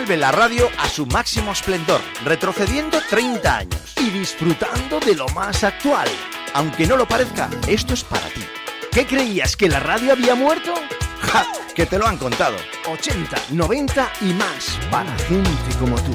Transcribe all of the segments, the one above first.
vuelve la radio a su máximo esplendor, retrocediendo 30 años y disfrutando de lo más actual. Aunque no lo parezca, esto es para ti. ¿Qué creías, que la radio había muerto? ¡Ja! Que te lo han contado. 80, 90 y más para gente como tú.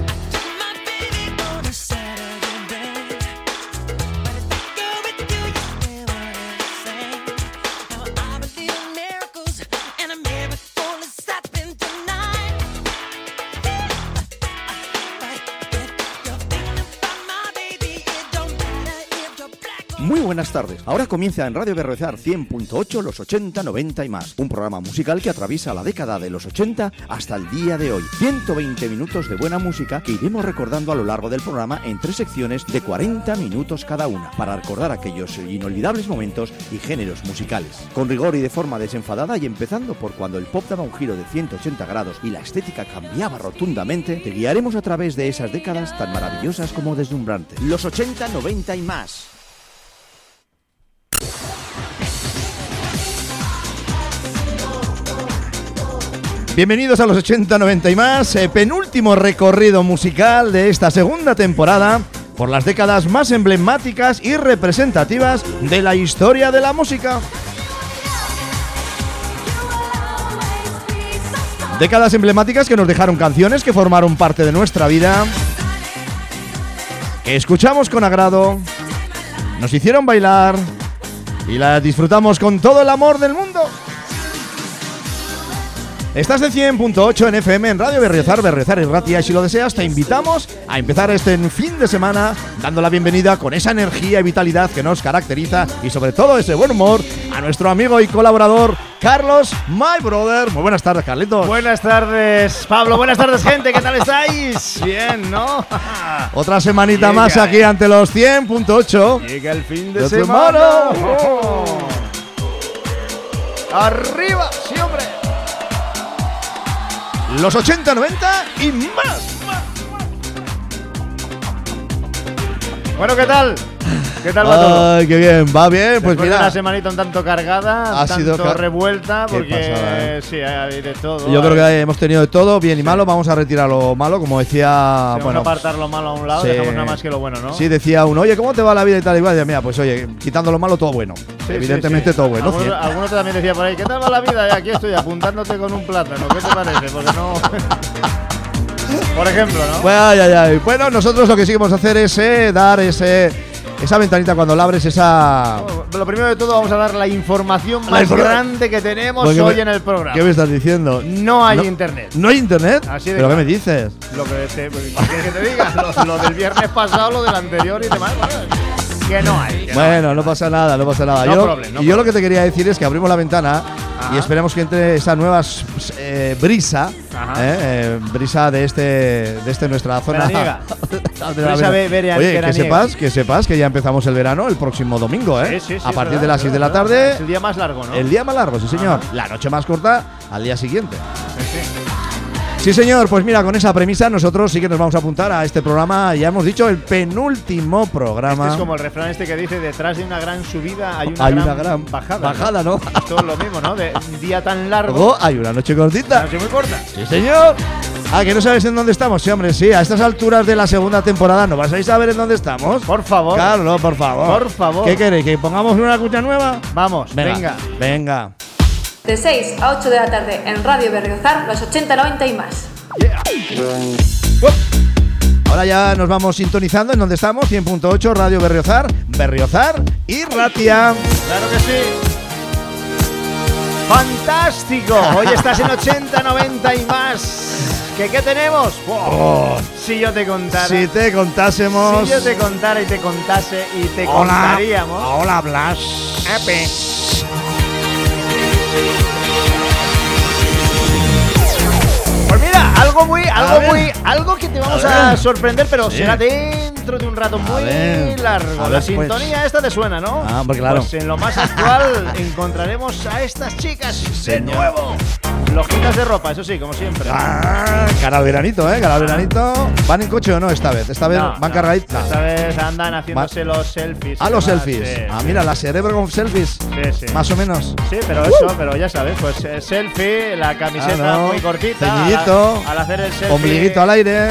Muy buenas tardes. Ahora comienza en Radio Berriozar 100.8 los 80, 90 y más. Un programa musical que atraviesa la década de los 80 hasta el día de hoy. 120 minutos de buena música que iremos recordando a lo largo del programa en 3 secciones de 40 minutos cada una, para recordar aquellos inolvidables momentos y géneros musicales. Con rigor y de forma desenfadada, y empezando por cuando el pop daba un giro de 180 grados y la estética cambiaba rotundamente, te guiaremos a través de esas décadas tan maravillosas como deslumbrantes. Los 80, 90 y más. Bienvenidos a los 80, 90 y más, penúltimo recorrido musical de esta segunda temporada por las décadas más emblemáticas y representativas de la historia de la música. Décadas emblemáticas que nos dejaron canciones que formaron parte de nuestra vida, que escuchamos con agrado, nos hicieron bailar y las disfrutamos con todo el amor del mundo. Estás de 100.8 en FM en Radio Berriozar, Berriozar y Ratia, y si lo deseas te invitamos a empezar este fin de semana dando la bienvenida con esa energía y vitalidad que nos caracteriza y sobre todo ese buen humor a nuestro amigo y colaborador Carlos, my brother. Muy buenas tardes, Carlitos. Buenas tardes, Pablo. Buenas tardes, gente. ¿Qué tal estáis? Bien, ¿no? Otra semanita más aquí ante los 100.8. Llega el fin de semana. Arriba, sí, hombre. Los 80, 90 y más. Bueno, ¿qué tal? ¿Qué tal va todo? Ay, qué bien, va bien. Después Pues mira, de una semanita un tanto cargada, ha sido revuelta, Qué porque pasada, sí, hay de todo. yo creo que hemos tenido de todo, bien y malo. Vamos a retirar lo malo, como decía. Vamos a apartar lo malo a un lado, sí, dejamos nada más que lo bueno, ¿no? Sí, decía uno, oye, ¿cómo te va la vida y tal? Y igual, mira, pues oye, quitando lo malo, todo bueno. Sí, evidentemente todo bueno. Alguno también decía por ahí, ¿qué tal va la vida? Y aquí estoy apuntándote con un plátano, ¿qué te parece? Porque no... Por ejemplo, ¿no? Bueno, nosotros lo que sí que vamos a hacer es dar esa ventanita cuando la abres, esa... Lo primero de todo vamos a dar la información más grande que tenemos hoy en el programa. ¿Qué me estás diciendo? No hay internet. ¿No hay internet? Así de ¿Pero claro. qué me dices? Lo que te diga, lo del viernes pasado, lo del anterior y demás. Que no hay. No pasa nada, no pasa nada. Yo lo que te quería decir es que abrimos la ventana. Ajá. Y esperemos que entre esa nueva brisa, brisa de nuestra zona. Brisa veraniega. Oye, que sepas que ya empezamos el verano el próximo domingo, Sí, a partir de las 6 de la tarde. Es el día más largo, ¿no? El día más largo, sí, señor. Ajá. La noche más corta al día siguiente. Sí. Sí, señor, pues mira, con esa premisa nosotros sí que nos vamos a apuntar a este programa, ya hemos dicho, el penúltimo programa. Este es como el refrán que dice, detrás de una gran subida hay una gran bajada. Bajada, ¿no? Esto es lo mismo, ¿no? De un día tan largo. Luego hay una noche cortita. Una noche muy corta. Sí, señor. ¿Que no sabes en dónde estamos? Sí, hombre, sí, a estas alturas de la segunda temporada, ¿no vas a saber en dónde estamos? Por favor. Claro, por favor. Por favor. ¿Qué queréis? ¿Que pongamos una cucha nueva? Vamos, venga. De 6 a 8 de la tarde en Radio Berriozar, los 80, 90 y más. Yeah. Ahora ya nos vamos sintonizando en donde estamos, 100.8 Radio Berriozar, Berriozar y Ratia. Claro que sí. ¡Fantástico! Hoy estás en 80, 90 y más. ¿Qué tenemos? Si yo te contara. Si te contásemos. Si yo te contara y te contase y te contaríamos. Hola, Blas. Epe. Pues mira, algo que te vamos a sorprender, pero será dentro dentro de un rato muy largo. A La ver, sintonía esta te suena, ¿no? Ah, hombre, claro. Pues en lo más actual encontraremos a estas chicas de nuevo. Flojitas de ropa, eso sí, como siempre. Cara al veranito, cara al veranito. ¿Van en coche o no esta vez? Esta vez van cargaditas. Esta vez andan haciéndose los selfies. Los demás, selfies. sí, Mira, la cerebro con selfies. Sí. Más o menos. Sí, pero eso, pero ya sabes, pues selfie, la camiseta muy cortita. Ceñidito. Al hacer el selfie. Ombliguito al aire.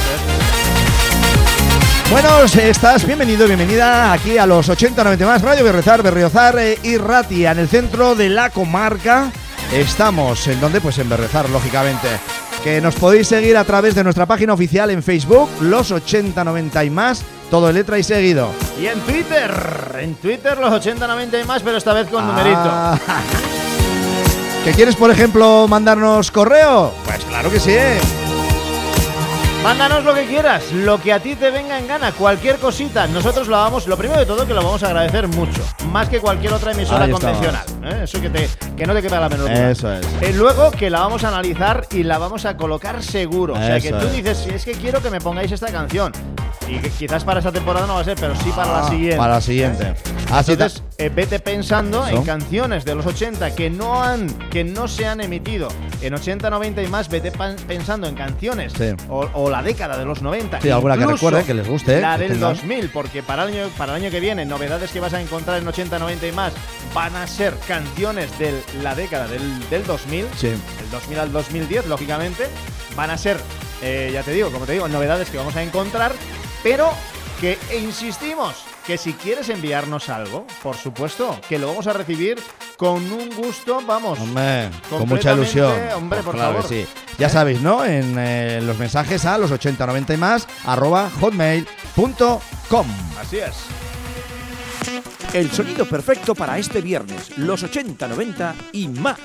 Bueno, estás bienvenido, bienvenida aquí a los 80-90 más. Radio Berriozar y Ratia, en el centro de la comarca. Estamos, ¿en dónde? Pues en Berriozar, lógicamente. Que nos podéis seguir a través de nuestra página oficial en Facebook, los 80-90 y más, todo en letra y seguido. Y en Twitter los 80-90 y más, pero esta vez con numerito. ¿Que quieres, por ejemplo, mandarnos correo? Pues claro que sí. Mándanos lo que quieras, lo que a ti te venga en gana, cualquier cosita. Nosotros lo vamos, lo primero de todo que lo vamos a agradecer mucho, más que cualquier otra emisora convencional. Eso que no te quepa la menor duda. Eso es. Luego que la vamos a analizar y la vamos a colocar seguro. O sea, que tú dices, si es que quiero que me pongáis esta canción. Y que quizás para esta temporada no va a ser, pero sí para la siguiente. Para la siguiente. Entonces, vete pensando en canciones de los 80 que no se han emitido en 80-90 y más. Vete pensando en canciones o la década de los 90. Sí, alguna que recuerde, que les guste. La del 2000, porque para el año que viene, novedades que vas a encontrar en 80-90 y más van a ser canciones de la década del 2000. Sí. Del 2000 al 2010, lógicamente. Van a ser, como te digo, novedades que vamos a encontrar. Pero que insistimos que si quieres enviarnos algo, por supuesto, que lo vamos a recibir con un gusto, vamos. Hombre, con mucha ilusión. Hombre, por claro favor. Que sí. Ya sabéis, ¿no? En los mensajes a los 80-90 y más @hotmail.com. Así es. El sonido perfecto para este viernes, los 80-90 y más.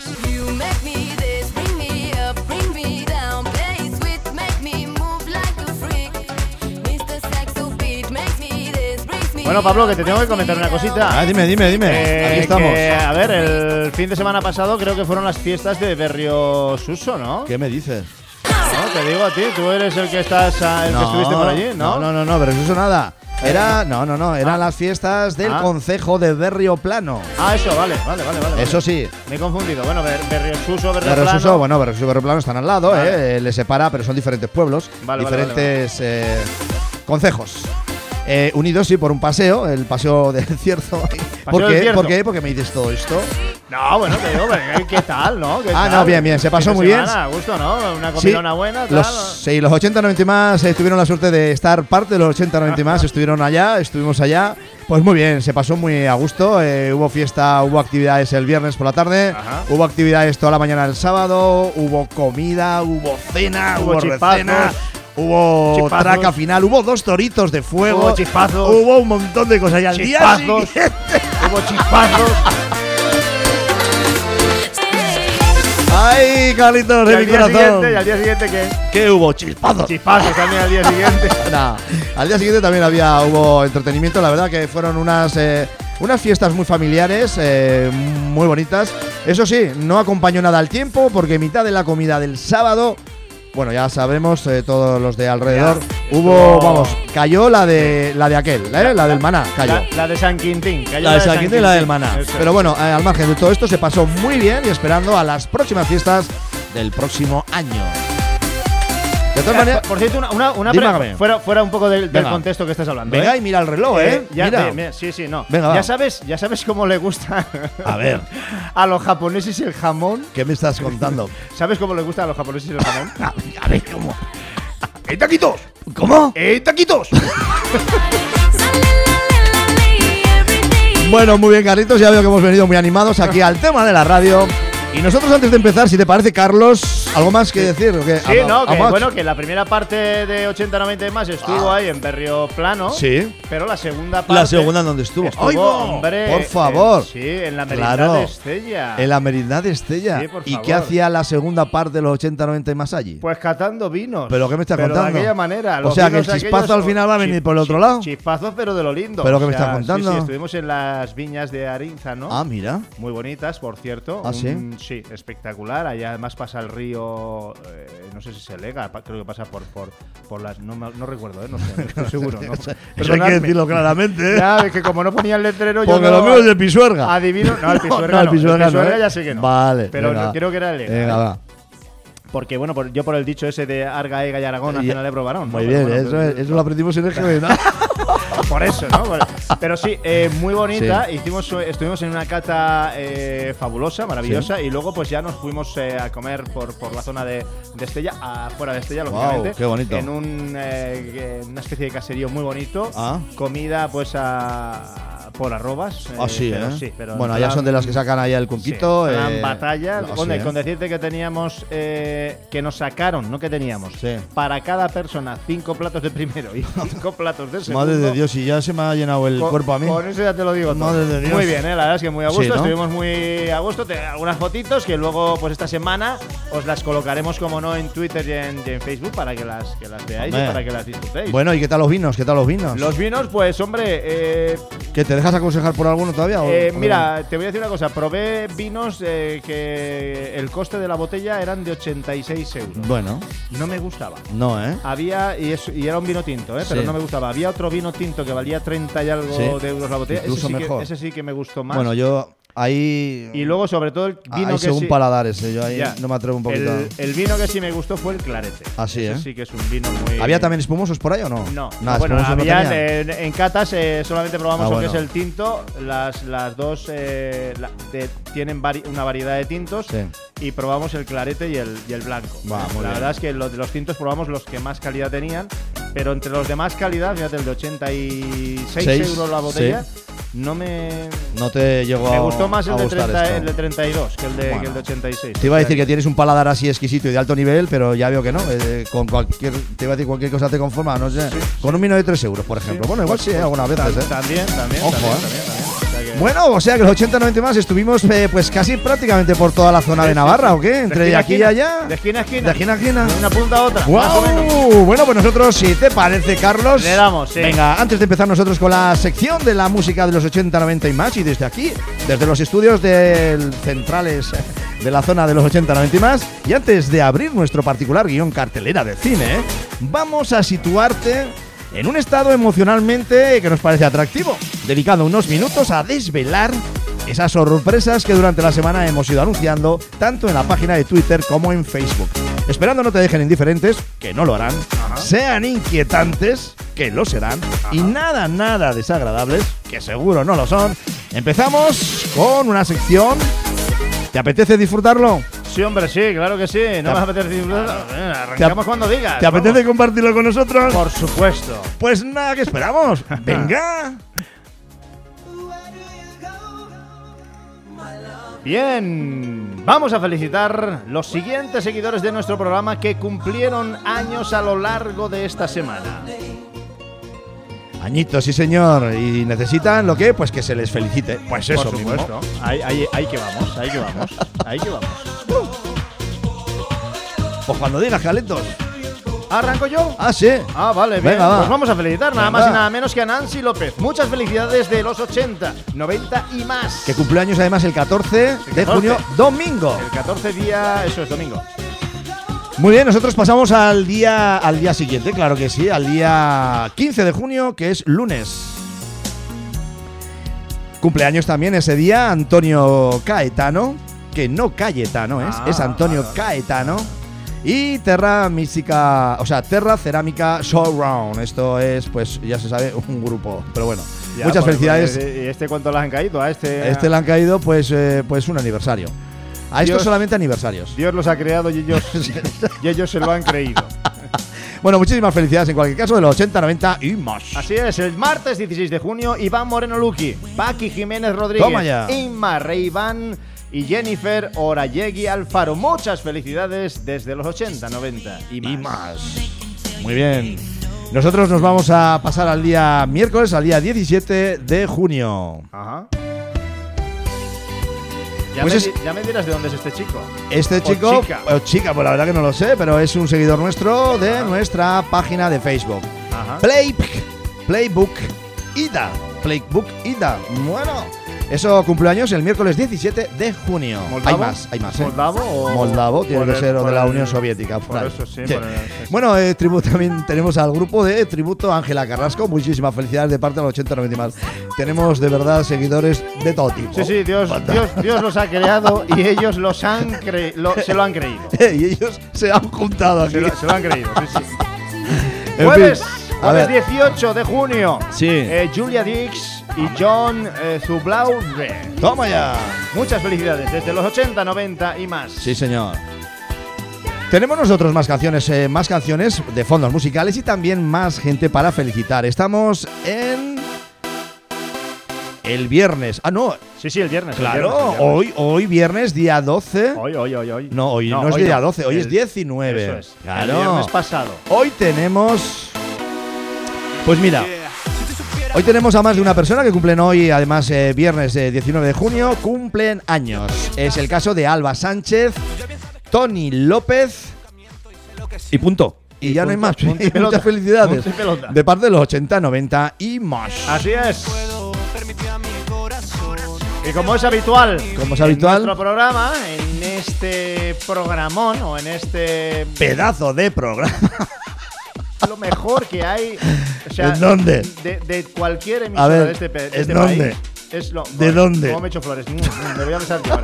Bueno, Pablo, que te tengo que comentar una cosita. Dime. Aquí estamos. A ver, el fin de semana pasado creo que fueron las fiestas de Berrio Suso, ¿no? ¿Qué me dices? No, te digo a ti, tú eres el que estás, que estuviste por allí, ¿no? No, pero eso nada. Eran las fiestas del concejo de Berrio Plano. Eso, vale. Eso sí. Me he confundido. Bueno, Berrio Suso, Berrio Berrio Plano. Suso, Berrio Suso y Berrio Plano están al lado, les separa, pero son diferentes pueblos, diferentes concejos. Unidos, sí, por un paseo, el paseo del Cierzo. ¿Por qué? ¿Por qué me dices todo esto? No, bueno, te digo, ¿qué tal, no? No, bien, se pasó muy bien. A gusto, ¿no? Una comidona buena, tal. Los 80-90 y más tuvieron la suerte de estar parte de los 80-90 y más, estuvimos allá. Pues muy bien, se pasó muy a gusto. Hubo fiesta, hubo actividades el viernes por la tarde, hubo actividades toda la mañana el sábado, hubo comida, hubo cena, hubo recena. Hubo traca final, hubo 2 toritos de fuego, hubo chispazos, hubo un montón de cosas. Y al día siguiente hubo chispazos. Ay, Carlitos, de mi corazón. ¿Y al día siguiente qué? ¿Qué hubo? Chispazos. Chispazos también al día siguiente. Al día siguiente también hubo entretenimiento. La verdad que fueron unas fiestas muy familiares, muy bonitas. Eso sí, no acompañó nada al tiempo, porque mitad de la comida del sábado, bueno, ya sabemos, todos los de alrededor, cayó la de aquel, la del Maná, cayó. La de San Quintín. La de San Quintín y la del Maná. Pero bueno, al margen de todo esto, se pasó muy bien y esperando a las próximas fiestas del próximo año. De todas maneras, por cierto, una pregunta fuera un poco del contexto que estás hablando. Venga, y mira el reloj, mira. Sí, no. Venga, ya sabes cómo le gusta a ver a los japoneses el jamón. ¿Qué me estás contando? ¿Sabes cómo le gusta a los japoneses el jamón? A ver, ¿cómo? ¡Taquitos! ¿Cómo? ¡Taquitos! Bueno, muy bien, Carlitos, ya veo que hemos venido muy animados aquí al tema de la radio. Y nosotros, antes de empezar, si te parece, Carlos, ¿algo más que decir? ¿O qué? Sí, que la primera parte de 80-90 y más estuvo ahí en Berrio Plano. Sí. Pero la segunda parte. ¿La segunda dónde estuvo? ¡Ay, hombre! Por favor. Sí, en la Merindad de Estella. En la Merindad de Estella. Sí, por ¿Y favor. qué hacía la segunda parte de los 80-90 y más allí? Pues catando vinos. ¿Pero qué me estás contando? De aquella manera. O sea, que el chispazo al final va a venir por el otro lado. Chispazos, pero de lo lindo. ¿Pero qué me estás contando? Sí, estuvimos en las viñas de Arinza, ¿no? Mira. Muy bonitas, por cierto. ¿Sí? Sí, espectacular. Allá además pasa el río, no sé si se lega, creo que pasa por las... No recuerdo, no sé, estoy seguro. ¿no? Eso hay que decirlo claramente. Ya, es que como no ponía el letrero, porque yo lo mío es de Pisuerga. Adivino. No, el Pisuerga no. El Pisuerga ya sé que no. Vale. Pero venga, no, creo que era el Ega. Venga, va. Porque, bueno, yo por el dicho ese de Arga, Ega y Aragón hacen el Ebro varón. Muy ¿no? bien, Bueno, eso lo aprendimos en el GB, ¿no? Por eso, ¿no? Pero sí, muy bonita. Sí. Estuvimos en una cata fabulosa, maravillosa, sí. Y luego pues ya nos fuimos a comer por la zona de Estella, afuera de Estella, lógicamente. Wow, qué bonito. En una especie de caserío muy bonito. Comida pues por arrobas. Sí, pero sí, pero bueno, allá son de las que sacan allá el cunquito. Sí, batalla. Con decirte que teníamos, que nos sacaron, no que teníamos, para cada persona 5 platos de primero y 5 platos de segundo. Madre de Dios, y ya se me ha llenado el cuerpo a mí. Con eso ya te lo digo todo. Madre de Dios. Muy bien, la verdad es que muy a gusto. Sí, ¿no? Estuvimos muy a gusto. Algunas fotitos que luego, pues esta semana, os las colocaremos, como no, en Twitter y en Facebook para que las veáis. Hombre. Y para que las disfrutéis. Bueno, ¿y qué tal los vinos? Los vinos, pues, hombre... ¿Que te dejas aconsejar por alguno todavía? Mira, te voy a decir una cosa. Probé vinos que el coste de la botella eran de 86 euros. Bueno. No me gustaba. No, ¿eh? Había, y era un vino tinto, pero no me gustaba. Había otro vino tinto que valía 30 y algo de euros la botella. Incluso mejor. Ese sí que me gustó más. Bueno, yo... Ahí. Y luego, sobre todo, el vino ahí que según sí, paladares, yo ahí no me atrevo un poquito. El vino que sí me gustó fue el clarete. Así, ese sí que es un vino muy. ¿Había también espumosos por ahí o no? No. Nada, Bueno, había no en catas solamente probamos lo bueno. que es el tinto. Las dos tienen una variedad de tintos. Sí. Y probamos el clarete y el blanco. La verdad es que de los tintos probamos los que más calidad tenían. Pero entre los de más calidad, fíjate, el de 86 euros la botella. Sí. No te llegó me gustó más el de 32 que el de 86. Te iba a decir que tienes un paladar así exquisito y de alto nivel, pero ya veo que no. Te iba a decir cualquier cosa te conforma, no sé. Sí. Con un vino de 3 euros, por ejemplo. Bueno, igual sí, algunas veces. También. Ojo, también. Bueno, o sea que los 80-90 más estuvimos pues casi prácticamente por toda la zona de Navarra, ¿o qué? Entre aquí y allá. De esquina a esquina. De esquina a esquina. De una punta a otra. ¡Wow! Bueno, pues nosotros, si te parece, Carlos, le damos, sí. Venga, antes de empezar nosotros con la sección de la música de los 80-90 y más, y desde aquí, desde los estudios centrales de la zona de los 80-90 y más, y antes de abrir nuestro particular guión cartelera de cine, vamos a situarte en un estado emocionalmente que nos parece atractivo, dedicando unos minutos a desvelar esas sorpresas que durante la semana hemos ido anunciando, tanto en la página de Twitter como en Facebook. Esperando no te dejen indiferentes, que no lo harán, sean inquietantes, que lo serán, y nada desagradables, que seguro no lo son. Empezamos con una sección. ¿Te apetece disfrutarlo? Sí, hombre, sí, claro que sí. No me apetece disfrutarlo. Arrancamos cuando digas. ¿Te apetece compartirlo con nosotros? Por supuesto. Pues nada, ¿qué esperamos? ¡Venga! Bien, vamos a felicitar los siguientes seguidores de nuestro programa que cumplieron años a lo largo de esta semana. Añitos, sí señor, y necesitan lo que, pues que se les felicite. Pues eso, por supuesto. Ahí que vamos. Pues cuando digas, Caletos. ¿Arranco yo? Ah, sí. Ah, vale, bien. Venga, pues vamos a felicitar nada más y nada menos que a Nancy López. Muchas felicidades de los 80, 90 y más. Que cumpleaños además el 14 de junio, domingo. El 14 día, eso es domingo. Muy bien, nosotros pasamos al día siguiente, claro que sí, al día 15 de junio, que es lunes. Cumpleaños también ese día Antonio Caetano, que no Cayetano es Antonio Caetano. Y Terra Cerámica Showround. Esto es, pues ya se sabe, un grupo. Pero bueno, ya, muchas felicidades. ¿Y este cuánto le han caído? A este le han caído pues un aniversario. A estos solamente aniversarios. Dios los ha creado y ellos se lo han creído. Bueno, muchísimas felicidades en cualquier caso de los 80, 90 y más. Así es, el martes 16 de junio, Iván Moreno Luqui, Paqui Jiménez Rodríguez, Toma ya. Inma Reiván y Jennifer Orayegui Alfaro. Muchas felicidades desde los 80, 90 y más. Muy bien. Nosotros nos vamos a pasar al día miércoles, al día 17 de junio. Ajá. Ya me dirás de dónde es este chico. Este chico, o chica, pues la verdad que no lo sé, pero es un seguidor nuestro de nuestra página de Facebook. Playbook Ida. Bueno, Eso cumpleaños el miércoles 17 de junio. ¿Moldavo? Hay más, ¿eh? ¿Moldavo o...? Moldavo, tiene que ser o de la Unión Soviética. Por eso sí. Sí. Bueno, tributo también tenemos al grupo de tributo a Ángela Carrasco. Muchísimas felicidades de parte de los 80-90 y más. Tenemos de verdad seguidores de todo tipo. Sí, Dios los ha creado y ellos se lo han creído. Y ellos se han juntado aquí. Se lo han creído, sí. En Jueves fin, 18 de junio. Sí. Julia Dix y John Zublauer. Toma ya. Muchas felicidades desde los 80, 90 y más. Sí, señor. Tenemos nosotros más canciones de fondos musicales y también más gente para felicitar. Estamos en el viernes. Ah, no. Sí, el viernes. Claro, el viernes. Hoy viernes, día 12. Hoy. No, hoy no es día 12, hoy es 19. Eso es. Claro. El viernes pasado. Hoy tenemos... Pues mira, hoy tenemos a más de una persona que cumplen hoy, además viernes 19 de junio, cumplen años. Es el caso de Alba Sánchez, Tony López y punto. Y ya no hay más. Muchas felicidades de parte de los 80, 90 y más. Así es. Y como es habitual, en nuestro programa, en este programón o en este pedazo de programa, lo mejor que hay, o sea, ¿en dónde? De cualquier emisora de este ¿en país. dónde? ¿De dónde? ¿Cómo me he hecho flores? Me voy a besar yo ahora.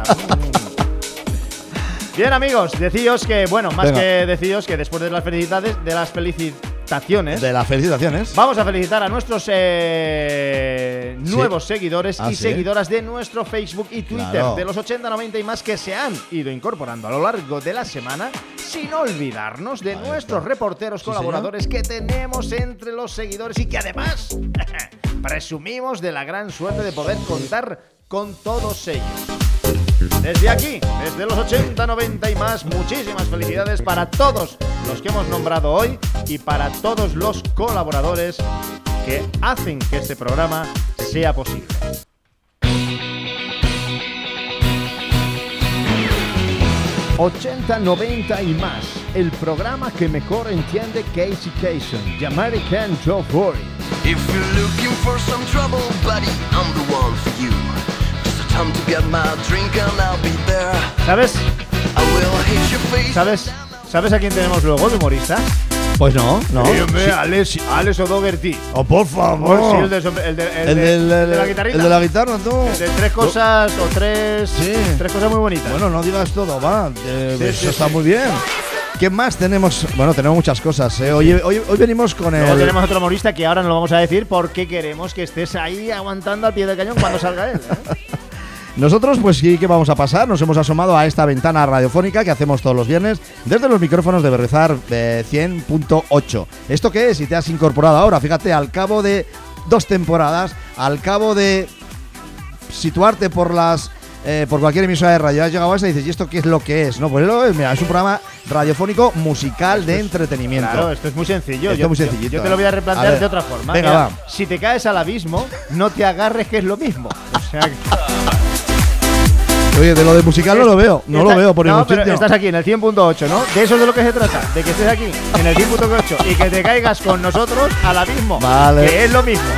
Bien, amigos, decíos que, deciros que después de las felicitaciones, vamos a felicitar a nuestros nuevos seguidores y seguidoras de nuestro Facebook y Twitter, de los 80, 90 y más, que se han ido incorporando a lo largo de la semana, sin olvidarnos de nuestros reporteros colaboradores que tenemos entre los seguidores y que además presumimos de la gran suerte de poder contar con todos ellos. Desde aquí, desde los 80, 90 y más, muchísimas felicidades para todos los que hemos nombrado hoy y para todos los colaboradores que hacen que este programa sea posible. '80, 90 y más, el programa que mejor entiende Casey Kasem, The American Joe Forey. If you're looking for some trouble, buddy, I'm the one for you. Time to get my drink and I'll be there. ¿Sabes? I will hit your face. ¿Sabes a quién tenemos luego de humorista? Pues no. Sí, Alex O'Dougherty. Oh, por favor. Sí, el de la guitarrita. El de la guitarra, tú. El de tres cosas tres cosas muy bonitas. Bueno, no digas todo, va. Eso está muy bien. ¿Qué más tenemos? Bueno, tenemos muchas cosas. Hoy venimos con el... Luego tenemos otro humorista que ahora no lo vamos a decir porque queremos que estés ahí aguantando al pie del cañón cuando salga él. Nosotros pues sí que vamos a pasar, nos hemos asomado a esta ventana radiofónica que hacemos todos los viernes desde los micrófonos de Berriozar 100.8. ¿Esto qué es? Si te has incorporado ahora, fíjate, al cabo de 2 temporadas, al cabo de situarte por cualquier emisora de radio, has llegado a esa y dices, ¿y esto qué es lo que es? No, pues mira, es un programa radiofónico musical de entretenimiento. Claro, esto es muy sencillo. Muy sencillito. Yo te lo voy a replantear de otra forma. Venga, mira, va. Si te caes al abismo, no te agarres, que es lo mismo. O sea que... Oye, de lo de musical no lo veo por ningún sitio. Pero estás aquí en el 100.8, ¿no? De eso es de lo que se trata, de que estés aquí en el 100.8 y que te caigas con nosotros al abismo, vale, que es lo mismo.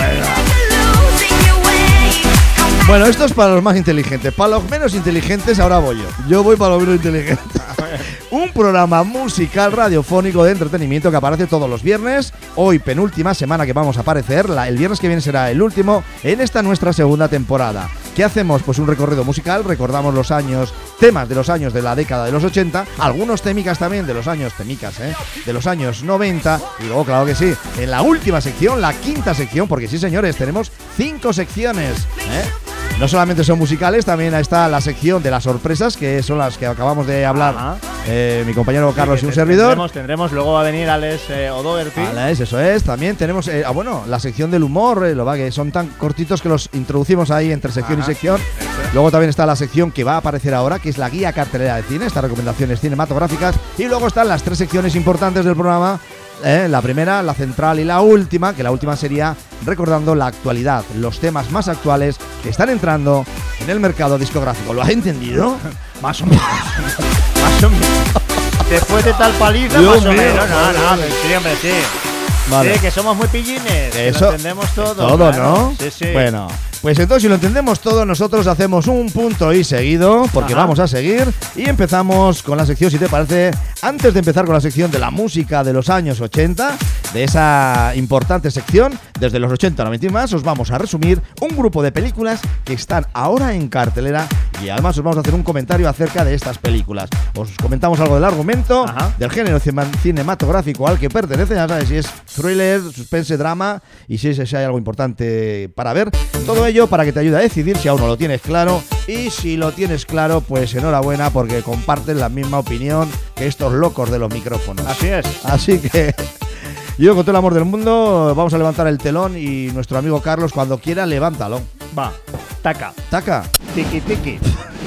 Bueno, esto es para los más inteligentes. Para los menos inteligentes ahora voy yo. Yo voy para los menos inteligentes. Un programa musical radiofónico de entretenimiento que aparece todos los viernes. Hoy, penúltima semana que vamos a aparecer. El viernes que viene será el último en esta nuestra segunda temporada. ¿Qué hacemos? Pues un recorrido musical. Recordamos los temas de los años de la década de los 80. Algunos temicas también de los años, de los años 90. Y luego, claro que sí, en la última sección, la quinta sección, porque sí, señores, tenemos 5 secciones, No solamente son musicales, también está la sección de las sorpresas, que son las que acabamos de hablar mi compañero Carlos y un servidor. Tendremos, luego va a venir Alex O'Doherty. Alex, eso es. También tenemos, la sección del humor, que son tan cortitos que los introducimos ahí entre sección y sección. Luego también está la sección que va a aparecer ahora, que es la guía cartelera de cine, estas recomendaciones cinematográficas. Y luego están las 3 secciones importantes del programa. La primera, la central y la última, que la última sería recordando la actualidad, los temas más actuales que están entrando en el mercado discográfico. ¿Lo has entendido? Más o menos. Más o menos. Después de tal paliza, más o menos. No, sí, hombre, sí. Vale. Sí, que somos muy pillines. Eso, lo entendemos todo. Todo, claro. ¿no? Sí. Bueno, Pues entonces, si lo entendemos todo, nosotros hacemos un punto y seguido, porque vamos a seguir, y empezamos con la sección, si te parece, antes de empezar con la sección de la música de los años 80, de esa importante sección, desde los 80 a 90 y más, os vamos a resumir un grupo de películas que están ahora en cartelera y además os vamos a hacer un comentario acerca de estas películas. Os comentamos algo del argumento, del género cinematográfico al que pertenece, ya sabes, si es thriller, suspense, drama y si hay algo importante para ver. Todo ello para que te ayude a decidir si aún no lo tienes claro, y si lo tienes claro, pues enhorabuena porque comparten la misma opinión que estos locos de los micrófonos. Así es. Así que yo, con todo el amor del mundo, vamos a levantar el telón y nuestro amigo Carlos, cuando quiera, levántalo. Va, taca. Taca. Tiki tiki.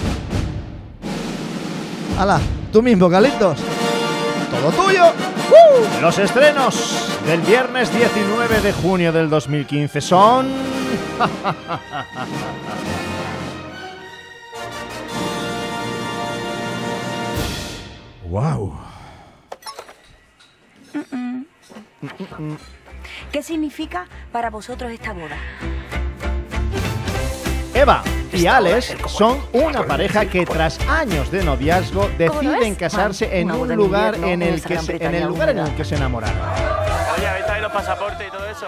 ¡Hala! Tú mismo, Carlitos. ¡Todo tuyo! Los estrenos del viernes 19 de junio del 2015 son... ¡Wow! ¿Qué significa para vosotros esta boda? Eva y Alex son una pareja que tras años de noviazgo deciden casarse en un lugar en el que se enamoraron. Oye, ¿habéis traído los pasaportes y todo eso?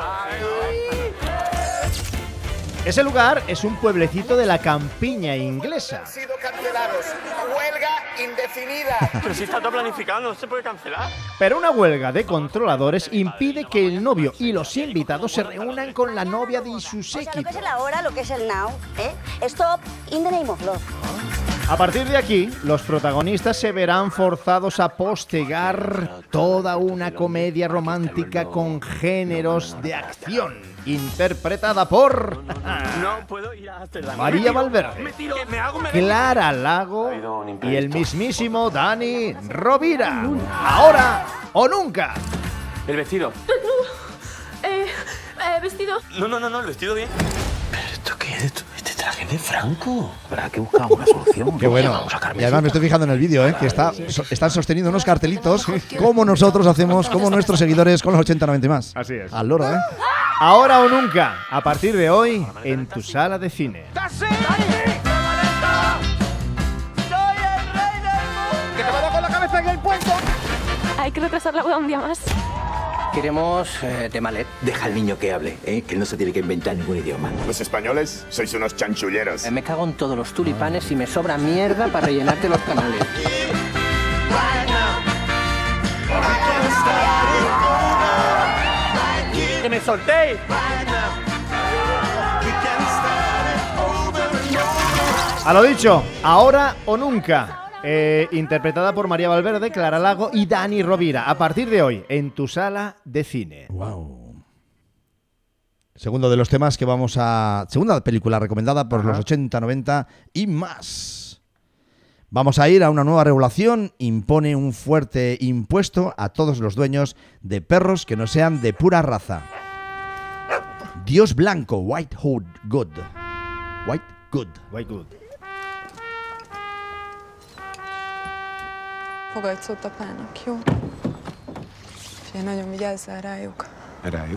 Ese lugar es un pueblecito de la campiña inglesa. Han sido cancelados. Huelga indefinida. Pero si está todo planificado, no se puede cancelar. Pero una huelga de controladores impide que el novio y los invitados se reúnan con la novia de su O sea, lo séquito. que es el ahora, lo que es el now, ¿eh? Stop in the name of love. A partir de aquí, los protagonistas se verán forzados a postergar toda una comedia romántica con géneros de acción, interpretada por No puedo ir a Amsterdam. María Valverde, Me tiro, me hago, me Clara Lago y el mismísimo Dani Rovira. Ahora o nunca. El vestido. Vestido. No, el vestido bien. ¿Pero esto qué es? ¿Este traje de Franco? Habrá que buscar una solución. ¡Qué bueno! Y además me estoy fijando en el vídeo, que están sosteniendo unos cartelitos como nosotros hacemos, como nuestros seguidores con los 80, 90 y más. Así es. Al loro, Ahora o nunca, a partir de hoy, en tu sala de cine. ¡Que te vaya con la cabeza en el puente! Hay que retrasar la boda un día más. Queremos de Malet. Deja al niño que hable, que él no se tiene que inventar ningún idioma. Los españoles sois unos chanchulleros. Me cago en todos los tulipanes y me sobra mierda para rellenarte los canales. ¡Que me soltéis! A lo dicho, ahora o nunca. Interpretada por María Valverde, Clara Lago y Dani Rovira. A partir de hoy, en tu sala de cine. ¡Wow! Segundo de los temas que vamos a... Segunda película recomendada por los 80, 90 y más. Vamos a ir a una nueva regulación. Impone un fuerte impuesto a todos los dueños de perros que no sean de pura raza. Dios blanco, White Hood Good. White Good. White Good. Fogadj szót apának, jó? Figyelj, nagyon vigyázzál rájuk. Rájuk?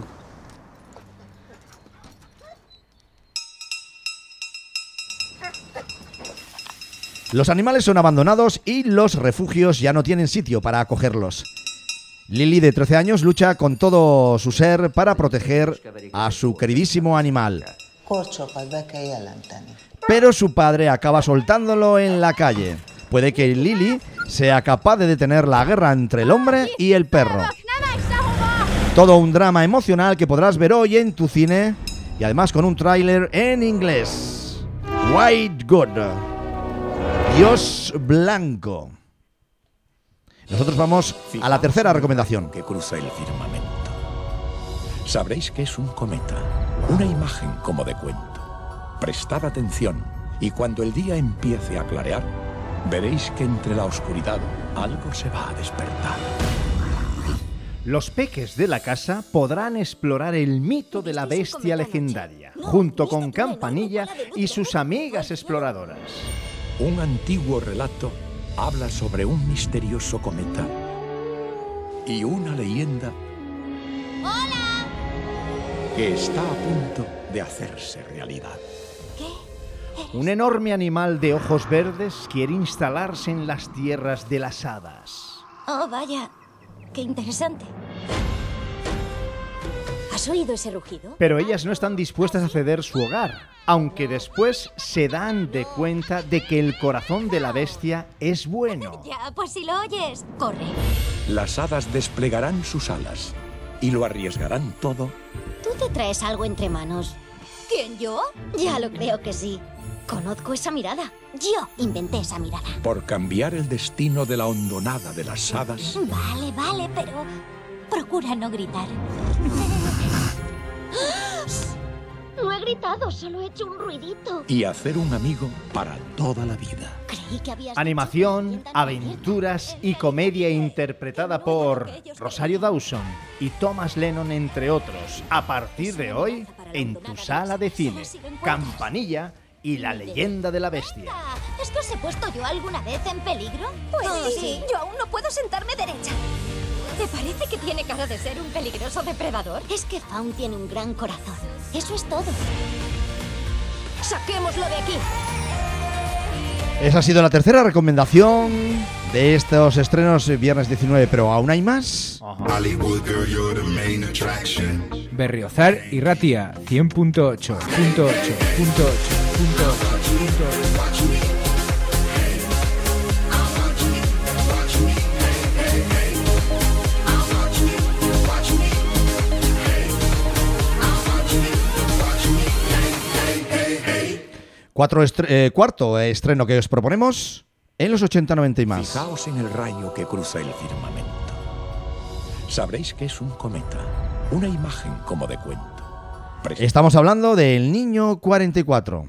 Los animales son abandonados y los refugios ya no tienen sitio para acogerlos. Lily, de 13 años, lucha con todo su ser para proteger a su queridísimo animal. Pero su padre acaba soltándolo en la calle. Puede que Lily sea capaz de detener la guerra entre el hombre y el perro. Todo un drama emocional que podrás ver hoy en tu cine y además con un tráiler en inglés. White Good. Dios blanco. Nosotros vamos a la tercera recomendación. Que cruza el firmamento. Sabréis que es un cometa, una imagen como de cuento. Prestad atención y cuando el día empiece a clarear, veréis que entre la oscuridad algo se va a despertar. Los peques de la casa podrán explorar el mito de la bestia legendaria, junto con Campanilla y sus amigas exploradoras. Un antiguo relato habla sobre un misterioso cometa y una leyenda que está a punto de hacerse realidad. Un enorme animal de ojos verdes quiere instalarse en las tierras de las hadas. Oh, vaya. Qué interesante. ¿Has oído ese rugido? Pero ellas no están dispuestas a ceder su hogar, aunque después se dan de cuenta de que el corazón de la bestia es bueno. Ya, pues si lo oyes, corre. Las hadas desplegarán sus alas y lo arriesgarán todo. ¿Tú te traes algo entre manos? ¿Quién, yo? Ya lo creo que sí. Conozco esa mirada. Yo inventé esa mirada. Por cambiar el destino de la hondonada de las hadas. Vale, pero procura no gritar. No he gritado, solo he hecho un ruidito. Y hacer un amigo para toda la vida. Creí que habías Animación, aventuras y comedia interpretada por Rosario Dawson y Thomas Lennon, entre otros. A partir de hoy, en tu sala de cine, Campanilla y la leyenda de la bestia. ¿Es que os he puesto yo alguna vez en peligro? Pues sí. Yo aún no puedo sentarme derecha. ¿Te parece que tiene cara de ser un peligroso depredador? Es que Fawn tiene un gran corazón. Eso es todo. ¡Saquémoslo de aquí! Esa ha sido la tercera recomendación de estos estrenos viernes 19, pero aún hay más. Berriozar y Ratia 100.8. Cuarto estreno que os proponemos en los 80, 90 y más. Fijaos en el rayo que cruza el firmamento. Sabréis que es un cometa, una imagen como de cuento. Estamos hablando del Niño 44.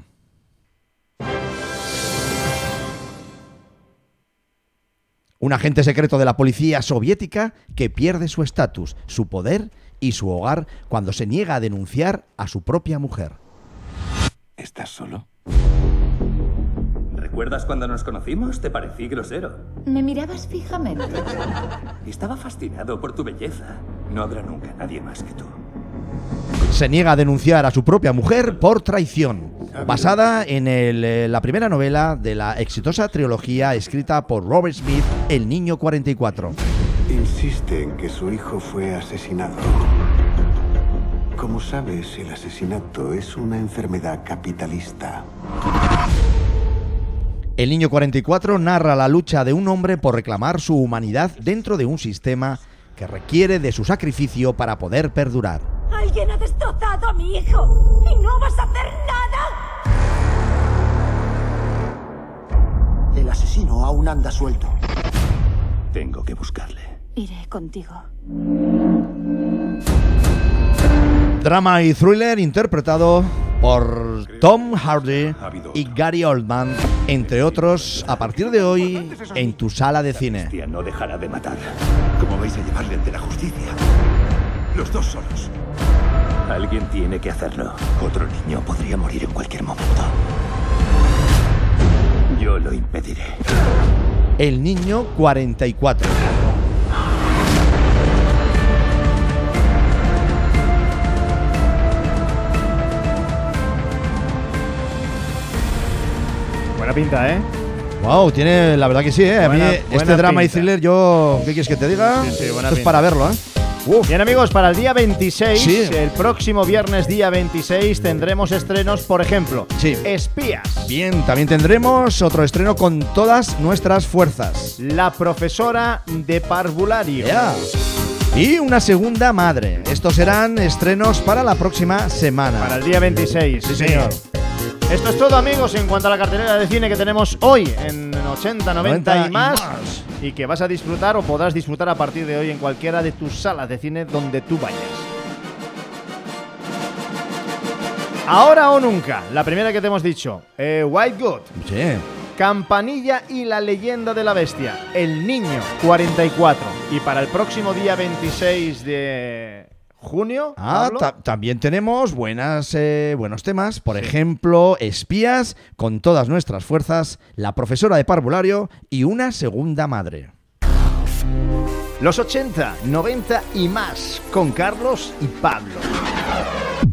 Un agente secreto de la policía soviética que pierde su estatus, su poder y su hogar cuando se niega a denunciar a su propia mujer. ¿Estás solo? ¿Recuerdas cuando nos conocimos? Te parecí grosero. Me mirabas fijamente. Estaba fascinado por tu belleza. No habrá nunca nadie más que tú. Se niega a denunciar a su propia mujer por traición, basada en la primera novela de la exitosa trilogía escrita por Robert Smith, El Niño 44. Insiste en que su hijo fue asesinado. Como sabes, el asesinato es una enfermedad capitalista. El Niño 44 narra la lucha de un hombre por reclamar su humanidad dentro de un sistema que requiere de su sacrificio para poder perdurar. Alguien ha destrozado a mi hijo y no vas a hacer nada. El asesino aún anda suelto. Tengo que buscarle. Iré contigo. Drama y thriller interpretado por Tom Hardy y Gary Oldman, entre otros, a partir de hoy en tu sala de cine. La bestia no dejará de matar. ¿Cómo vais a llevarle ante la justicia? Los dos solos. Alguien tiene que hacerlo. Otro niño podría morir en cualquier momento. Yo lo impediré. El Niño 44. Buena pinta, ¿eh? Wow, tiene, la verdad que sí, ¿eh? A mí este drama y thriller, yo, ¿qué quieres que te diga? Sí, esto es para verlo, ¿eh? Bien, amigos, para el día 26, sí. El próximo viernes día 26, tendremos estrenos, por ejemplo, sí. Espías. Bien, también tendremos otro estreno con todas nuestras fuerzas. La profesora de parvulario. Yeah. Y una segunda madre. Estos serán estrenos para la próxima semana. Para el día 26, sí, señor. Esto es todo, amigos, en cuanto a la cartelera de cine que tenemos hoy en 80, 90 y más. Y que vas a disfrutar o podrás disfrutar a partir de hoy en cualquiera de tus salas de cine donde tú vayas. Ahora o nunca, la primera que te hemos dicho, White Good. Sí. Campanilla y la leyenda de la bestia, El Niño 44. Y para el próximo día 26 de junio, también tenemos buenos temas. Por ejemplo, Espías, con todas nuestras fuerzas, La profesora de parvulario y una segunda madre. Los 80, 90 y más, con Carlos y Pablo.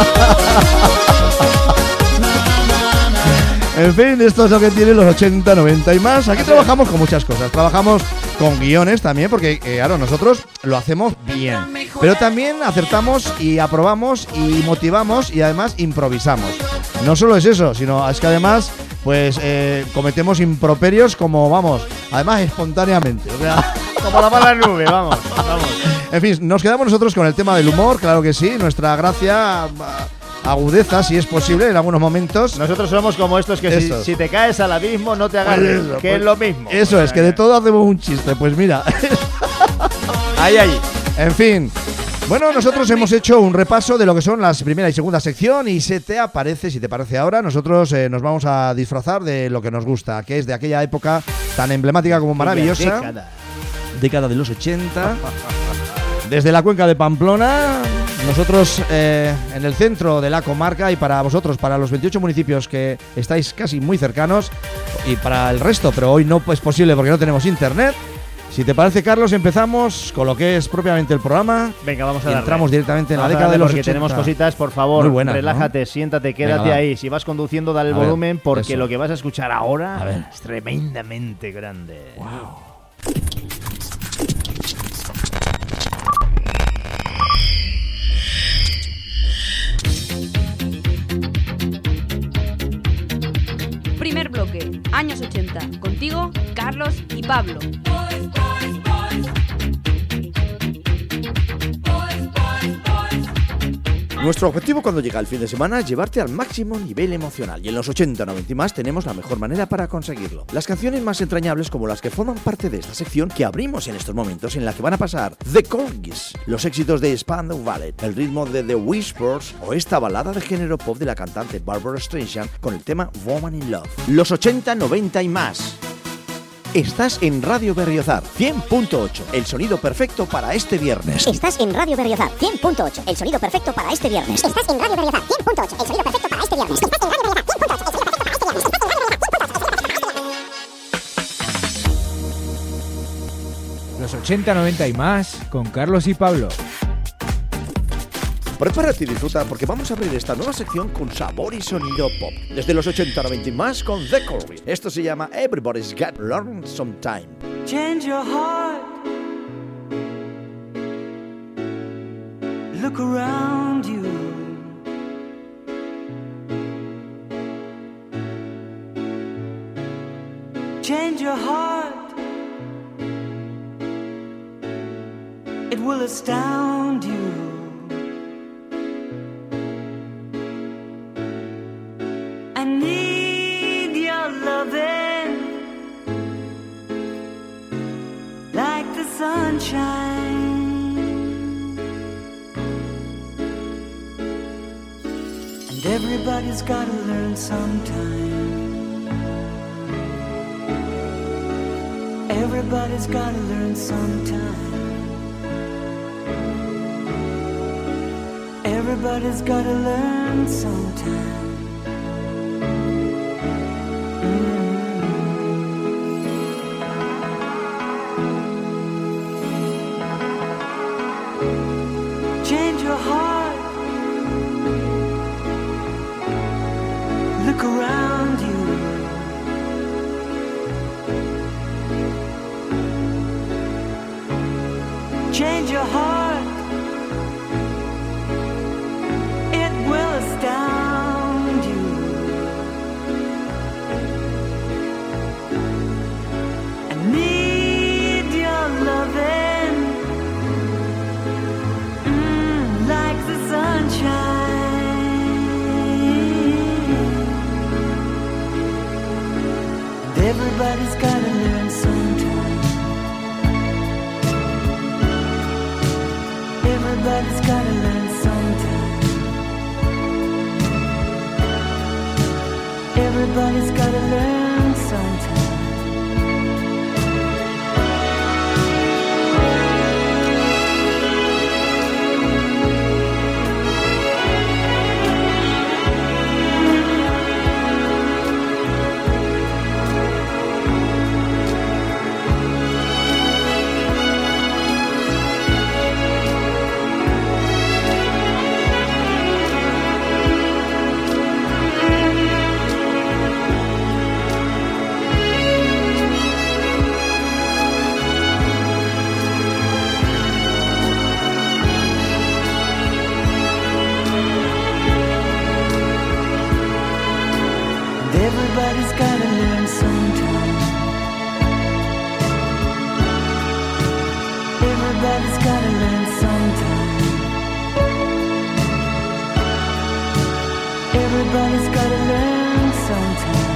En fin, esto es lo que tienen los 80, 90 y más. Aquí trabajamos con muchas cosas. Trabajamos con guiones también, porque claro, nosotros lo hacemos bien. Pero también acertamos y aprobamos y motivamos y además improvisamos. No solo es eso, sino es que además pues cometemos improperios como, vamos, además espontáneamente. O sea, como la mala nube, vamos. En fin, nos quedamos nosotros con el tema del humor, claro que sí. Nuestra gracia... agudeza, si es posible, en algunos momentos. Nosotros somos como estos que si te caes al abismo no te agarres, pues eso, que es lo mismo. Eso es, que de todo hacemos un chiste. Pues mira. Ahí. En fin. Bueno, nosotros hemos hecho un repaso de lo que son las primera y segunda sección y si te parece ahora, nosotros nos vamos a disfrazar de lo que nos gusta, que es de aquella época tan emblemática como maravillosa. Década de los 80. Desde la cuenca de Pamplona, nosotros en el centro de la comarca y para vosotros, para los 28 municipios que estáis casi muy cercanos y para el resto, pero hoy no es posible porque no tenemos internet. Si te parece, Carlos, empezamos con lo que es propiamente el programa. Venga, vamos a darle. Entramos directamente en la década de los 80. Porque tenemos cositas, por favor, buenas, relájate, ¿no? Siéntate, quédate ahí. Si vas conduciendo, dale el volumen porque eso. Lo que vas a escuchar ahora es tremendamente grande. Wow. Primer bloque, años 80. Contigo, Carlos y Pablo. Nuestro objetivo cuando llega el fin de semana es llevarte al máximo nivel emocional y en los 80, 90 y más tenemos la mejor manera para conseguirlo. Las canciones más entrañables como las que forman parte de esta sección que abrimos en estos momentos en la que van a pasar The Corgis, los éxitos de Spandau Ballet, el ritmo de The Whispers o esta balada de género pop de la cantante Barbara Streisand con el tema Woman in Love. Los 80, 90 y más. Estás en Radio Berriozar 100.8, el sonido perfecto para este viernes. Estás en Radio Berriozar 100.8, el sonido perfecto para este viernes. Estás en Radio Berriozar 100.8, el sonido perfecto para este viernes. Estás en Radio Berriozar 100.8, el sonido perfecto para este viernes. Los 80, 90 y más con Carlos y Pablo. Prepárate y disfruta porque vamos a abrir esta nueva sección con sabor y sonido pop. Desde los 80, 90 y más con The Corgis. Esto se llama Everybody's Got Learn Sometime. Change your heart. Look around you. Change your heart. It will astound you. I need your loving like the sunshine, and everybody's gotta learn sometime. Everybody's gotta learn sometime. Everybody's gotta learn sometime. Change your heart. Look around you. Change your heart. It will astound you. I need your loving like the sunshine. And everybody's gotta learn sometime. Everybody's gotta learn sometime. Everybody's gotta learn sometime. Everybody's gotta learn sometime. Everybody's gotta learn sometime. Everybody's gotta learn sometime.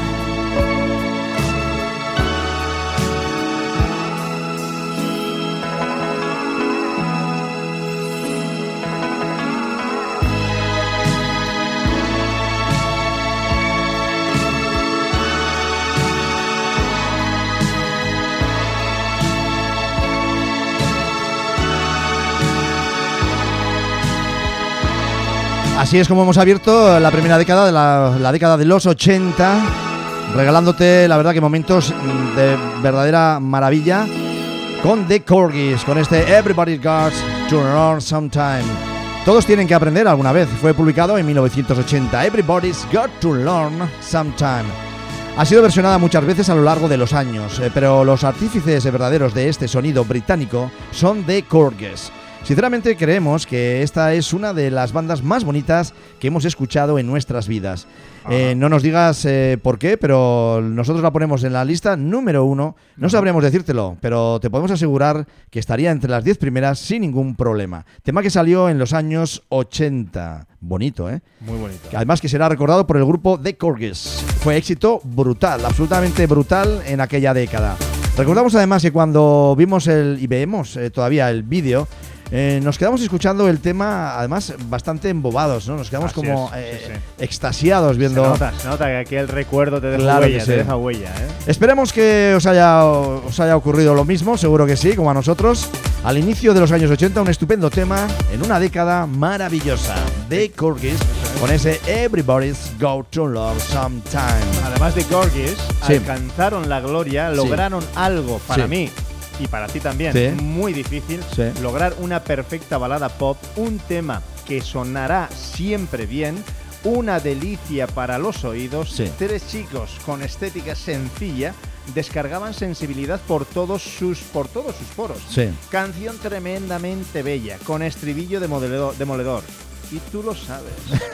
Así es como hemos abierto la primera década de la década de los 80, regalándote, la verdad, que momentos de verdadera maravilla con The Corgis, con este Everybody's Got to Learn Sometime. Todos tienen que aprender alguna vez. Fue publicado en 1980. Everybody's Got to Learn Sometime. Ha sido versionada muchas veces a lo largo de los años, pero los artífices verdaderos de este sonido británico son The Corgis. Sinceramente creemos que esta es una de las bandas más bonitas que hemos escuchado en nuestras vidas. No nos digas por qué, pero nosotros la ponemos en la lista número 1. No sabremos decírtelo, pero te podemos asegurar que estaría entre las 10 primeras sin ningún problema. Tema que salió en los años 80. Bonito, ¿eh? Muy bonito. Además que será recordado por el grupo The Corgis. Fue éxito brutal, absolutamente brutal en aquella década. Recordamos además que cuando vimos y vemos todavía el vídeo, nos quedamos escuchando el tema, además bastante embobados, ¿no? Nos quedamos como extasiados viendo. Se nota que aquí el recuerdo te deja Claro huella, que sí. te deja huella, ¿eh? Esperemos que os haya ocurrido lo mismo, seguro que sí, como a nosotros. Al inicio de los años 80, un estupendo tema en una década maravillosa. The Corgis, con ese Everybody's Got to Love Sometime. Además de Corgis, alcanzaron la gloria, lograron algo para mí y para ti también, muy difícil, lograr una perfecta balada pop, un tema que sonará siempre bien, una delicia para los oídos. Tres chicos con estética sencilla descargaban sensibilidad por todos sus poros. Canción tremendamente bella, con estribillo demoledor. Y tú lo sabes.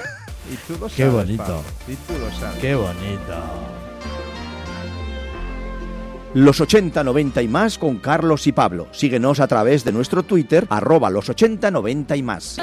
Y tú lo sabes. Qué bonito. Pablo. Y tú lo sabes. Qué bonito. Los 80, 90 y más con Carlos y Pablo. Síguenos a través de nuestro Twitter, @los 80, 90 y más.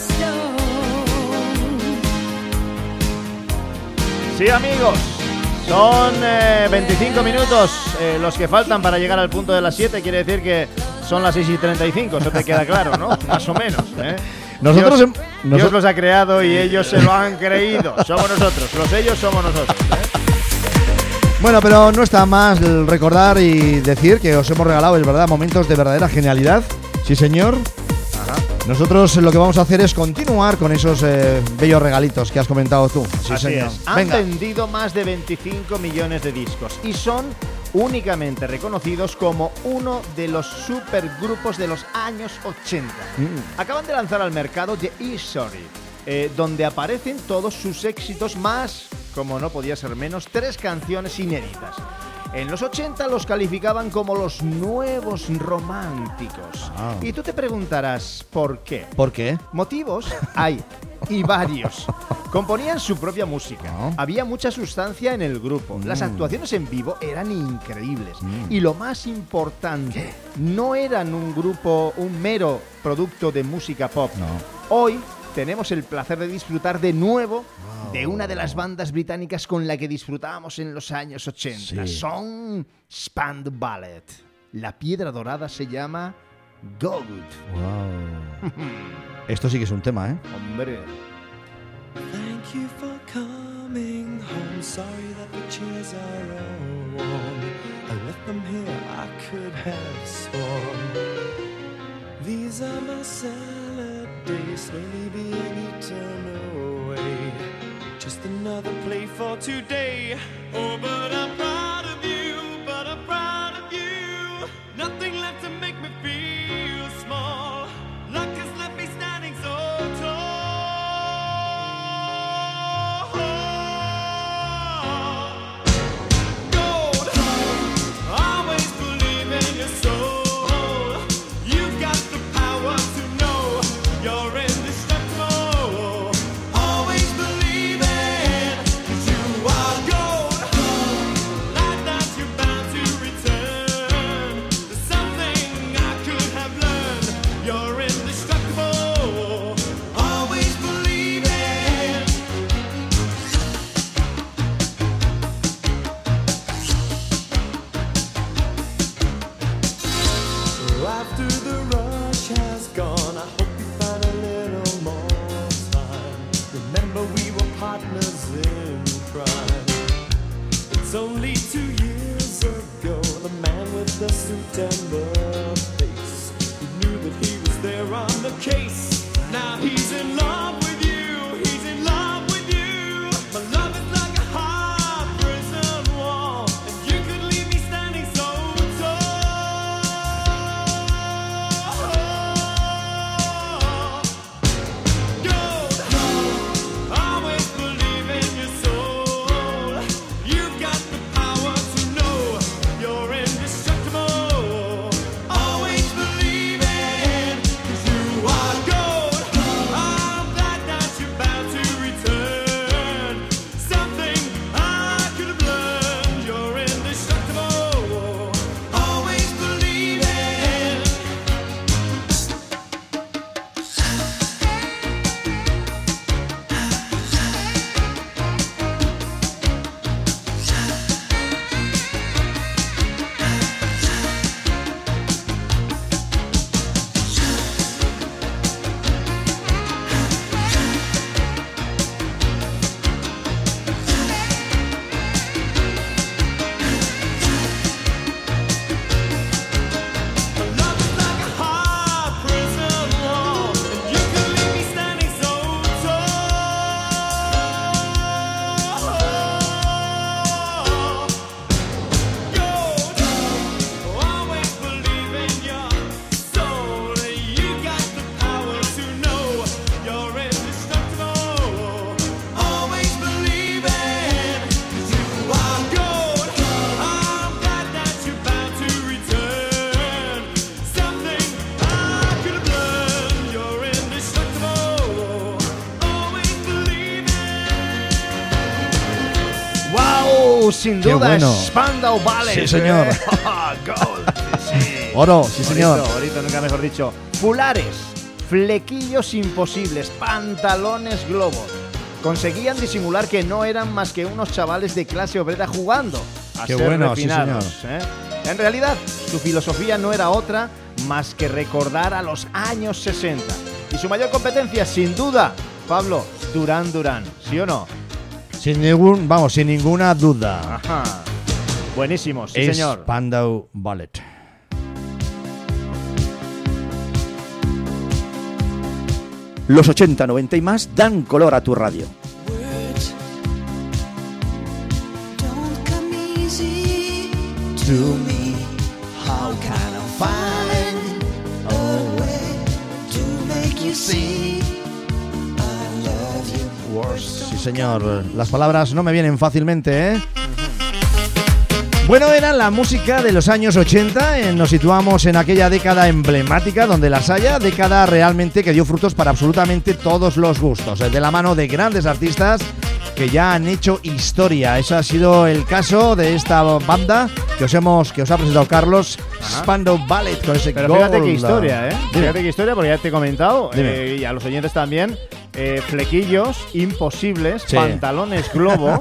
Sí, amigos, son 25 minutos los que faltan para llegar al punto de las 7. Quiere decir que son las 6:35, eso te queda claro, ¿no? Más o menos, ¿eh? Dios los ha creado y ellos se lo han creído. Somos nosotros, los ellos somos nosotros, ¿eh? Bueno, pero no está más recordar y decir que os hemos regalado, es verdad, momentos de verdadera genialidad. Sí, señor. Nosotros lo que vamos a hacer es continuar con esos bellos regalitos que has comentado tú. Sí, así señor. es. Han vendido más de 25 millones de discos y son únicamente reconocidos como uno de los supergrupos de los años 80. Acaban de lanzar al mercado The History, donde aparecen todos sus éxitos más, como no podía ser menos, 3 canciones inéditas. En los 80 los calificaban como los nuevos románticos. Y tú te preguntarás, ¿por qué? ¿Por qué? Motivos hay, y varios. Componían su propia música. Había mucha sustancia en el grupo. Las actuaciones en vivo eran increíbles. Y lo más importante, no eran un grupo, un mero producto de música pop. Hoy tenemos el placer de disfrutar de nuevo de una de las bandas británicas con la que disfrutábamos en los años 80. Son Spandau Ballet. La piedra dorada se llama Gold. Wow. Esto sí que es un tema, ¿eh? Hombre. Thank you for coming home. Sorry that the chairs are all warm. I left them here, I could have sworn. These are my salad days, slowly being eaten away. Just another play for today. Oh, but I'm proud of you, but I'm proud of you. Nothing left to make me feel small. Luck has left me standing so tall. Gold, always believe in your soul. You've got the power to know you're indestructible. Always believe it, 'cause you are gold. 'Cause only 2 years ago, the man with the suit and the face, he knew that he was there on the case. Now he's in love with you, he's in love with you. My love is like a high prison wall, and you could leave me standing so tall. Gold, always believe in your soul. You've got the power to know you're indestructible. Always believe in, 'cause you are gold. I'm glad that you're bound to return. Something I could have learned. You're indestructible. Always believe in. ¡Wow! Sin Qué duda, bueno. Spandau Ballet. Sí, señor. Gold, sí. Oro, sí, señor. Ahorita, nunca mejor dicho. Fulares, flequillos imposibles, pantalones globos. Conseguían disimular que no eran más que unos chavales de clase obrera jugando a Qué ser bueno, sí, refinados. señor. En realidad, su filosofía no era otra más que recordar a los años 60. Y su mayor competencia, sin duda, Pablo, Duran Duran, ¿sí o no? Sin ninguna duda. Ajá. Buenísimo, sí, Es señor. Spandau Ballet. Los 80, 90 y más dan color a tu radio. To me, how can I find a way to make you see I love you? Words. Sí, señor. Las palabras no me vienen fácilmente, ¿eh? Bueno, era la música de los años 80. Nos situamos en aquella década emblemática donde las haya, década realmente que dio frutos para absolutamente todos los gustos, de la mano de grandes artistas que ya han hecho historia. Ese ha sido el caso de esta banda que os ha presentado Carlos, Spandau Ballet, con ese Pero Gold. fíjate qué historia, ¿eh? Dime. Fíjate qué historia, porque ya te he comentado, Dime. y a los oyentes también, flequillos imposibles, Sí. pantalones globo,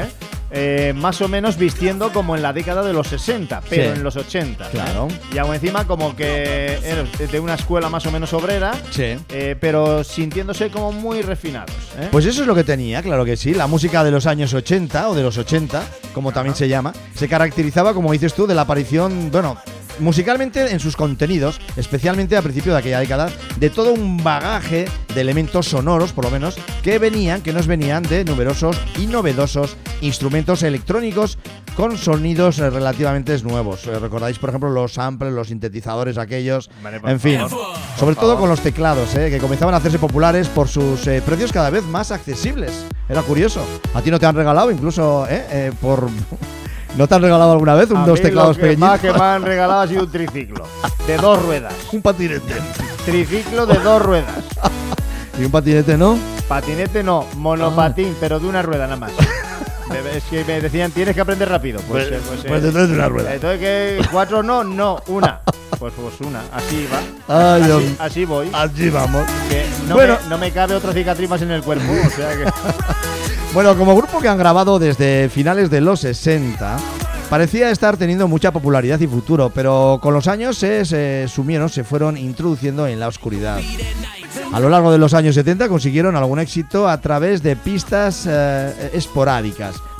más o menos vistiendo como en la década de los 60, pero Sí. en los 80. Claro. Y aún encima como que eres de una escuela más o menos obrera, Sí. pero sintiéndose como muy refinados. Pues eso es lo que tenía, claro que sí. La música de los años 80 o de los 80, como también se llama, se caracterizaba, como dices tú, de la aparición, bueno, musicalmente en sus contenidos, especialmente a principio de aquella década, de todo un bagaje de elementos sonoros, por lo menos, que nos venían de numerosos y novedosos instrumentos electrónicos con sonidos relativamente nuevos. Recordáis, por ejemplo, los samples, los sintetizadores aquellos, Vale, por en fin, favor. sobre Por todo favor. con los teclados, que comenzaban a hacerse populares por sus precios cada vez más accesibles. Era curioso. ¿A ti no te han regalado incluso por ¿No te han regalado alguna vez A dos mí teclados lo que pequeñitos? más que me han regalado ha sido un triciclo de 2 ruedas. Un patinete. Triciclo de 2 ruedas. Y un patinete, ¿no? Patinete no, monopatín, pero de una rueda nada más. Es que me decían, tienes que aprender rápido. Pues entonces de una rueda. Entonces, ¿que 4 no? No, una. Pues una, así va. Ay, Dios. Así voy. Así vamos. Que no, Bueno. no me cabe otra cicatriz más en el cuerpo. O sea que. Bueno, como grupo que han grabado desde finales de los 60, parecía estar teniendo mucha popularidad y futuro, pero con los años se sumieron, se fueron introduciendo en la oscuridad. A lo largo de los años 70 consiguieron algún éxito a través de pistas esporádicas,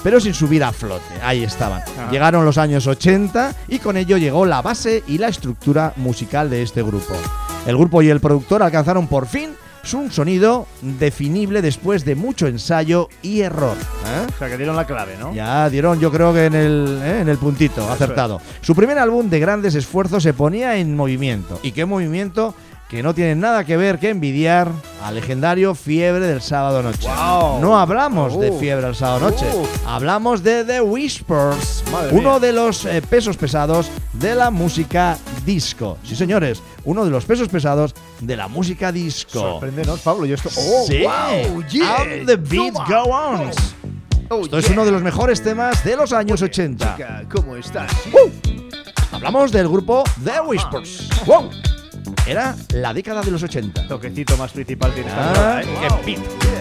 pero sin subir a flote. Ahí estaban. Ajá. Llegaron los años 80 y con ello llegó la base y la estructura musical de este grupo. El grupo y el productor alcanzaron por fin un sonido definible después de mucho ensayo y error. O sea, que dieron la clave, ¿no? Ya dieron, yo creo que en el puntito, acertado. Su primer álbum de grandes esfuerzos se ponía en movimiento. ¿Y qué movimiento? Que no tiene nada que ver que envidiar al legendario Fiebre del Sábado Noche. Wow. No hablamos de Fiebre del Sábado Noche, hablamos de The Whispers, uno de los pesos pesados de la música disco. Sí, señores, uno de los pesos pesados de la música disco. Sorpréndenos, Pablo. Yo esto. Sí. Wow, yeah. And the beat go on. Esto es uno de los mejores temas de los años 80. Chica, ¿cómo estás? Hablamos del grupo The Whispers. Wow. Era la década de los 80. Toquecito más principal tiene esta nueva, ¿eh? Wow. ¡Qué beat!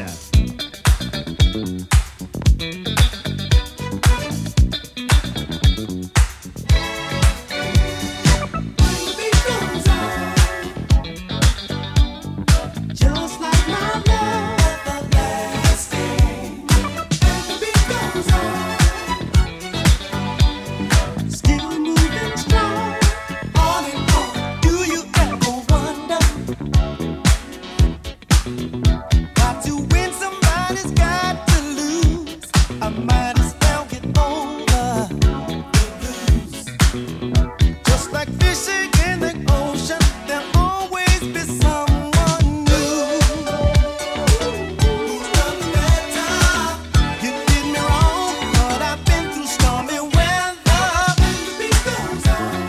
Just like my love everlasting. The beat goes on. Still moving strong. On and on. Do you ever wonder? Got to win, somebody's got to lose. I might as well get over the blues. Just like fishing in the ocean, there'll always be someone new. You did me wrong, but I've been through stormy weather. The beat goes on.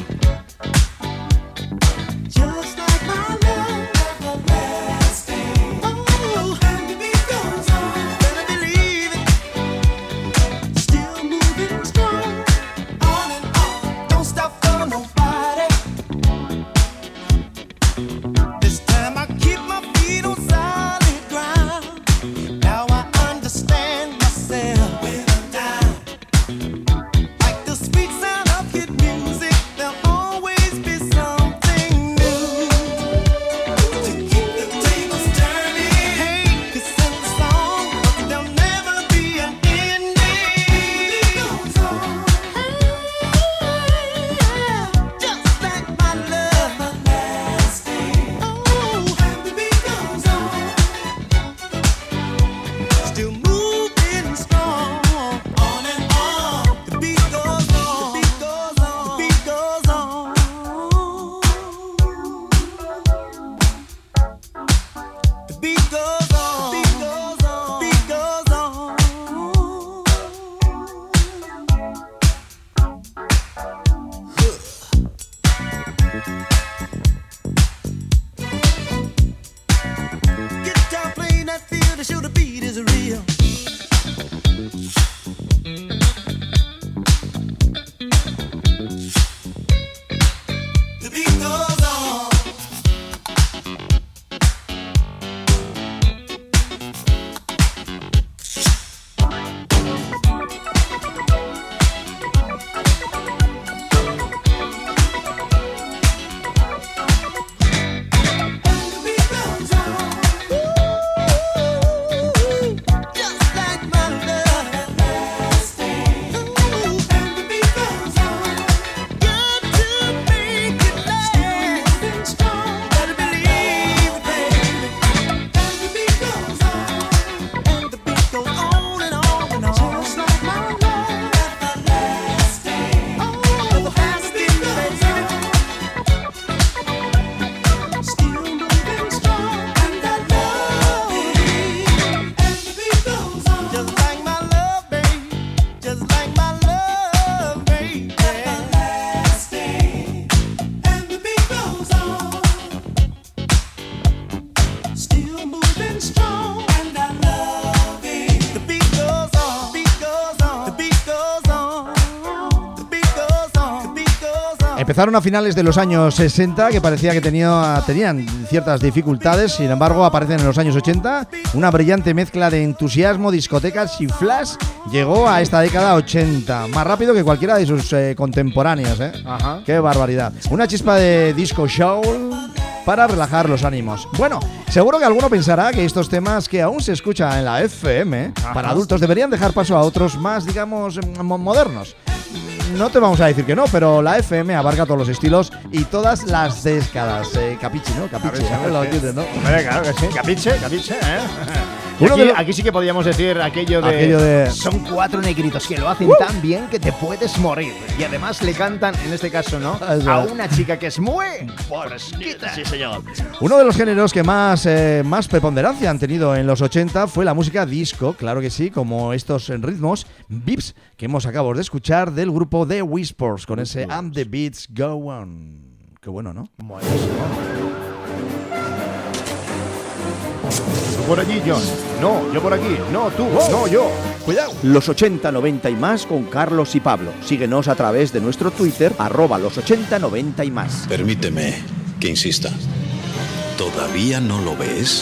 Just like my love everlasting. Oh, and the beat goes on. Better believe it. Still moving strong. On and on. Don't stop for nobody. This time I keep my feet on solid ground. Now I understand myself with a doubt. Like the sweet sound of hit music, there'll always be something new to keep the tables turning. Hey, it's in the song, but there'll never be an ending. It goes on. Just like my love everlasting. Oh, and the beat goes on. Still moving strong. On and on. The beat goes on. The beat goes on. The beat goes on. The beat goes on. The beat goes on. The beat goes on. Guitar playing that feel to show the beat is real. The beat goes on. The beat goes on. Just like my love everlasting. Ooh, and the beat goes on. Got to make it last. Still strong. Better believe it, baby. And the beat goes on. And the beat goes on and on and on. Just like my love everlasting. Oh, everlasting, baby. Still moving strong, and I love it. And the beat goes on. Just like my love, baby. Just like my love, baby. Everlasting. And the beat goes on. Still moving strong, and I love it. The beat goes on. The beat goes on. The beat goes on. The beat goes on. The beat goes on. Empezaron a finales de los años 60, que parecía que tenían ciertas dificultades, sin embargo aparecen en los años 80. Una brillante mezcla de entusiasmo, discotecas y flash llegó a esta década 80, más rápido que cualquiera de sus contemporáneas, ¿eh? Ajá. ¡Qué barbaridad! Una chispa de disco show para relajar los ánimos. Bueno, seguro que alguno pensará que estos temas que aún se escuchan en la FM para adultos deberían dejar paso a otros más, digamos, modernos. No te vamos a decir que no, pero la FM abarca todos los estilos y todas las décadas. Capiche, ¿no? Capiche, lo entiendes, ¿no? Claro que sí, capiche, Aquí sí que podríamos decir aquello de son 4 negritos que lo hacen tan bien que te puedes morir. Y además le cantan, en este caso, ¿no? A una chica que es muy fresquita. Sí, señor. Uno de los géneros que más preponderancia han tenido en los 80 fue la música disco, claro que sí, como estos ritmos beeps que hemos acabado de escuchar del grupo The Whispers con ese And the Beats Go On. Qué bueno, ¿no? Por allí, John. No, yo por aquí. No, tú. No, yo. Cuidado. Los 80, 90 y más con Carlos y Pablo. Síguenos a través de nuestro Twitter, @los 80, 90 y más. Permíteme que insista. ¿Todavía no lo ves?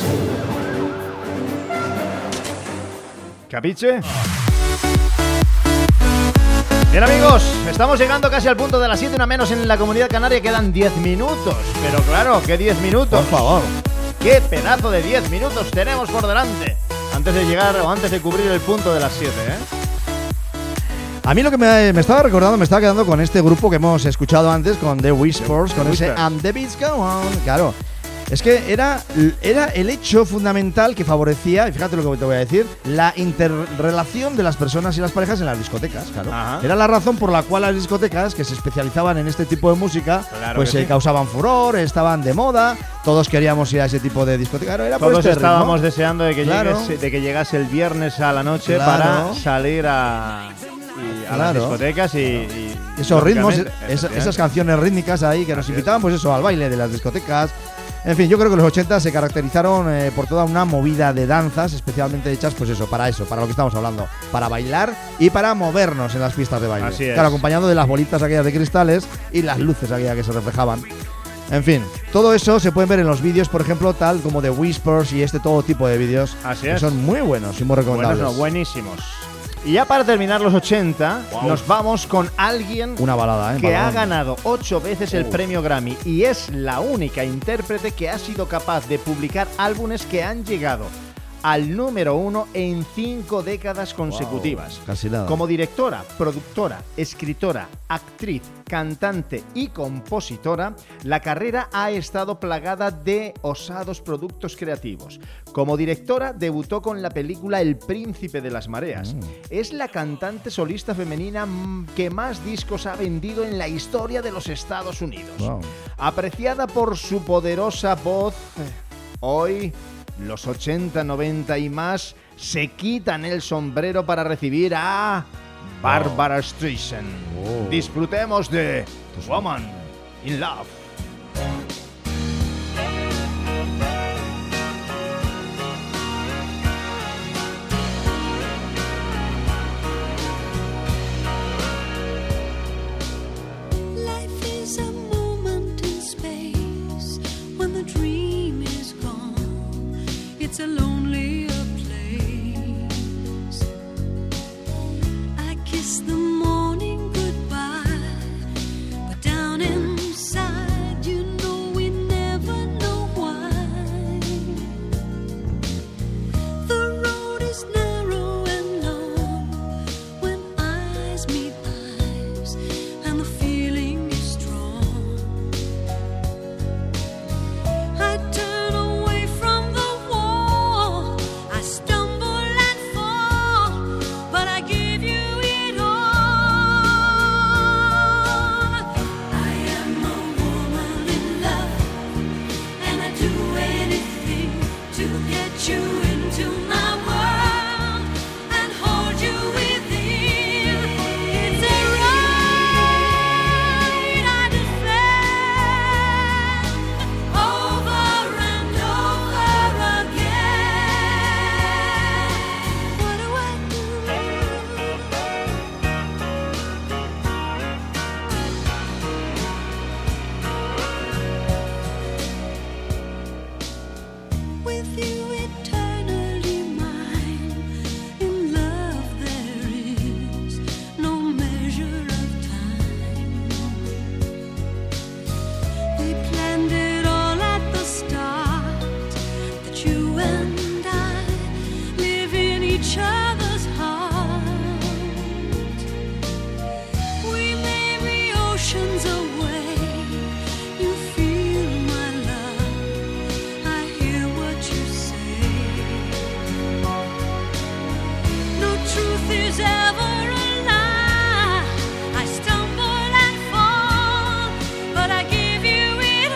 ¿Capiche? Bien, amigos, estamos llegando casi al punto de las 7, una menos en la Comunidad Canaria. Quedan 10 minutos. Pero claro, ¿qué 10 minutos? Por favor. ¡Qué pedazo de 10 minutos tenemos por delante! Antes de llegar o antes de cubrir el punto de las 7, A mí lo que me estaba recordando, me estaba quedando con este grupo que hemos escuchado antes, con The Whispers, con ese And the Beats Go On. Claro, es que era el hecho fundamental que favorecía, y fíjate lo que te voy a decir, la interrelación de las personas y las parejas en las discotecas, claro. Ajá. Era la razón por la cual las discotecas que se especializaban en este tipo de música, Claro pues que sí. causaban furor, estaban de moda, todos queríamos ir a ese tipo de discoteca. Era por Todos este estábamos ritmo. deseando de que, Claro. de que llegase el viernes a la noche Claro. para salir a las Claro. discotecas y esos ritmos, lógicamente, esas canciones rítmicas ahí que nos invitaban, pues eso, al baile de las discotecas. En fin, yo creo que los 80 se caracterizaron por toda una movida de danzas, especialmente hechas, pues eso, para lo que estamos hablando, para bailar y para movernos en las pistas de baile. Así es. Claro, acompañado de las bolitas aquellas de cristales y las luces aquellas que se reflejaban. En fin, todo eso se puede ver en los vídeos, por ejemplo, tal como The Whispers y todo tipo de vídeos. Así que es. son muy buenos y muy recomendables. Buenos, no, buenísimos. Y ya para terminar los 80, nos vamos con alguien Una balada, que ha balada. ganado 8 veces el premio Grammy y es la única intérprete que ha sido capaz de publicar álbumes que han llegado al número 1 en 5 décadas consecutivas. Casi nada. Como directora, productora, escritora, actriz, cantante y compositora, la carrera ha estado plagada de osados productos creativos. Como directora, debutó con la película El Príncipe de las Mareas. Es la cantante solista femenina que más discos ha vendido en la historia de los Estados Unidos. Wow. Apreciada por su poderosa voz, hoy los 80, 90 y más se quitan el sombrero para recibir a Barbara Streisand. Disfrutemos de Woman in Love. Life is a moment in space when the dream is gone. It's a lonelier place. I kiss the morning goodbye, but down inside oceans away. You feel my love, I hear what you say. No truth is ever a lie. I stumble and fall, but I give you it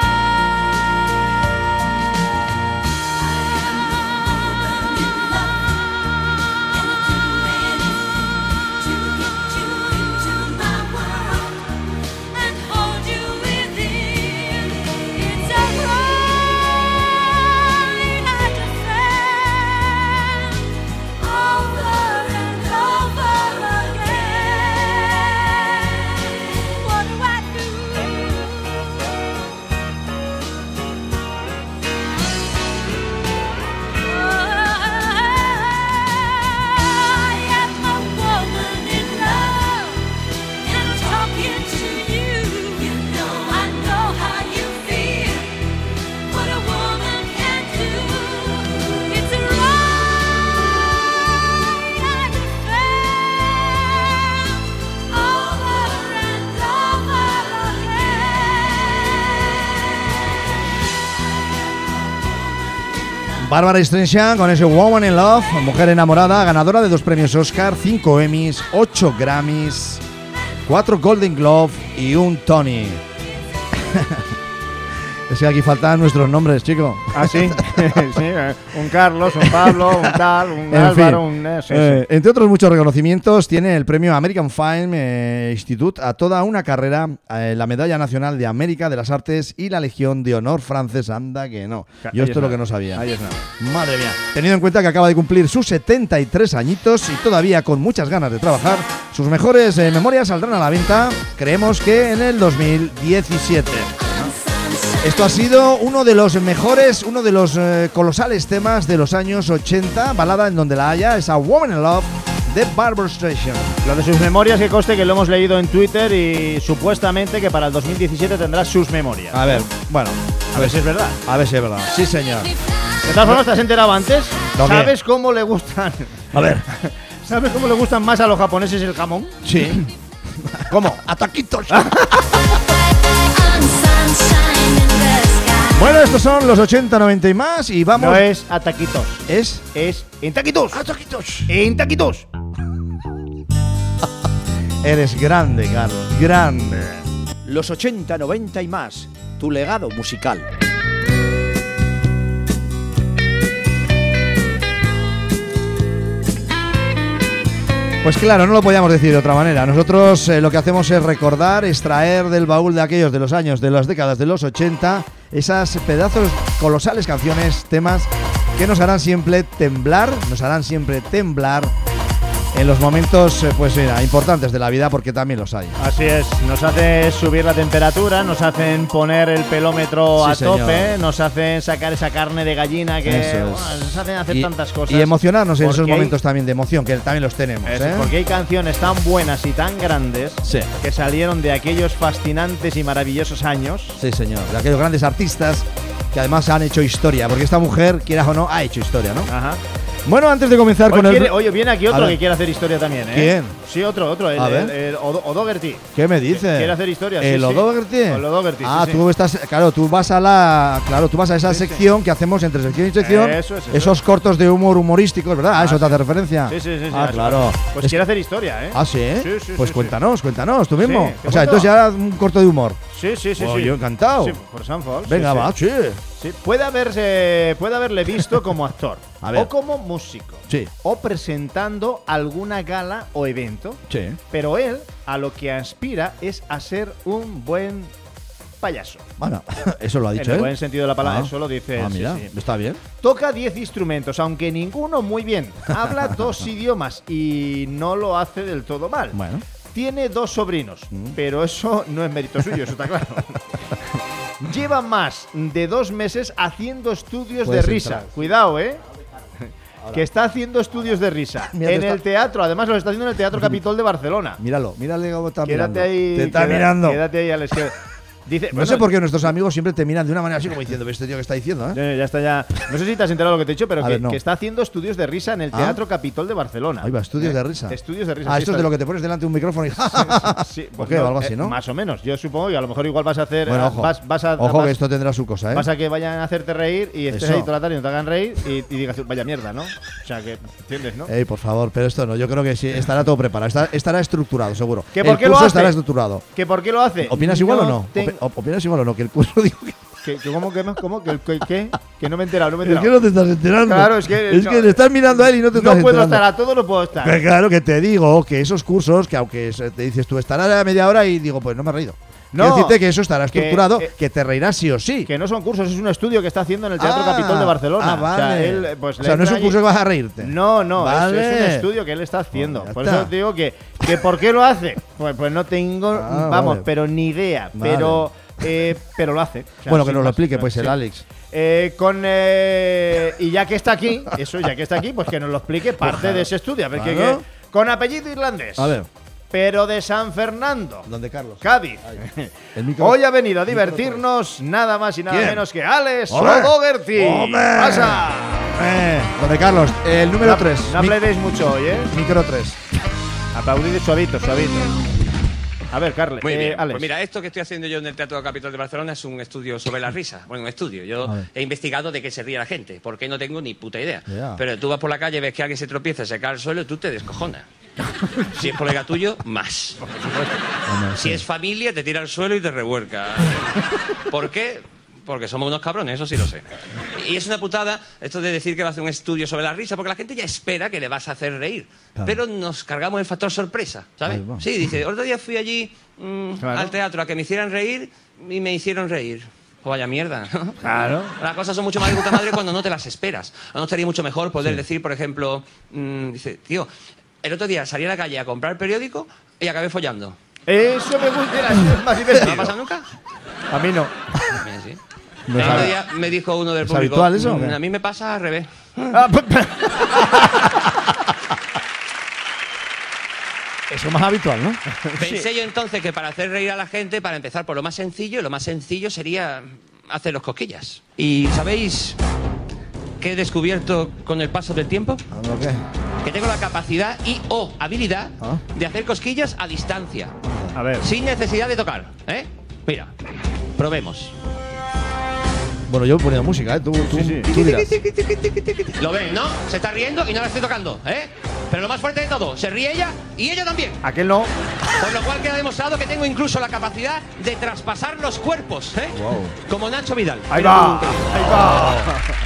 Bárbara Streisand con ese Woman in Love, mujer enamorada, ganadora de 2 premios Oscar, 5 Emmys, 8 Grammys, 4 Golden Globe y un Tony. Es que aquí faltan nuestros nombres, chico. Ah, sí. Sí, un Carlos, un Pablo, un tal, un Álvaro, un... Sí, sí. Entre otros muchos reconocimientos, tiene el premio American Film Institute a toda una carrera, la Medalla Nacional de América de las Artes y la Legión de Honor francesa. Anda que no. Yo esto es lo que no sabía. Ahí es nada. Madre mía. Teniendo en cuenta que acaba de cumplir sus 73 añitos y todavía con muchas ganas de trabajar, sus mejores memorias saldrán a la venta, creemos que en el 2017. Esto ha sido uno de los mejores, uno de los colosales temas de los años 80, balada en donde la haya, esa Woman in Love de Barbara Streisand. Lo de sus memorias, que conste que lo hemos leído en Twitter y supuestamente que para el 2017 tendrá sus memorias. A ver, bueno. A ver si es verdad. A ver si es verdad. Sí, señor. De todas formas, ¿te has enterado antes? ¿Sabes cómo le gustan? A ver. ¿Sabes cómo le gustan más a los japoneses el jamón? Sí. ¿Cómo? A taquitos. Bueno, estos son los 80, 90 y más y vamos... No es a taquitos. Es en taquitos. A taquitos. En taquitos. Eres grande, Carlos. Grande. Los 80, 90 y más. Tu legado musical. Pues claro, no lo podíamos decir de otra manera. Nosotros lo que hacemos es recordar, extraer del baúl de aquellos de los años, de las décadas de los 80, esas pedazos colosales canciones, temas que nos harán siempre temblar, en los momentos pues mira, importantes de la vida, porque también los hay. Así es, nos hace subir la temperatura, nos hacen poner el pelómetro a tope, nos hacen sacar esa carne de gallina que nos hacen hacer tantas cosas. Y emocionarnos en esos momentos también de emoción, que también los tenemos. Porque hay canciones tan buenas y tan grandes que salieron de aquellos fascinantes y maravillosos años. Sí, señor, de aquellos grandes artistas que además han hecho historia, porque esta mujer, quieras o no, ha hecho historia, ¿no? Ajá. Bueno, antes de comenzar con el... Oye, viene aquí otro que quiere hacer historia también, ¿eh? ¿Quién? Sí, otro, el O'Doherty. ¿Qué me dices? Quiere hacer historia, ¿El O'Doherty? El O'Doherty, Ah, tú estás... Claro, tú vas a esa sección que hacemos entre sección y sección. Eso. Esos cortos de humor humorísticos, ¿verdad? ¿A eso te hace referencia? Sí. Ah, claro. Pues quiere hacer historia, ¿eh? ¿Ah, sí? Sí. Pues cuéntanos, tú mismo. Sí, o sea, entonces ya un corto de humor. Sí. Yo encantado. Sí, por Sanford. Venga, va, sí. Sí, puede haberle visto como actor o como músico, sí, o presentando alguna gala o evento, sí, pero él a lo que aspira es a ser un buen payaso. Bueno, eso lo ha dicho en el él. buen sentido de la palabra, eso lo dice él. Mira, sí. Está bien. Toca 10 instrumentos, aunque ninguno muy bien. Habla 2 idiomas y no lo hace del todo mal. Bueno. Tiene 2 sobrinos, pero eso no es mérito suyo, eso está claro. Lleva más de 2 meses haciendo estudios de risa. Cuidado, que está haciendo estudios de risa en el teatro. Además, lo está haciendo en el Teatro Capitol de Barcelona. Mírale cómo está mirando. Te está mirando. Quédate ahí, Alex. Dice, No sé por qué nuestros amigos siempre te miran de una manera así como diciendo, ¿ves este tío que está diciendo? Ya está ya. No sé si te has enterado de lo que te he dicho, pero A ver, no. que está haciendo estudios de risa en el Teatro Capitol de Barcelona. Ahí va, estudios de risa. Estudios de risa. Ah, sí, esto es está- de lo que te pones delante de un micrófono y Sí, ¿O qué? O algo así, ¿no? Más o menos. Yo supongo que a lo mejor igual vas a hacer. Bueno, ojo. Ojo que esto tendrá su cosa, ¿eh? Vas a que vayan a hacerte reír y estés Eso. ahí toda la tarde y no te hagan reír y digas, vaya mierda, ¿no? O sea, que entiendes, ¿no? Ey, por favor, pero esto no, yo creo que sí, estará todo preparado, estará estructurado, seguro. ¿Que por qué el lo curso hace? estará estructurado. ¿Que por qué lo hace? ¿Opinas igual o no? ten- ¿Opinas igual o no? Que el curso digo que... ¿Cómo? ¿Que no me he enterado? Es que no te estás enterando. Claro, es que le estás mirando a él y no te estás no puedo enterando. estar a todo, no puedo estar. Que claro que te digo que esos cursos, que aunque te dices tú estará a media hora y digo, pues no me he reído. No, Quiero decirte que eso estará que, estructurado, que te reirás sí o sí. Que no son cursos, es un estudio que está haciendo en el Teatro Capitol de Barcelona. Vale. O sea, él, pues, O sea, no es un curso que vas a reírte. No, Vale. es un estudio que él está haciendo. Ya Por está. eso te digo que ¿por qué lo hace? Pues no tengo, vamos, vale. pero ni idea. Vale. Pero lo hace. O sea, Bueno, que sin nos lo más. explique pues Sí. el Alex. Y ya que está aquí, pues que nos lo explique parte Claro. de ese estudio. A ver, Claro. con apellido irlandés. A ver. Pero de San Fernando. ¿Dónde, Carlos? Cádiz. El micro- Hoy ha venido a divertirnos nada más y nada ¿Quién? menos que Alex ¡Hombre! O'Dougherty. ¡Hombre! ¡Pasa! Donde Carlos, el número 3. No aplaudéis mucho hoy, ¿eh? Micro 3. Aplaudid suavito. A ver, Carles. Muy bien. Alex. Pues mira, esto que estoy haciendo yo en el Teatro Capitol de Barcelona es un estudio sobre la risa. Bueno, un estudio. Yo A ver. he investigado de qué se ríe la gente, porque no tengo ni puta idea. Ya. Pero tú vas por la calle, ves que alguien se tropieza, se cae al suelo y tú te descojonas. Si es colega tuyo, más. Si es familia, te tira al suelo y te revuelca. ¿Por qué? Porque somos unos cabrones, eso sí lo sé. Y es una putada esto de decir que vas a hacer un estudio sobre la risa, porque la gente ya espera que le vas a hacer reír. Claro. Pero nos cargamos el factor sorpresa, ¿sabes? Ahí va. Sí, dice, otro día fui allí Claro. al teatro a que me hicieran reír y me hicieron reír. O vaya mierda, ¿no? Claro. Las cosas son mucho más de puta madre cuando no te las esperas. ¿No estaría mucho mejor poder decir, por ejemplo, dice, tío, el otro día salí a la calle a comprar periódico y acabé follando. Eso me gusta, es más ¿No divertido. ha pasado nunca? A mí no. Sí. No El es otro hab- día me dijo uno del ¿Es público, habitual eso o qué? a mí me pasa al revés. Eso es más habitual, ¿no? Pensé yo entonces que para hacer reír a la gente, para empezar por lo más sencillo sería hacer los cosquillas. ¿Y sabéis qué he descubierto con el paso del tiempo? ¿Lo qué? Que tengo la capacidad y o habilidad Ah. de hacer cosquillas a distancia, A ver. sin necesidad de tocar, ¿eh? Mira, probemos. Bueno, yo ponía música, ¿eh? Tú dirás. ¿Lo ven, no? Se está riendo y no la estoy tocando, ¿eh? Pero lo más fuerte de todo, se ríe ella y ella también. Aquel no. Por lo cual queda demostrado que tengo incluso la capacidad de traspasar los cuerpos, ¿eh? Wow. Como Nacho Vidal. Ahí Mira va. tú, querido. Ahí va.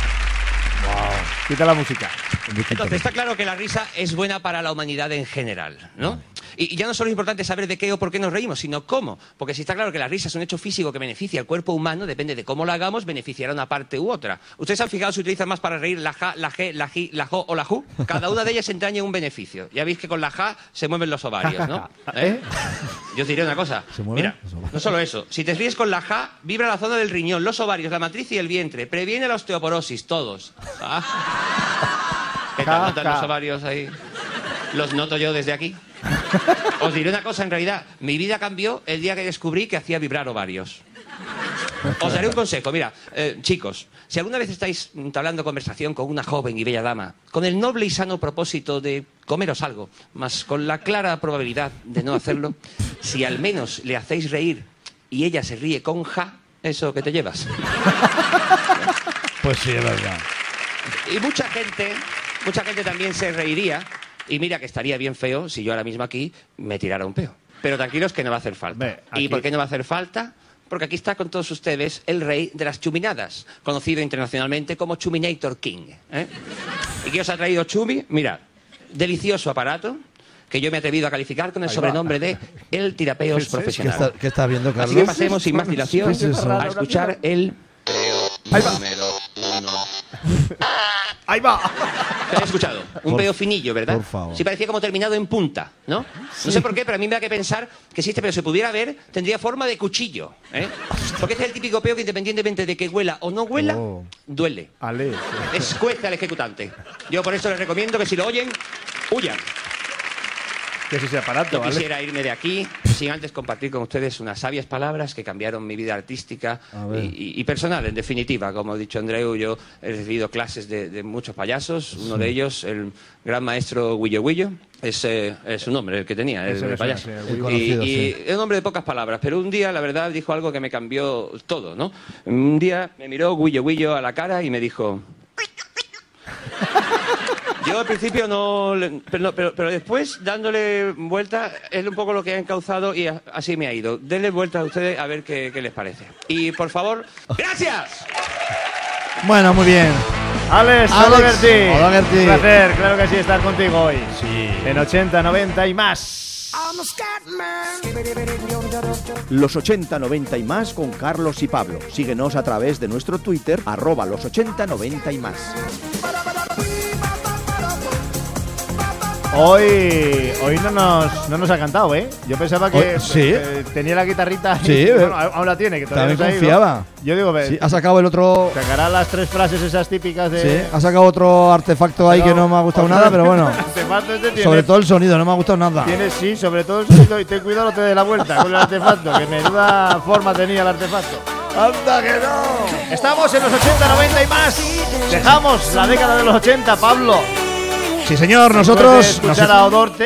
Quita la música. Entonces, está claro que la risa es buena para la humanidad en general, ¿no? Y ya no solo es importante saber de qué o por qué nos reímos, sino cómo. Porque si está claro que la risa es un hecho físico que beneficia al cuerpo humano, depende de cómo la hagamos, beneficiará una parte u otra. ¿Ustedes han fijado si utilizan más para reír la ja, la ge, la ji, la jo o la ju? Cada una de ellas entraña un beneficio. Ya veis que con la ja se mueven los ovarios, ¿no? ¿Eh? Yo os diré una cosa. ¿Se mueven? Mira, no solo eso. Si te ríes con la ja, vibra la zona del riñón, los ovarios, la matriz y el vientre. Previene la osteoporosis, todos. ¿Ah? ¿Qué tal notan los ovarios ahí? Los noto yo desde aquí. Os diré una cosa, en realidad, mi vida cambió el día que descubrí que hacía vibrar ovarios. Os daré un consejo, mira, chicos, si alguna vez estáis entablando conversación con una joven y bella dama, con el noble y sano propósito de comeros algo, mas con la clara probabilidad de no hacerlo, si al menos le hacéis reír y ella se ríe con ja, eso que te llevas. Pues sí, es verdad. Y mucha gente también se reiría. Y mira que estaría bien feo si yo ahora mismo aquí me tirara un peo. Pero tranquilos que no va a hacer falta. Ve, aquí. ¿Y por qué no va a hacer falta? Porque aquí está con todos ustedes el rey de las chuminadas, conocido internacionalmente como Chuminator King. ¿Eh? ¿Y qué os ha traído Chumi? Mira, delicioso aparato que yo me he atrevido a calificar con el sobrenombre de el tirapeos profesional. ¿Qué estás viendo, Carlos? Así que pasemos sin más dilación ¿Qué es eso? a escuchar el Ahí va. número 1. Ahí va. ¿Qué habéis escuchado? Un Por- peo finillo, ¿verdad? por favor. Sí, parecía como terminado en punta, ¿no? No sé por qué, pero a mí me da que pensar que si este peo se pudiera ver, tendría forma de cuchillo, ¿eh? Porque este es el típico peo que independientemente de que huela o no huela, Oh. duele. Ale. Escuece al ejecutante. Yo por eso les recomiendo que si lo oyen, huyan. ¿Qué es ese aparato? No ¿vale? quisiera irme de aquí sin antes compartir con ustedes unas sabias palabras que cambiaron mi vida artística y personal, en definitiva. Como ha dicho Andreu, yo he recibido clases de muchos payasos. Uno de ellos, el gran maestro Guillo Guillo, es su nombre, el que tenía, el payaso. Y es un hombre de pocas palabras, pero un día, la verdad, dijo algo que me cambió todo, ¿no? Un día me miró Guillo Guillo a la cara y me dijo... Yo al principio no... Pero después, dándole vuelta, es un poco lo que ha encauzado y así me ha ido. Denle vuelta a ustedes a ver qué les parece. Y, por favor, ¡gracias! Bueno, muy bien. Alex O'Doherty. O'Doherty. Un placer, claro que sí, estar contigo hoy. Sí. En 80, 90 y más. Los 80, 90 y más con Carlos y Pablo. Síguenos a través de nuestro Twitter, @los 80, 90 y más. Hoy no nos ha cantado, ¿eh? Yo pensaba que tenía la guitarrita. Sí, bueno, aún la tiene, que todavía también no se confiaba. ha ido. Yo digo, sí, ha sacado el otro. Sacará las 3 frases esas típicas de. Sí, ha sacado otro artefacto ahí que no me ha gustado nada, pero bueno. Sobre todo el sonido, no me ha gustado nada. Sí, sobre todo el sonido. Y ten cuidado, no te dé la vuelta con el artefacto, que menuda forma tenía el artefacto. ¡Anda que no! Estamos en los 80, 90 y más. Dejamos la década de los 80, Pablo. Sí, señor, nosotros... Escuchar a O'Doherty,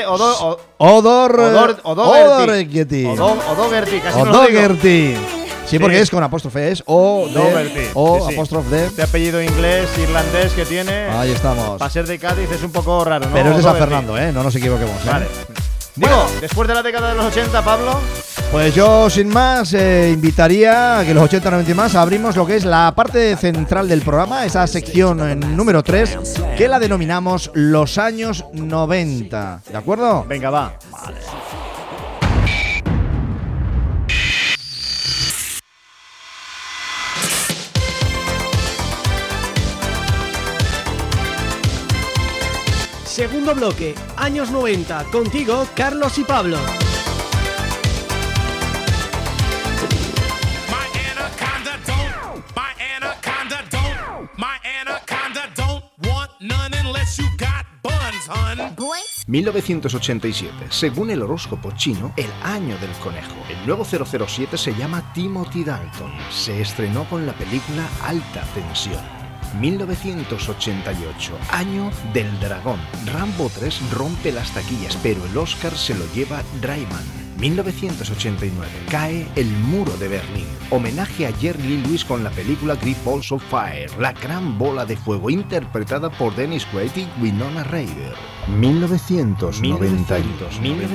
casi no lo digo. Sí, porque es con apóstrofe, es O'Doherty. apóstrofe. Este apellido inglés, irlandés que tiene. Ahí estamos. Para ser de Cádiz es un poco raro, ¿no? Pero es de San Fernando, no nos equivoquemos. Vale. Digo, después de la década de los 80, Pablo. Pues yo, sin más, invitaría a que los 80, 90 y más abrimos lo que es la parte central del programa, esa sección número 3, que la denominamos los años 90. ¿De acuerdo? Venga, va. Vale. Segundo bloque, años 90, contigo, Carlos y Pablo. Boys. 1987, según el horóscopo chino, el año del conejo. El nuevo 007 se llama Timothy Dalton. Se estrenó con la película Alta Tensión. 1988, año del dragón. Rambo 3 rompe las taquillas, pero el Oscar se lo lleva Rayman. 1989, cae el muro de Berlín. Homenaje a Jerry Lee Lewis con la película Great Balls of Fire, la gran bola de fuego, interpretada por Dennis Quaid y Winona Ryder. 1992.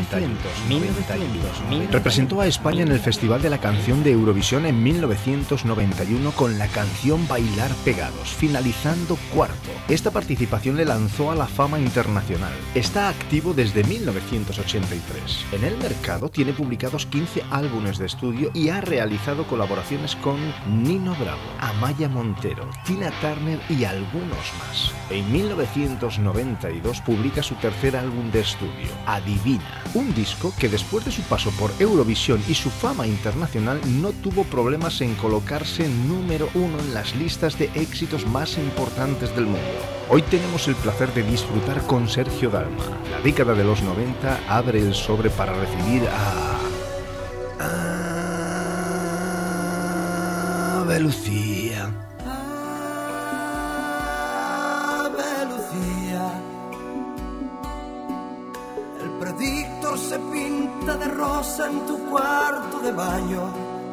Representó a España en el Festival de la Canción de Eurovisión en 1991 con la canción Bailar Pegados, finalizando cuarto. Esta participación le lanzó a la fama internacional. Está activo desde 1983. En el mercado tiene publicados 15 álbumes de estudio y ha realizado colaboraciones con Nino Bravo, Amaya Montero, Tina Turner y algunos más. En 1992 publica su tercer álbum de estudio, Adivina, un disco que después de su paso por Eurovisión y su fama internacional no tuvo problemas en colocarse número 1 en las listas de éxitos más importantes del mundo. Hoy tenemos el placer de disfrutar con Sergio Dalma. La década de los 90 abre el sobre para recibir a Ave Lucía. Ave Lucía. El predictor se pinta de rosa en tu cuarto de baño.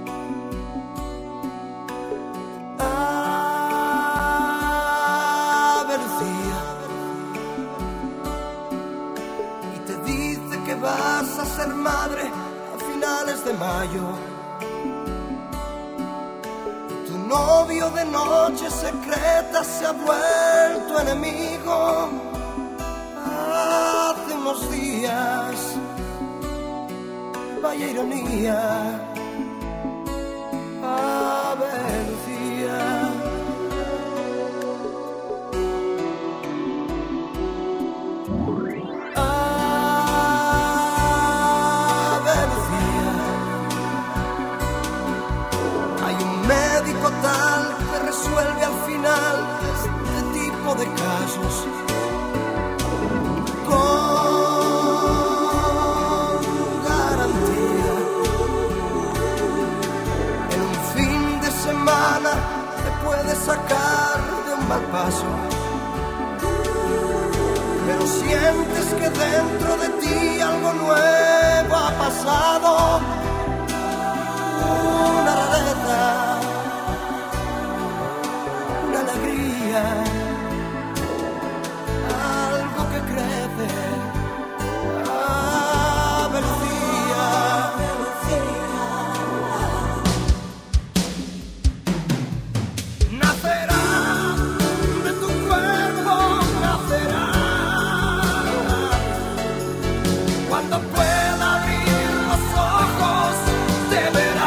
Ave Lucía. Y te dice que vas a ser madre a finales de mayo. Tu novio de noche secreta se ha vuelto enemigo. Hace unos días, vaya ironía, Ave Lucía. Ave Lucía. Hay un médico tal que resuelve al final este tipo de casos. Con mal paso, pero sientes que dentro de ti algo nuevo ha pasado, una rareza, una alegría, algo que crece a velocidad. Nacerá de tu cuerpo, nacerá cuando pueda abrir los ojos, te verá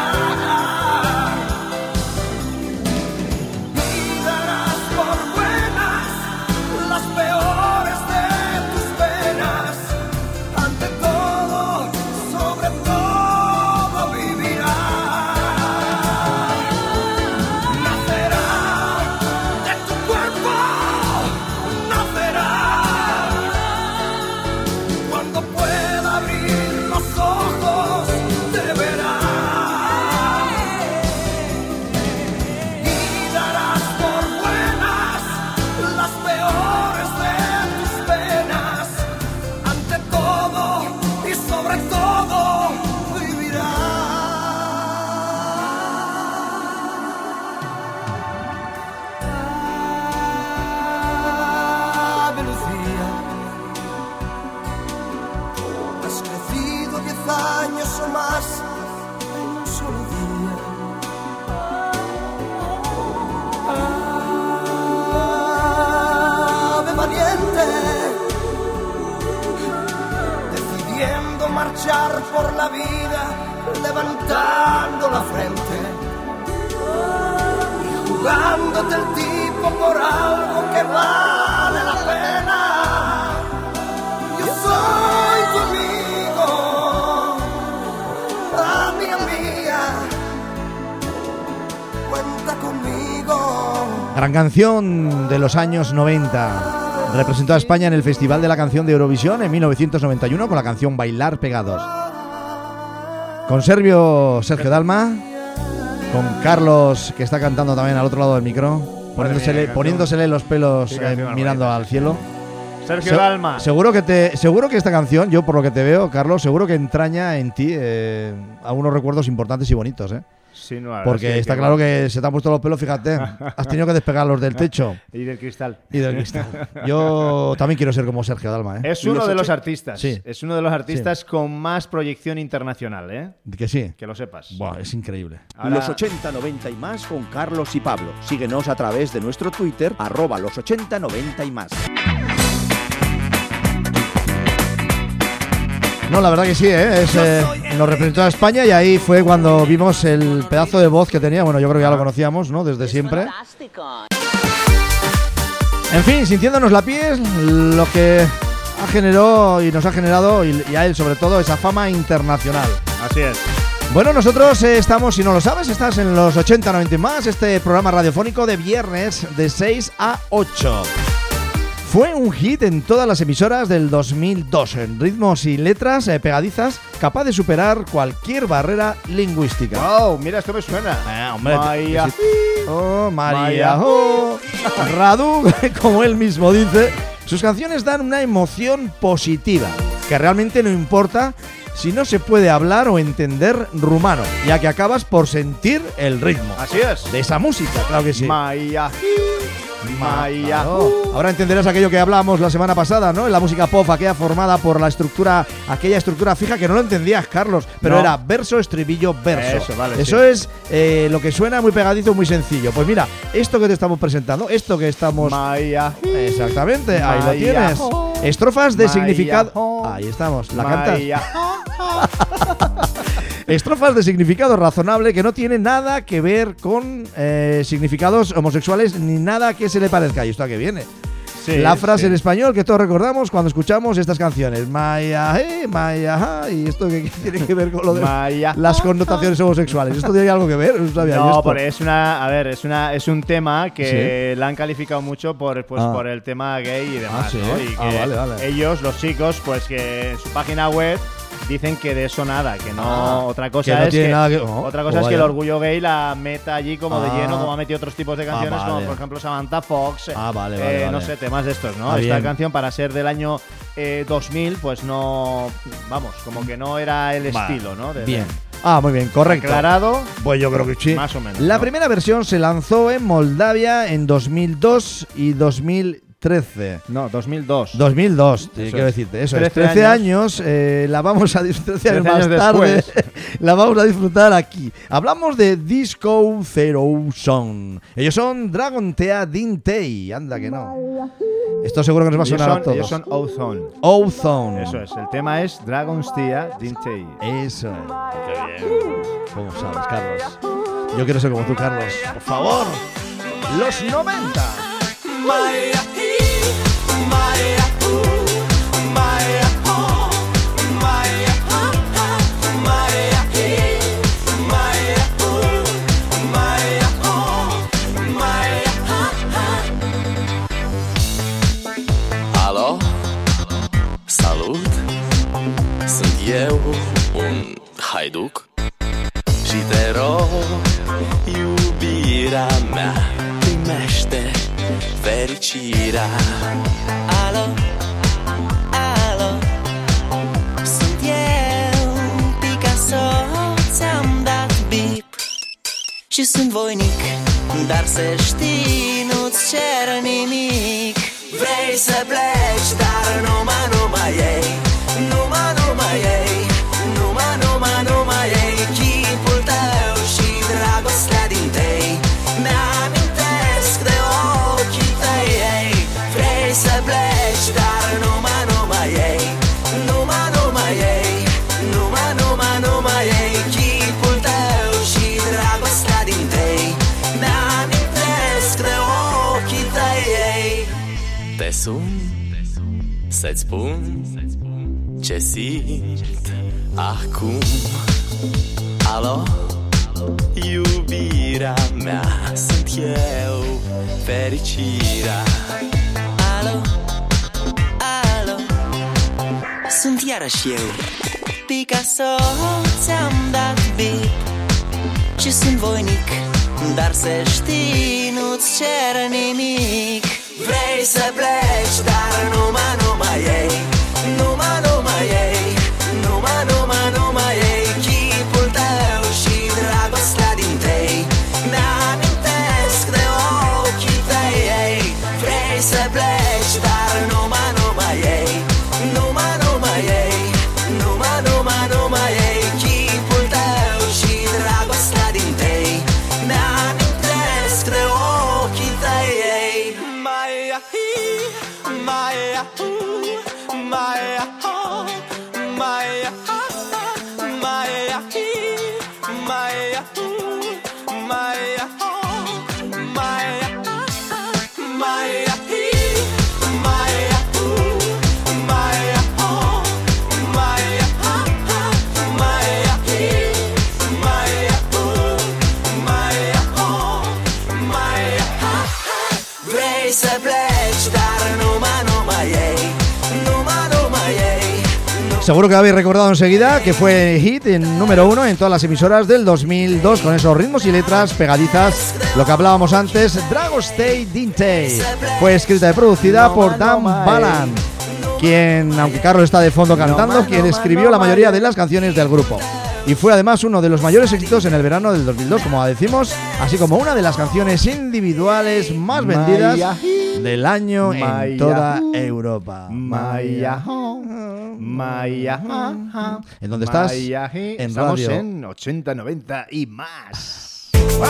y darás por buenas las peores de tus penas. Ante todo, sobre todo vivirás. Nacerá de tu cuerpo, nacerá cuando pueda abrir los ojos, te verá y darás por buenas las peores de tus penas. Ante todo y sobre todo vivirás. Ave Lucía, has crecido 10 años o más en un solo día. Ave valiente, decidiendo marchar por la vida, levantando la frente y jugándote el tipo por algo que vale la pena. Yo soy tu amigo, amiga mía, cuenta conmigo. Gran canción de los años 90. Representó a España en el Festival de la Canción de Eurovisión en 1991 con la canción Bailar Pegados. Con Sergio Dalma, con Carlos, que está cantando también al otro lado del micro, poniéndosele los pelos mirando al cielo. Sergio Dalma. Seguro que esta canción, yo por lo que te veo, Carlos, seguro que entraña en ti algunos recuerdos importantes y bonitos, ¿eh? Sí, no, porque sí, está claro que se te han puesto los pelos, fíjate. Has tenido que despegarlos del techo. Y del cristal. Yo también quiero ser como Sergio Dalma, ¿eh? Es uno de los artistas. Sí. Es uno de los artistas con más proyección internacional, ¿eh? Que sí. Que lo sepas. Buah, es increíble. Ahora... Los 80, 90 y más con Carlos y Pablo. Síguenos a través de nuestro Twitter, @los 80, 90 y más. No, la verdad que sí, nos representó a España y ahí fue cuando vimos el pedazo de voz que tenía. Bueno, yo creo que ya lo conocíamos, ¿no? Desde siempre. En fin, sintiéndonos la piel, lo que nos ha generado, y a él sobre todo, esa fama internacional. Así es. Bueno, nosotros estamos, si no lo sabes, estás en los 80, 90 y más, este programa radiofónico de viernes de 6 a 8. Fue un hit en todas las emisoras del 2002, en ritmos y letras pegadizas, capaz de superar cualquier barrera lingüística. ¡Wow! Mira, esto me suena. Hombre, María. María. Radu, como él mismo dice, sus canciones dan una emoción positiva, que realmente no importa si no se puede hablar o entender rumano, ya que acabas por sentir el ritmo. Así es. De esa música, claro que sí. Maya. Ahora entenderás aquello que hablábamos la semana pasada, ¿no? En la música pop, aquella formada por aquella estructura fija que no lo entendías, Carlos, pero no. Era verso, estribillo, verso. Eso, vale, Eso sí. Es lo que suena muy pegadizo, muy sencillo. Pues mira, esto que te estamos presentando, esto que estamos... Maya. Exactamente, ahí lo tienes. Estrofas de significado... Ahí estamos, la cantas. Estrofas de significado razonable que no tiene nada que ver con significados homosexuales ni nada que se le parezca. Y esto a qué viene. Sí, la frase en español que todos recordamos cuando escuchamos estas canciones. Maya, y esto que tiene que ver con lo de las connotaciones homosexuales. ¿Esto tiene algo que ver? No sabía no, esto. Porque es un tema que la han calificado mucho por el tema gay y demás, ¿sí? ¿no? Y que vale. ellos, los chicos, pues que en su página web dicen que de eso nada, que no. Otra cosa que no es tiene que, nada que- otra cosa pues es que el vaya. orgullo gay la meta allí como de Ah. lleno, como ha metido otros tipos de canciones, vale. como por ejemplo Samantha Fox, Vale, vale. no sé, temas de estos, ¿no? Ah, Esta bien. canción, para ser del año 2000, pues no, vamos, como que no era el Vale. estilo, ¿no? Bien. Muy bien, correcto. Aclarado, Pues yo creo que sí. más o menos. La ¿no? primera versión se lanzó en Moldavia en 2002 y 2013. No, 2002. 2002, Eso quiero es. decirte. Eso 13 es, 13 años. La vamos a disfrutar 13 más años tarde. después. La vamos a disfrutar aquí. Hablamos de Disco Zero Song. Ellos son Dragon Tea Dintei. Anda que no. Esto seguro que nos va a sonar a todos. Ellos son Ozone. Ozone. Eso es, el tema es Dragon's Tea Dintei. Eso es. Qué bien. ¿Cómo sabes, Carlos? Yo quiero ser como tú, Carlos. Por favor. Los 90. Alo? Salut! Sunt eu, un haiduc și te rog, iubirea mea, primește fericirea. Alo? Alo? Sunt eu, Picasso, ți-am dat bip și sunt voinic, dar să știi, nu-ți cer nimic. Vrei să pleci, dar numai ei, numai ei, numai ei, chipul tău și dragostea din tei, mi-amintesc de ochii tăi, ei. Vrei să pleci, dar numai ei, numai ei, numai ei, chipul tău și dragostea din tei, mi-amintesc de ochii tăi, ei. Te sun să-ți spun ce simt acum. Alo? Iubirea mea, sunt eu, fericirea. Alo? Alo? Sunt iarăși eu, Picasso, ți-am dat bip și sunt voinic, dar să știi, nu-ți cer nimic. Vrei să pleci, dar numai ei, numai ei, numai ei, chipul tău și dragostea din tei, mi-amintesc de ochii tăi, ei. Vrei să pleci, dar numai ei, numai ei, numai ei, chipul tău și dragostea din tei, mi-amintesc de ochii tăi, ei. Vrei să pleci, dar numai ei, numai ei. Seguro que habéis recordado enseguida que fue hit en número 1 en todas las emisoras del 2002 con esos ritmos y letras pegadizas. Lo que hablábamos antes, Dragon's Tea Dintei. Fue escrita y producida por Dan Balan, quien, aunque Carlos está de fondo cantando, quien escribió la mayoría de las canciones del grupo. Y fue además uno de los mayores éxitos en el verano del 2002, como decimos, así como una de las canciones individuales más vendidas del año en toda Europa. ¿En dónde estás? En Estamos radio. en 80, 90 y más.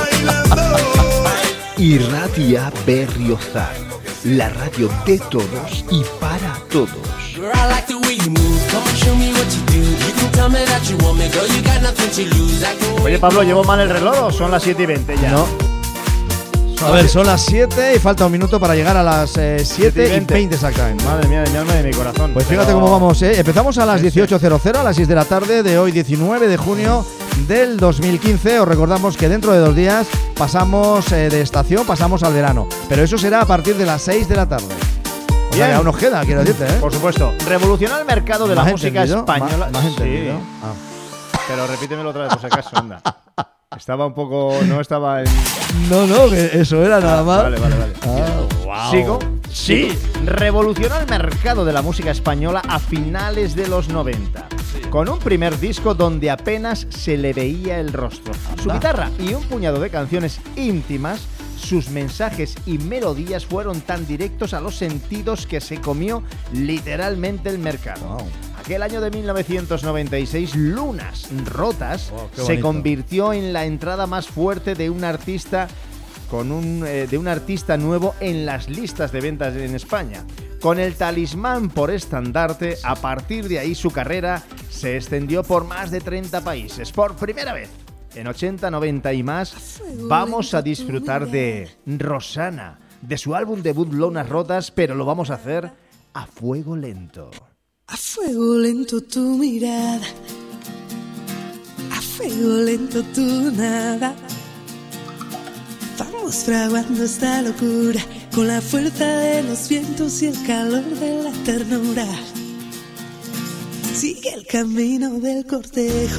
Irratia Berriozar, la radio de todos y para todos. Girl, I like the way you move. Come and show me what you do. You can tell me that you want me, girl. You got nothing to lose. I can Oye, Pablo, ¿llevo mal el reloj o son las 7:20 ya? No. A ver, son las 7 y falta un minuto para llegar a las 7:20 exactamente. Madre mía de mi alma y de mi corazón. Pues fíjate cómo vamos, ¿eh? Empezamos a las 18:00, a las 6 de la tarde de hoy, 19 de junio del 2015. Os recordamos que dentro de 2 días pasamos de estación, pasamos al verano. Pero eso será a partir de las 6 de la tarde. O sea, que aún nos queda, quiero decirte, ¿eh? Por supuesto. Revolucionó el mercado de la música española. Más entendido. Sí. Pero repítemelo otra vez, por si acaso, anda. Estaba un poco... No estaba en... No, que eso era nada más. Vale. Wow. ¿Sigo? Sí. Revolucionó el mercado de la música española a finales de los 90. Con un primer disco donde apenas se le veía el rostro. Su guitarra y un puñado de canciones íntimas, sus mensajes y melodías fueron tan directos a los sentidos que se comió literalmente el mercado. Wow. Aquel año de 1996, Lunas Rotas se convirtió en la entrada más fuerte de un artista de un artista nuevo en las listas de ventas en España. Con el Talismán por estandarte, a partir de ahí su carrera se extendió por más de 30 países. Por primera vez en 80, 90 y más, vamos a disfrutar de Rosana, de su álbum debut Lunas Rotas, pero lo vamos a hacer a fuego lento. A fuego lento tu mirada, a fuego lento tu nada. Vamos fraguando esta locura con la fuerza de los vientos y el calor de la ternura. Sigue el camino del cortejo,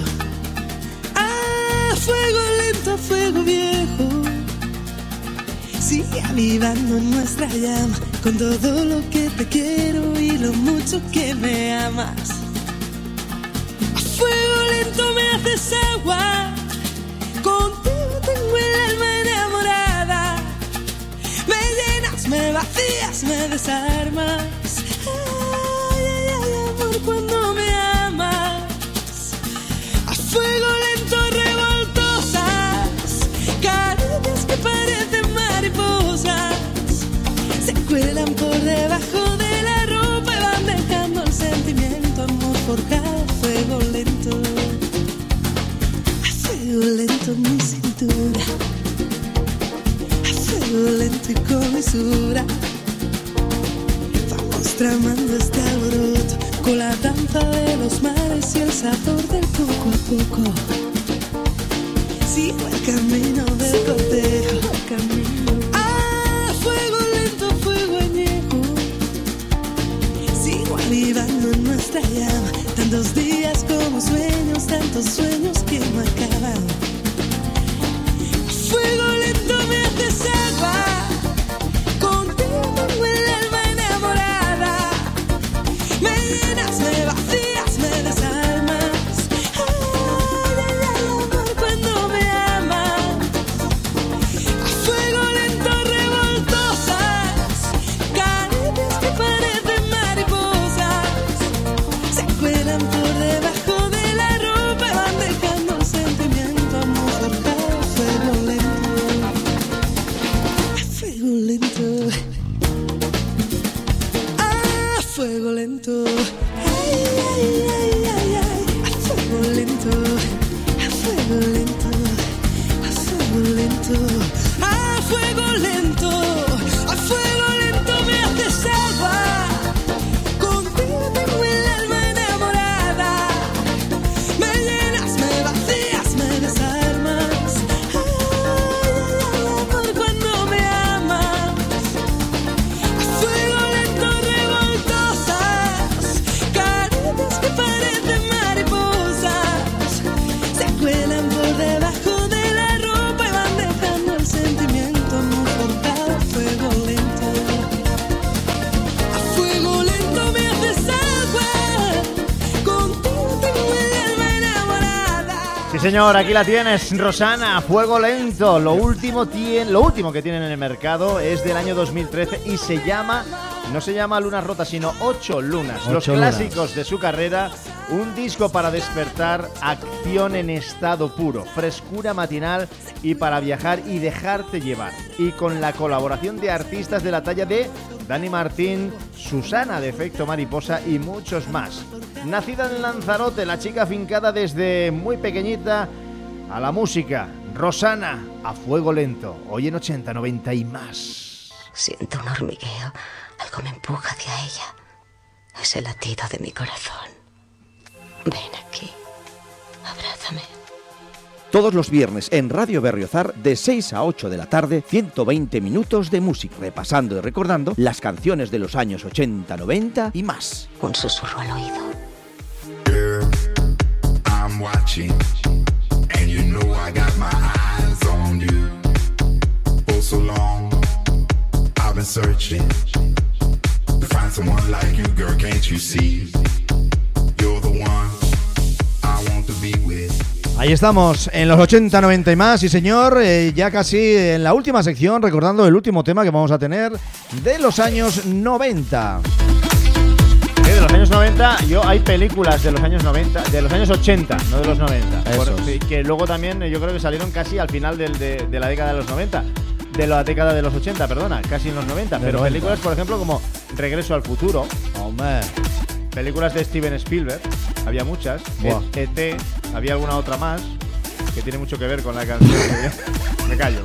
a fuego lento, a fuego viejo. Sigue avivando nuestra llama con todo lo que te quiero y lo mucho que me amas. A fuego lento me haces agua, contigo tengo el alma enamorada. Me llenas, me vacías, me desarmas. Ay, amor, cuando me amas. A fuego lento revoltosas, caricias que parecen mariposas, se cuelan por debajo de la ropa y van dejando el sentimiento, amor forjado a fuego lento. A fuego lento mi cintura, a fuego lento y con mesura. Vamos tramando este alboroto con la danza de los mares y el sabor del poco a poco. Sigo el camino del cortejo, a fuego lento, fuego añejo. Sigo avivando en nuestra llama, tantos días como sueños, tantos sueños que no acaban. A fuego lento me haces agua, contigo tengo el alma enamorada. Me llenas, me vacías, me desarmas. Ay, amor, cuando me amas. A fuego lento revoltosas, caricias que parecen mariposas, se cuelan por debajo de la ropa y van dejando el sentimiento, amor forjado a fuego lento. A fuego lento, a fuego lento. A fuego lento, a fuego lento, a fuego lento, a fuego lento, a fuego lento me haces agua, contigo tengo el alma enamorada. Me llenas, me vacías, me desarmas. Ay, amor, cuando me amas. A fuego lento revoltosas, caricias que parecen mariposas, se cuelan por debajo de la ropa y van dejando el sentimiento, amor forjado a fuego lento. A fuego lento me haces agua, contigo tengo el alma enamorada. Sí, señor, aquí la tienes, Rosana, a fuego lento. Lo último que tienen en el mercado es del año 2013 y no se llama Lunas Rotas, sino 8 Lunas. Los clásicos de su carrera, un disco para despertar, acción en estado puro, frescura matinal y para viajar y dejarte llevar. Y con la colaboración de artistas de la talla de Dani Martín, Susana de Efecto Mariposa y muchos más. Nacida en Lanzarote, la chica afincada desde muy pequeñita a la música. Rosana, a fuego lento, hoy en 80, 90 y más. Siento un hormigueo, algo me empuja hacia ella. Es el latido de mi corazón. Ven aquí, abrázame. Todos los viernes en Radio Berriozar de 6 a 8 de la tarde, 120 minutos de música, repasando y recordando las canciones de los años 80, 90 y más. Un susurro al oído. Girl, I'm watching, and you know I got my eyes on you. For so long, I've been searching to find someone like you, girl, can't you see? You're the one I want to be with. Ahí estamos, en los 80, 90 y más, sí señor, ya casi en la última sección, recordando el último tema que vamos a tener de los años 90. De los años 90, hay películas de los años 90, de los años 80, no de los 90. Que luego también yo creo que salieron casi al final de la década de los 90. De la década de los 80, perdona, casi en los 90. Pero 90. Películas, por ejemplo, como Regreso al futuro. Hombre. Películas de Steven Spielberg, había muchas. E.T., había alguna otra más que tiene mucho que ver con la canción. Me callo.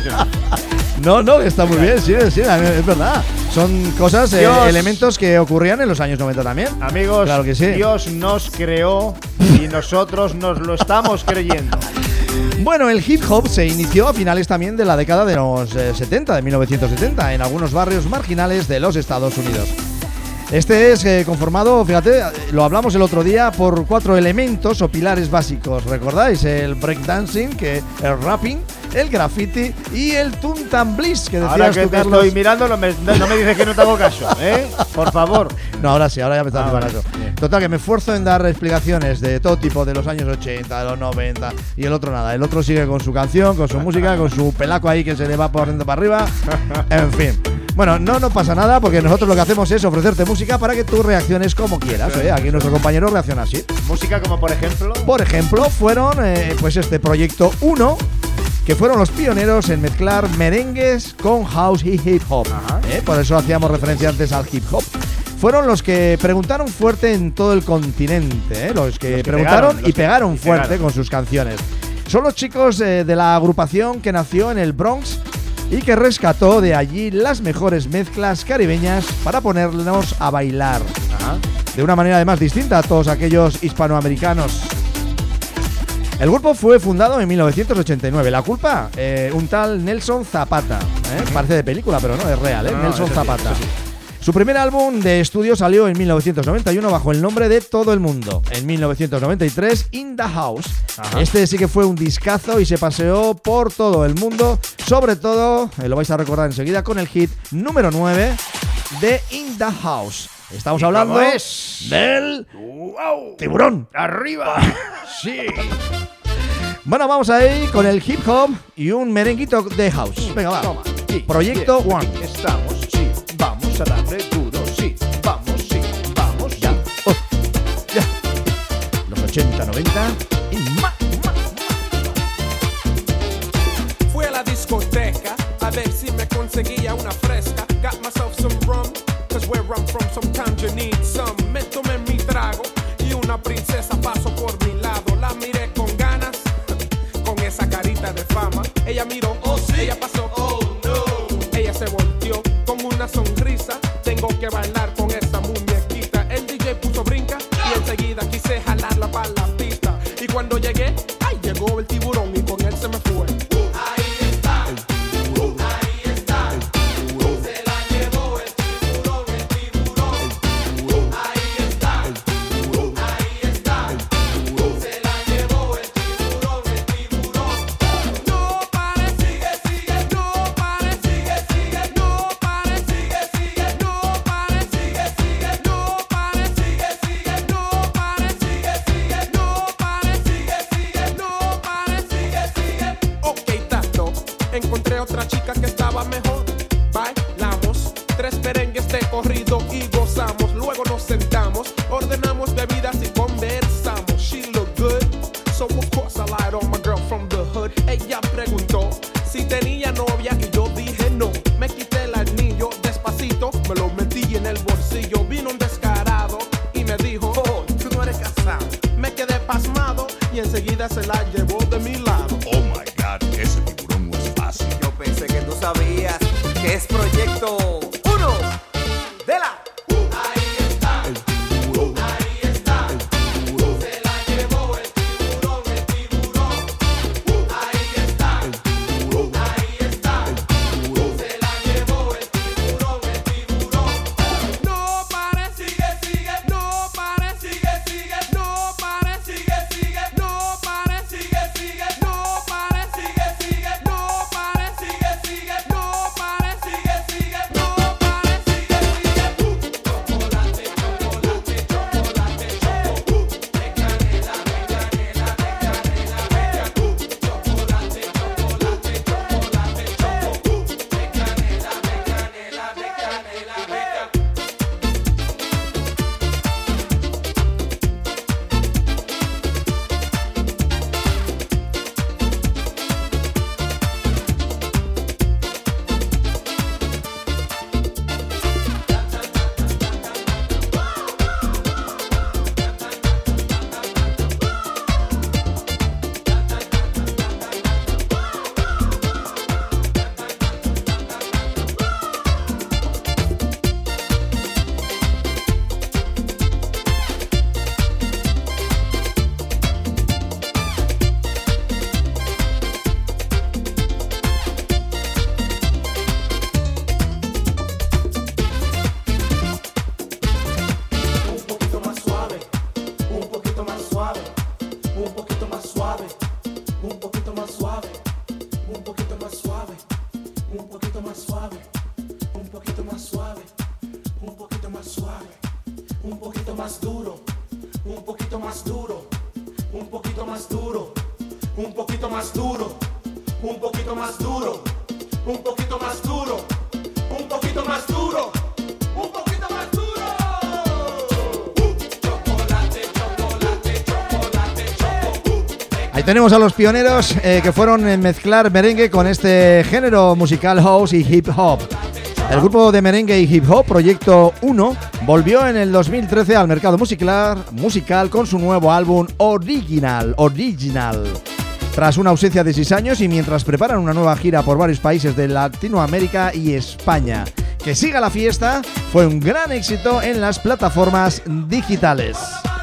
No, está muy bien, sí, es verdad. Son cosas, elementos que ocurrían en los años 90 también. Amigos, claro que sí. Dios nos creó y nosotros nos lo estamos creyendo. Bueno, el hip hop se inició a finales también de la década de los 70, de 1970, en algunos barrios marginales de los Estados Unidos. Este es conformado, fíjate, lo hablamos el otro día, por 4 elementos o pilares básicos. ¿Recordáis? El breakdancing, el rapping, el graffiti y el tuntambliss, que decías ahora que tú, te Carlos. estoy mirando, no me dices que no te hago caso, ¿eh? Por favor. No, ahora sí, ahora ya me estás haciendo caso. Total, que me esfuerzo en dar explicaciones de todo tipo, de los años 80, de los 90, y el otro nada. El otro sigue con su canción, con su música, con su pelaco ahí que se le va por dentro para arriba. En fin. Bueno, no pasa nada, porque nosotros lo que hacemos es ofrecerte música para que tú reacciones como quieras. Aquí nuestro compañero reacciona así. Música como por ejemplo. Por ejemplo, fueron pues este Proyecto 1, que fueron los pioneros en mezclar merengues con house y hip hop. Por eso hacíamos referencia antes al hip hop. Fueron los que preguntaron fuerte en todo el continente, los que preguntaron y pegaron fuerte con sus canciones. Son los chicos de la agrupación que nació en el Bronx y que rescató de allí las mejores mezclas caribeñas para ponernos a bailar. De una manera además distinta a todos aquellos hispanoamericanos. El grupo fue fundado en 1989. ¿La culpa? Un tal Nelson Zapata. Parece de película, pero no, es real, Nelson Zapata. Sí. Su primer álbum de estudio salió en 1991 bajo el nombre de Todo el Mundo. En 1993, In the House. Este sí que fue un discazo y se paseó por todo el mundo. Sobre todo, lo vais a recordar enseguida, con el hit número 9 de In the House. Estamos hablando del Tiburón. ¡Arriba! Sí. Bueno, vamos ahí con el hip hop y un merenguito de house. Venga, va. Toma. Sí, Proyecto 1. Estamos, sí. Vamos a darle duro, sí. Vamos, ya. Ya. Los 80, 90 y más. Fui a la discoteca a ver si me conseguía una fresca. Got myself some rum, cause where I'm from sometimes you need some. Me tomé mi trago y una princesa pasó por mi lado. La miré con ganas, con esa carita de fama. Ella miró, oh sí, ella pasó, oh no. Ella se volteó con una sonrisa. Tengo que bailar con esa muñequita. El DJ puso brinca y enseguida quise jalarla para la pista. Y cuando llegué, ay, llegó el tiburón y con él se me fue. Ahí está, el tiburón. Ahí está, el tiburón. Se la llevó el tiburón, el tiburón. El tiburón. Ahí está, el tiburón. Ahí está, el tiburón. Se la llevó el tiburón, el tiburón. No pare, sigue, no pare, sigue, no pare, sigue, no pare, sigue, no pare, sigue, no pare, sigue, no pare, sigue, no pare, sigue. Ok, tato, encontré otra chica que estaba mejor. Bailamos 3 merengues de corrido y gozamos. Luego nos sentamos, ordenamos bebidas y conversamos. She looked good, so of course I lied on my girl from the hood. Ella preguntó si tenía novia y yo dije no. Me quité el anillo despacito, me lo metí en el bolsillo. Vino un descarado y me dijo, oh, tú no eres casado. Me quedé pasmado y enseguida se la llevó de mi lado. Oh my God, ese tiburón no es fácil. Yo pensé que tú sabías que es Proyecto 1 de la... Ahí está, el tiburón. Ahí está, el tiburón. Se la llevó el tiburón, el tiburón. más suave, un poquito más suave, un poquito más suave, un poquito más duro, un poquito más duro, un poquito más duro, un poquito más duro, un poquito más duro, un poquito más duro, un poquito más duro, un poquito más duro. Ahí tenemos a los pioneros que fueron en mezclar merengue con este género musical house y hip hop. El grupo de merengue y hip hop Proyecto 1 volvió en el 2013 al mercado musical con su nuevo álbum Original. Tras una ausencia de 6 años y mientras preparan una nueva gira por varios países de Latinoamérica y España. Que siga la fiesta fue un gran éxito en las plataformas digitales.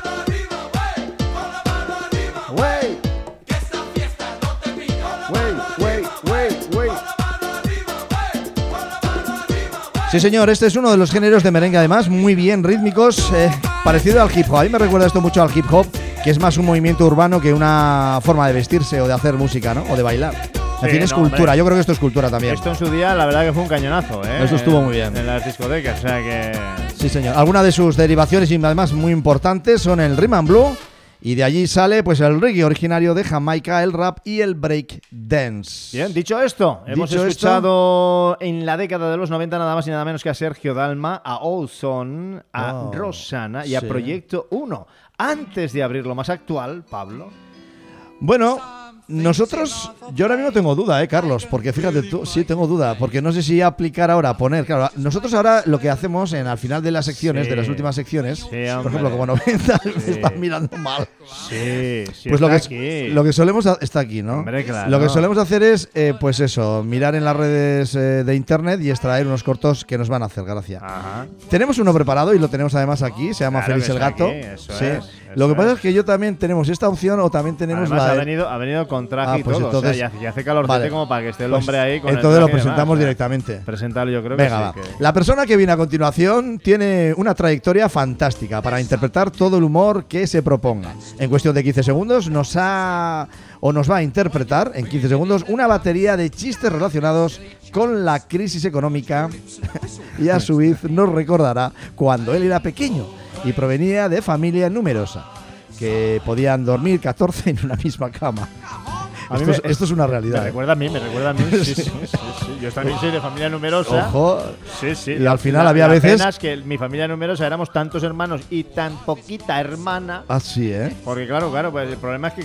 Sí, señor, este es uno de los géneros de merengue, además, muy bien rítmicos, parecido al hip hop. A mí me recuerda esto mucho al hip hop, que es más un movimiento urbano que una forma de vestirse o de hacer música, ¿no? O de bailar. En fin, es cultura. Hombre. Yo creo que esto es cultura también. Esto en su día, la verdad que fue un cañonazo, ¿eh? Esto estuvo muy bien. En las discotecas, o sea que... Sí, señor. Algunas de sus derivaciones y además muy importantes son el rhythm and blues. Y de allí sale pues el reggae originario de Jamaica, el rap y el break dance. Bien, dicho esto, hemos escuchado en la década de los 90 nada más y nada menos que a Sergio Dalma, a Olson, a Rosana y a Proyecto 1. Antes de abrir lo más actual, Pablo. Bueno, nosotros, yo ahora mismo tengo duda, Carlos, porque fíjate tú, sí tengo duda, porque no sé si aplicar ahora, poner, claro, nosotros ahora lo que hacemos al final de las secciones, de las últimas secciones, por ejemplo, como 90, me están mirando mal. Sí, pues lo que solemos está aquí, ¿no? Hombre, claro. Lo que solemos hacer es, pues eso, mirar en las redes de internet y extraer unos cortos que nos van a hacer gracia. Ajá. Tenemos uno preparado y lo tenemos además aquí, se llama Félix el Gato. Eso lo que pasa es que yo también tenemos esta opción o también tenemos además, ha venido con traje y pues todo, entonces, o sea, ya hace calorcete como para que esté el hombre ahí con entonces el lo traje presentamos demás, directamente. Presentarlo yo creo Venga, que sí. La persona que viene a continuación tiene una trayectoria fantástica para interpretar todo el humor que se proponga. En cuestión de 15 segundos nos va a interpretar en 15 segundos una batería de chistes relacionados con la crisis económica y a su vez nos recordará cuando él era pequeño y provenía de familia numerosa, que podían dormir 14 en una misma cama. Esto es una realidad. Me recuerda a mí. Sí. Yo también soy de familia numerosa. Ojo. Sí. Y al final había veces... La pena es que mi familia numerosa éramos tantos hermanos y tan poquita hermana. Así, Porque claro, pues el problema es que,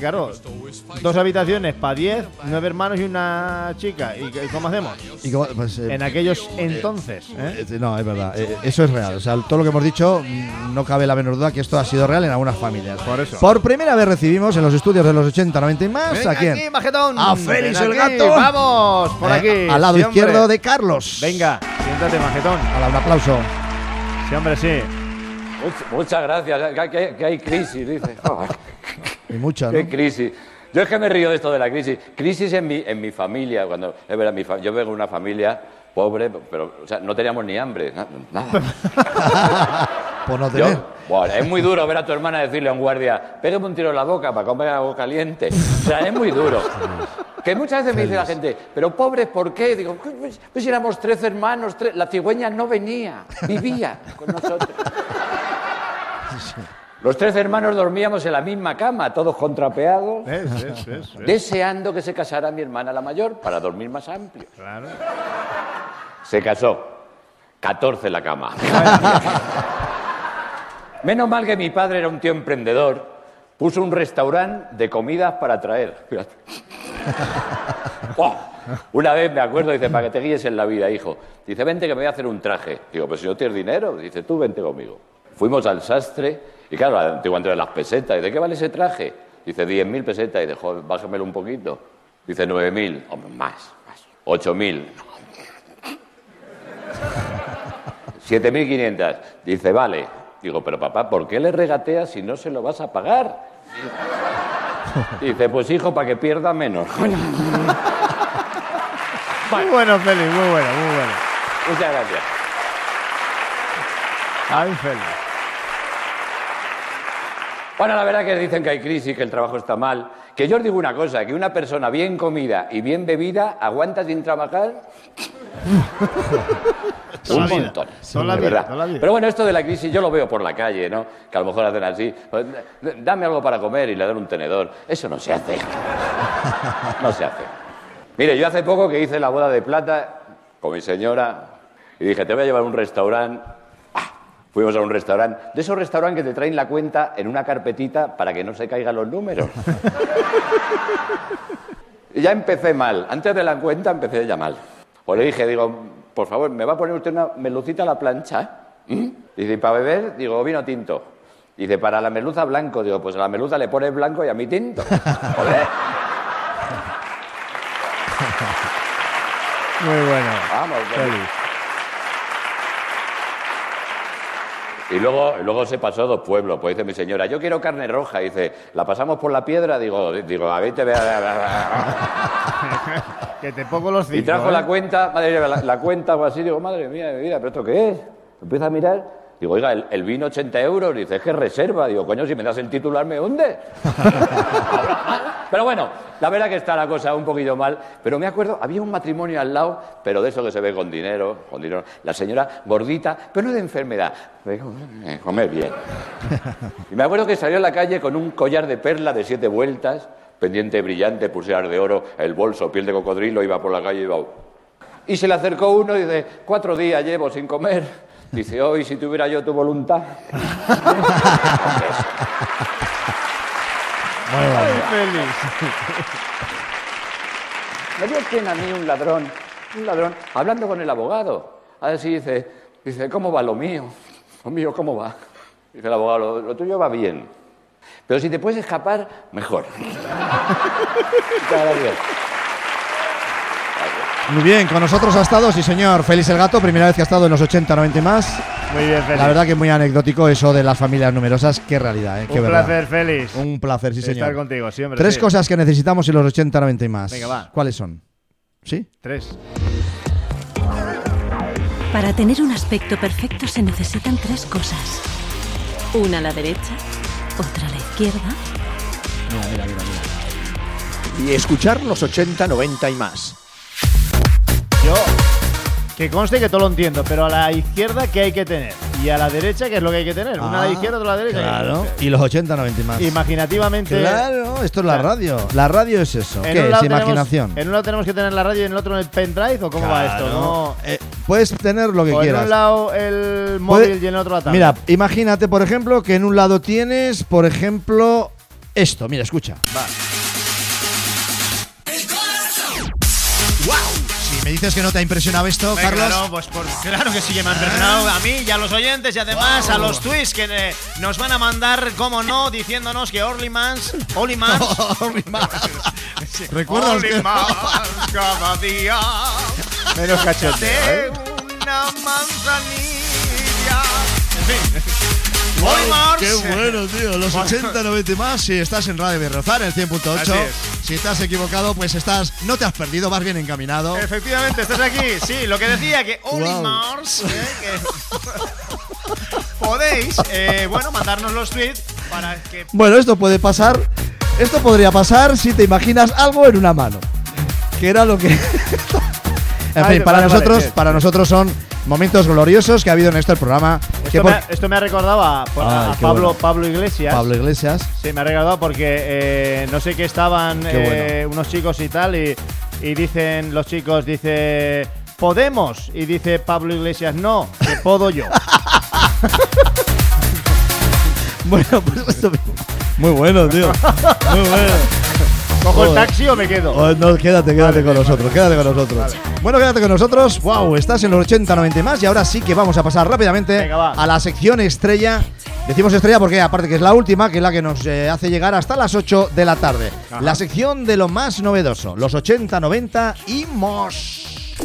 2 habitaciones para 10, 9 hermanos y una chica. ¿Y cómo hacemos? Pues, en aquellos entonces. No, es verdad. Eso es real. O sea, todo lo que hemos dicho, no cabe la menor duda que esto ha sido real en algunas familias. Por eso. Por primera vez recibimos en los estudios de los 80, 90 y más. Venga, ¿a quién? Aquí, Majetón. A Félix el Gato. Vamos, por aquí. Al lado izquierdo de Carlos. Venga, siéntate, Majetón. Un aplauso. Sí, hombre, sí. Muchas gracias. Que hay crisis, dice. Y mucha, ¿no? ¿Qué crisis? Yo es que me río de esto de la crisis. Crisis en mi familia. Cuando es verdad, yo vengo de una familia pobre, pero o sea, no teníamos ni hambre. Nada. Por no tener. Bueno, es muy duro ver a tu hermana decirle a un guardia, pégame un tiro en la boca para comer algo caliente. O sea, es muy duro. Que muchas veces me dice la gente, pero pobres, ¿por qué? Digo, pues éramos 3 hermanos, la cigüeña no venía, vivía con nosotros. Los 3 hermanos dormíamos en la misma cama, todos contrapeados, deseando que se casara mi hermana la mayor para dormir más amplio. Claro. Se casó, 14 en la cama. Menos mal que mi padre era un tío emprendedor, puso un restaurante de comidas para traer. ¡Oh! Una vez me acuerdo, dice, para que te guíes en la vida, hijo. Dice, vente que me voy a hacer un traje. Digo, pues si no tienes dinero, dice, tú vente conmigo. Fuimos al sastre, y claro, antiguo entre las pesetas. Dice, ¿qué vale ese traje? Dice, 10.000 pesetas. Y dice, joder, bájamelo un poquito. Dice, 9.000. Hombre, más. 8.000. 7.500. Dice, vale. Digo, pero papá, ¿por qué le regateas si no se lo vas a pagar? Dice, pues hijo, para que pierda menos. Muy bueno, Félix, muy bueno. Muchas gracias. Ay, Félix. Bueno, la verdad que dicen que hay crisis, que el trabajo está mal. Que yo os digo una cosa, que una persona bien comida y bien bebida aguanta sin trabajar Toda la vida, montón. toda la de vida, verdad. toda la vida. Pero bueno, esto de la crisis yo lo veo por la calle, ¿no? Que a lo mejor hacen así, pues, dame algo para comer y le dan un tenedor. Eso no se hace. No se hace. Mire, yo hace poco que hice la boda de plata con mi señora y dije, te voy a llevar a un restaurante. Fuimos a un restaurante, de esos restaurantes que te traen la cuenta en una carpetita para que no se caigan los números. Y ya empecé mal. Antes de la cuenta empecé ya mal. Pues le dije, digo, por favor, ¿me va a poner usted una merlucita a la plancha? Dice, ¿y para beber? Digo, vino tinto. Dice, para la merluza blanco. Digo, pues a la merluza le pones blanco y a mí tinto. Joder. Muy bueno. Vamos, Feliz. Y luego se pasó 2 pueblos. Pues dice mi señora, yo quiero carne roja. Dice, ¿la pasamos por la piedra? Digo, a ver, te vea. Que te pongo los 5. Y trajo la cuenta, madre mía, la cuenta o así. Digo, madre mía, mi vida, ¿pero esto qué es? Empieza a mirar. Digo, oiga, el vino 80 euros. Dice, es que es reserva. Digo, coño, si me das el titular me hunde. Pero bueno, la verdad que está la cosa un poquillo mal. Pero me acuerdo, había un matrimonio al lado, pero de eso que se ve con dinero. La señora gordita, pero no de enfermedad. Comer bien. Y me acuerdo que salió a la calle con un collar de perla de 7 vueltas, pendiente brillante, pulseras de oro, el bolso, piel de cocodrilo, iba por la calle y iba... Y se le acercó uno y dice, 4 días llevo sin comer. Dice, hoy si tuviera yo tu voluntad. Ay, feliz. Me dio pena a mí un ladrón, hablando con el abogado. A ver si dice, ¿cómo va lo mío? Lo mío, ¿cómo va? Dice el abogado, lo tuyo va bien. Pero si te puedes escapar, mejor. Muy bien, con nosotros ha estado, sí señor, Félix el Gato, primera vez que ha estado en los 80, 90 y más. Muy bien, Félix. La verdad que es muy anecdótico eso de las familias numerosas, qué realidad, qué Un verdad. placer, Félix. Un placer, sí señor. Estar contigo, siempre. 3 sí. cosas que necesitamos en los 80, 90 y más. Venga, va. ¿Cuáles son? ¿Sí? 3. Para tener un aspecto perfecto se necesitan 3 cosas. Una a la derecha, otra a la izquierda. Mira. Y escuchar los 80, 90 y más. Yo, que conste que todo lo entiendo, pero a la izquierda, ¿qué hay que tener? Y a la derecha, ¿qué es lo que hay que tener? Una a la izquierda, otra a la derecha. Claro, y los 80, 90 y más. Imaginativamente. Claro, esto es la radio. La radio es eso. ¿Qué es? Imaginación. ¿En un lado tenemos que tener la radio y en el otro en el pendrive? ¿O cómo va esto? ¿No? Puedes tener lo que o quieras. en un lado el móvil y en el otro la tablet. Mira, imagínate, por ejemplo, que en un lado tienes, por ejemplo, esto. Mira, escucha. Va. ¿Me dices que no te ha impresionado esto, Carlos? Claro, pues claro que sí que me ha impresionado a mí y a los oyentes y además a los tweets que nos van a mandar, como no, diciéndonos que Only Mans ¿Recuerdas Only que- Mans cada día Menos cachondeo, de una manzanilla. En fin. Only Mars. Qué bueno, tío. Los 80, 90 y más. Si estás en Radio Berriozar, en el 100.8. Así es. Si estás equivocado, pues no te has perdido, vas bien encaminado. Efectivamente, estás aquí. Sí, lo que decía que Only Wow. Mars, podéis, mandarnos los tweets para que Bueno, esto puede pasar. Esto podría pasar si te imaginas algo en una mano. Que era lo que. En fin, para nosotros son momentos gloriosos que ha habido en este programa. Esto me ha recordado a Pablo Iglesias. Pablo Iglesias. Sí, me ha recordado porque no sé qué estaban unos chicos y tal y dicen los chicos, dice Podemos y dice Pablo Iglesias, no, que puedo yo. Bueno, pues esto muy bueno, tío. Muy bueno. ¿Cojo el taxi o me quedo? No, quédate con nosotros, quédate con nosotros. Vale. Bueno, quédate con nosotros. Wow, estás en los 80, 90 y más. Y ahora sí que vamos a pasar rápidamente a la sección estrella. Decimos estrella porque aparte que es la última, que es la que nos hace llegar hasta las 8 de la tarde. Ajá. La sección de lo más novedoso, los 80, 90 y más.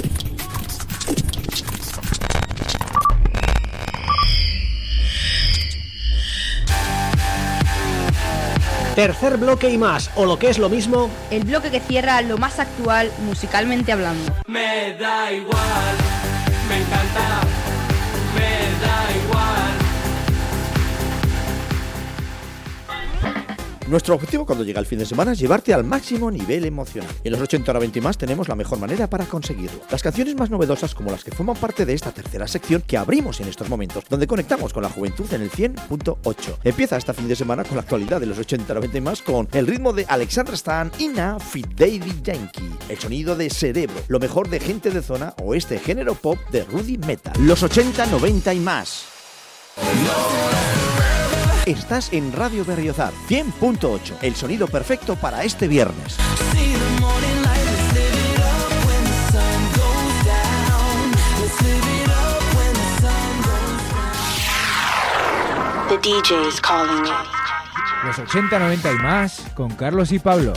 Tercer bloque y más, o lo que es lo mismo, el bloque que cierra lo más actual musicalmente hablando. Me da igual, me encanta, me da igual. Nuestro objetivo cuando llega el fin de semana es llevarte al máximo nivel emocional. En los 80, 90 y más tenemos la mejor manera para conseguirlo. Las canciones más novedosas como las que forman parte de esta tercera sección que abrimos en estos momentos, donde conectamos con la juventud en el 100.8. Empieza este fin de semana con la actualidad de los 80, 90 y más con el ritmo de Alexandra Stan y Ina Fit Daddy Yankee. El sonido de Cerebro, lo mejor de Gente de Zona o este género pop de Rudy Metal. Los 80, 90 y más. Estás en Radio Berriozar 100.8, el sonido perfecto para este viernes. The DJ is calling me. Los 80, 90 y más con Carlos y Pablo.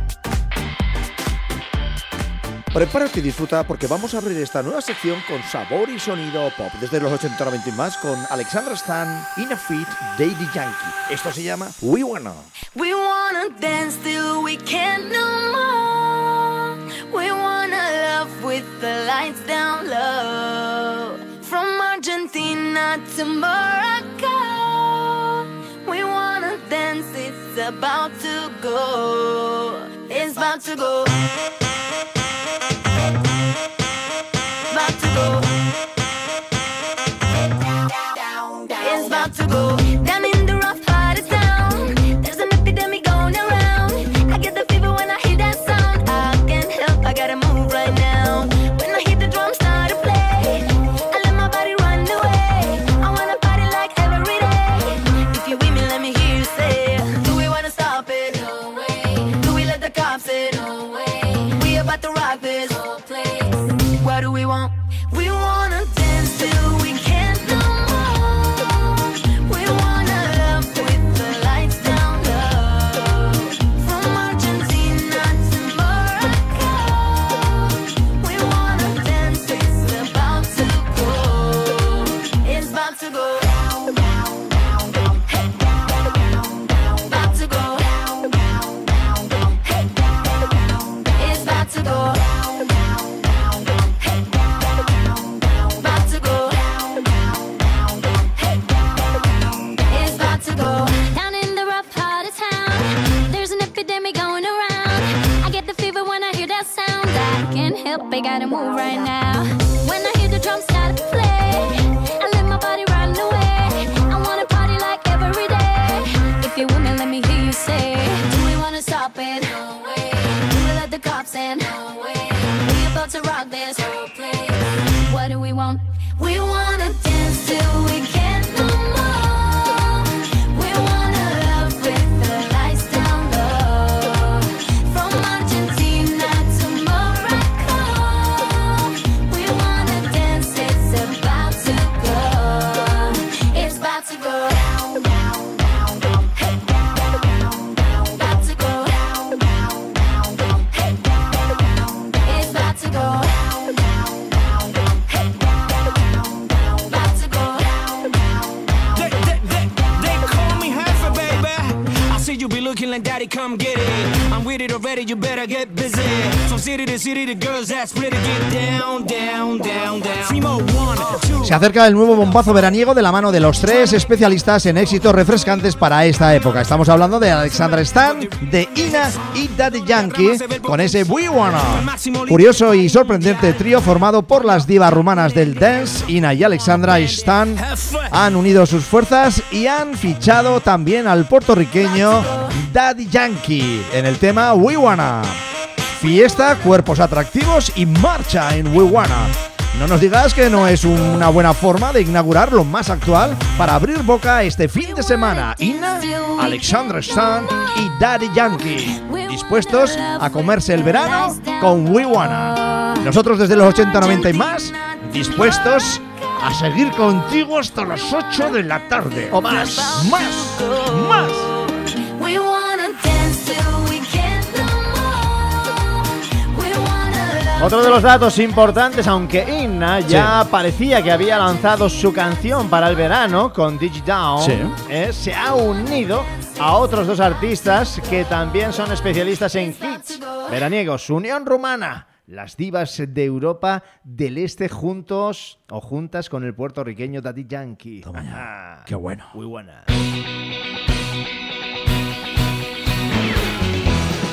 Prepárate y disfruta porque vamos a abrir esta nueva sección con sabor y sonido pop desde los 80, 90 y más con Alexandra Stan, Ina Fit, Daddy Yankee. Esto se llama We Wanna. We wanna dance till we can't no more. We wanna love with the lights down low. From Argentina to Morocco. We wanna dance, it's about to go. It's about to go. About to go. It's about to go. Down in the rough part of town. There's an epidemic going around. I get the fever when I hear that sound. I can't help, I gotta move right now. When I hear the drums start to play, I let my body run away. I wanna party like every day. If you're with me, let me hear you say, do we wanna stop it? No way. Do we let the cops in? No way. We about to rock this whole place. What do we want? We wanna dance till we can't no more. We wanna love with the lights down low. From Argentina to Morocco. We wanna dance, it's about to go. It's about to go. Down, down, down, down. Hey, down, down, down. About to go. Down, down, down, down. Hey, down, down, down. It's about to go. Down, down, down, down. Hey, down, down, down. About to go. Down, down, down, down. Hey, down, down, down. It's about to go. Down in the rough part of town, there's an epidemic going around. I get the fever when I hear that sound. I can't help, I gotta move right now. When I hear the drums start to play, I let my body run away. I wanna party like every day. If you're with me, let me hear you say, do we wanna stop it? No way. Do we let the cops in? No way. We about to rock this whole place. What do we want? We wanna dance till we can't no more. We wanna love with the lights down low. From Argentina to Morocco. We wanna dance, it's about to go. It's about to go. Down, down, down, down. Hey, down, down, down. About to go. Down, down, down, down. Hey, down, down, down. It's about to go. Down, down, down, down. Hey, down, down, down. About to go. Down, down, down. They call me Heifer, baby. I see you be looking like daddy, come get it. I'm with it already, you better get busy. From city to city, the girls that's pretty get down, down, down, down. Primo, 1, 2. Se acerca el nuevo bombazo veraniego de la mano de los tres especialistas en éxitos refrescantes para esta época. Estamos hablando de Alexandra Stan, de Ina y Daddy Yankee con ese We Wanna. Curioso y sorprendente trío formado por las divas rumanas del dance. Ina y Alexandra Stan han unido sus fuerzas y han fichado también al puertorriqueño Daddy Yankee en el tema We Wanna. Fiesta, cuerpos atractivos y marcha en We Wanna. No nos digas que no es una buena forma de inaugurar lo más actual para abrir boca este fin de semana. Ina, Alexandra Stan y Daddy Yankee, dispuestos a comerse el verano con We Wanna. Nosotros desde los 80, 90 y más, dispuestos a seguir contigo hasta las 8 de la tarde. O más, más, más. We wanna dance till we can't no more. We wanna love. Otro de los datos importantes, aunque Ina ya parecía que había lanzado su canción para el verano con Digidown, se ha unido a otros dos artistas que también son especialistas en hits veraniegos. Unión Rumana, las divas de Europa del Este juntos o juntas con el puertorriqueño Daddy Yankee. Toma ya. Qué bueno. Muy buena.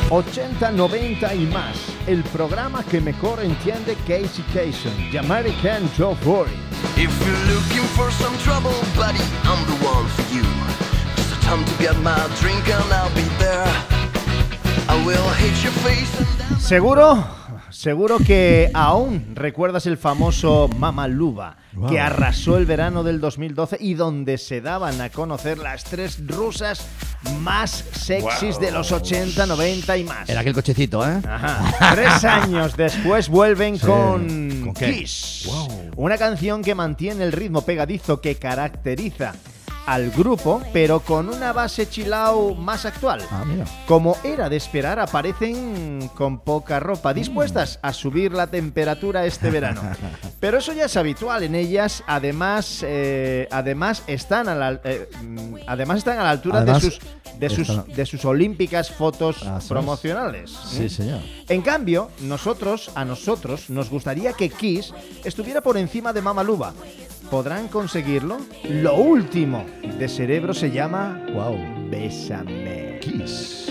80, 90 y más. El programa que mejor entiende Casey Kasem, The American Joe Boy. If you're looking for some trouble, buddy, I'm the one for you. Just a time to get my drink and I'll be there. I will hit your face and... Seguro que aún recuerdas el famoso Mama Luba, wow, que arrasó el verano del 2012 y donde se daban a conocer las 3 rusas más sexys, wow, de los 80, 90 y más. Era aquel cochecito, ¿eh? Ajá. 3 años después vuelven, sí, con qué? Kiss. Wow. Una canción que mantiene el ritmo pegadizo que caracteriza al grupo, pero con una base chill out más actual. Mira. Como era de esperar, aparecen con poca ropa, dispuestas a subir la temperatura este verano. Pero eso ya es habitual en ellas. Además están a la altura de sus olímpicas fotos promocionales. Sí, señor. En cambio, a nosotros nos gustaría que Kiss estuviera por encima de Mama Luba. ¿Podrán conseguirlo? Lo último de Cerebro se llama Bésame. Kiss.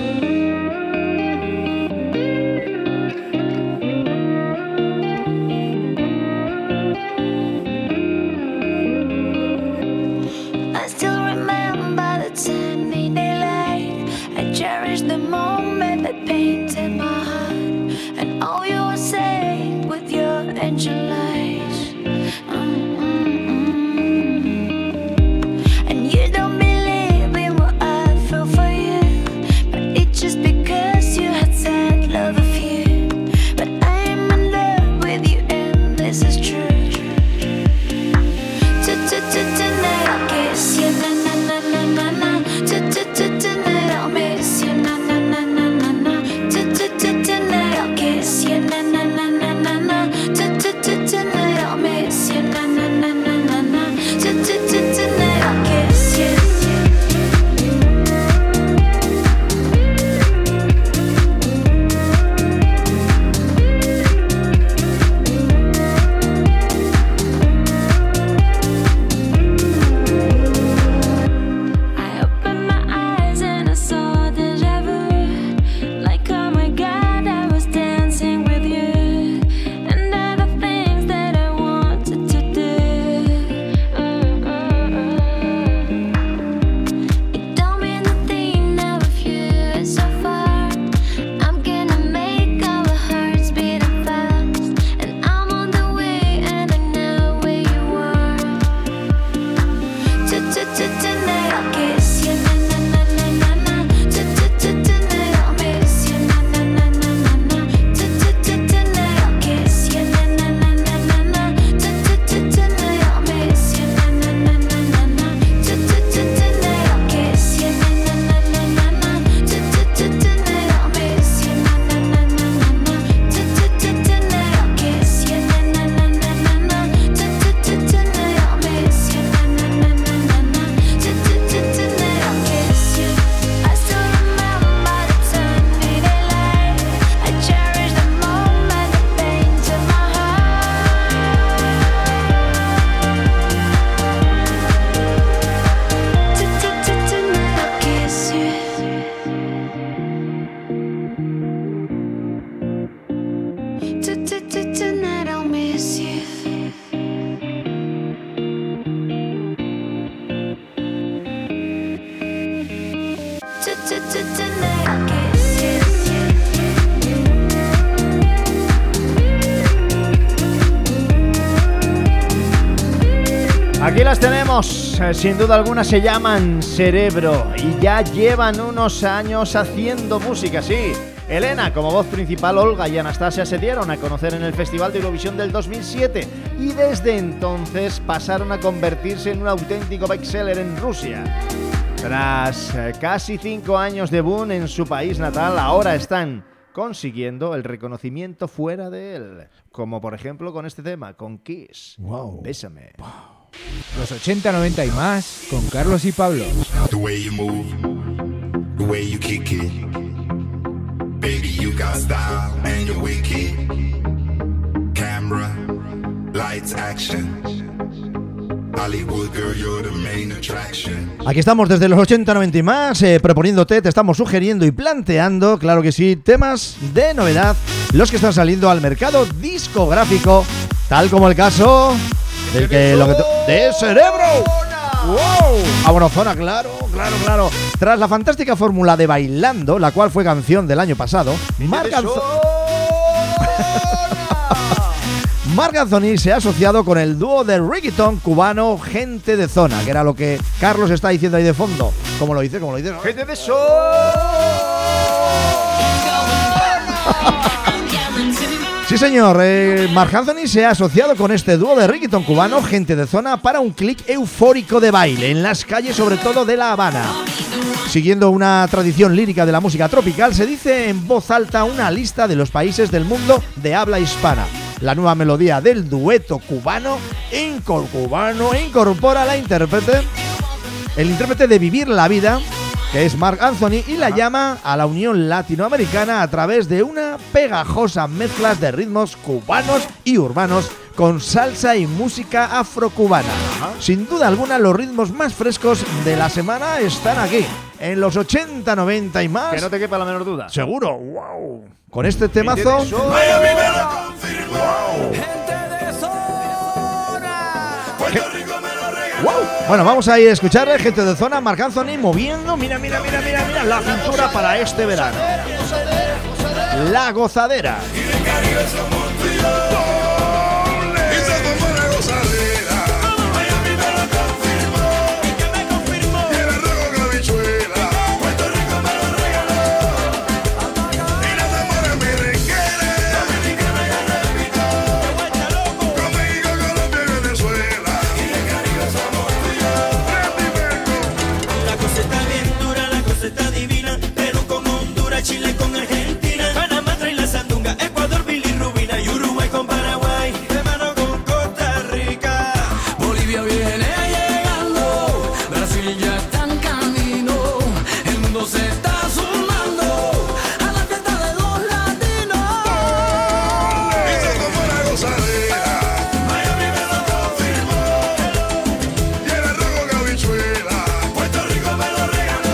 I still remember the sunny daylight. I cherish the moment that painted my heart, and all you were saying with your angel eyes. And you don't believe in what I feel for you, but it's just because you had said love a few. But I am in love with you and this is true. Tonight I'll kiss you, na na na na na na. Tonight I'll miss you, na na na na na na. Tonight I'll kiss you, na na na na na na. Tonight I'll miss you, na na na na na na. Tonight I'll kiss you. I opened my eyes and I saw deja vu. Like, oh my God, I was dancing with you. And all the things that I wanted to do. It don't mean a thing now if you is so far. I'm gonna make all the hearts beating fast. And I'm on the way and I know where you are. Tonight I'll kiss you, na na na na na na. Tonight I'll miss you, na na na na na na. Tonight I'll kiss you, na na na na na na. Tonight I'll miss you, na na na na na na. Tonight I'll kiss you, na na na na na na. Tonight I'll miss you, na na na na na na. Tonight I'll kiss you, na na na na na na. Tonight I'll miss you, na na na na na na. Tonight I'll kiss you. I still remember the sunny daylight. I cherish the moment that painted my heart. Tonight I'll kiss you. Tonight I'll miss you. Tonight I'll kiss you. Aquí las tenemos, sin duda alguna se llaman Cerebro y ya llevan unos años haciendo música, sí. Elena como voz principal, Olga y Anastasia se dieron a conocer en el Festival de Eurovisión del 2007 y desde entonces pasaron a convertirse en un auténtico bestseller en Rusia. Tras casi 5 años de boom en su país natal, ahora están consiguiendo el reconocimiento fuera de él, como por ejemplo con este tema, con Kiss. Wow. Bésame. Wow. Los 80, 90 y más con Carlos y Pablo. The way you move, the way you kick it. Baby, you got style and you're wicked. Camera, lights, action. Hollywood girl, you're the main attraction. Aquí estamos desde los 80, 90 y más, proponiéndote, te estamos sugiriendo y planteando, claro que sí, temas de novedad, los que están saliendo al mercado discográfico, tal como el caso del que de Cerebro. ¡Wow! Aborozona, claro. Tras la fantástica fórmula de Bailando, la cual fue canción del año pasado, Marc Anthony se ha asociado con el dúo de reggaeton cubano Gente de Zona, que era lo que Carlos está diciendo ahí de fondo. ¿Cómo lo dice? Gente de Zona. Sí, señor. Marc Anthony se ha asociado con este dúo de reggaeton cubano Gente de Zona para un clic eufórico de baile en las calles, sobre todo de La Habana. Siguiendo una tradición lírica de la música tropical, se dice en voz alta una lista de los países del mundo de habla hispana. La nueva melodía del dueto cubano incorpora el intérprete de Vivir la Vida, que es Marc Anthony, y la llama a la unión latinoamericana a través de una pegajosa mezcla de ritmos cubanos y urbanos con salsa y música afrocubana. Sin duda alguna, los ritmos más frescos de la semana están aquí, en los 80, 90 y más. Que no te quepa la menor duda. Seguro. ¡Wow! Con este temazo. Wow. Bueno, vamos a ir a escucharle, Gente de Zona, Marc Anthony moviendo, mira, la cintura para este verano. La gozadera. Chile con Argentina, Panamá trae la sandunga, Ecuador, bilirrubina y Uruguay con Paraguay, hermano con Costa Rica. Bolivia viene llegando, Brasil ya está en camino, el mundo se está sumando a la fiesta de los latinos. Eso como una gozadera, Miami me lo confirmó, y el arroz con habichuela, Puerto Rico me lo regaló.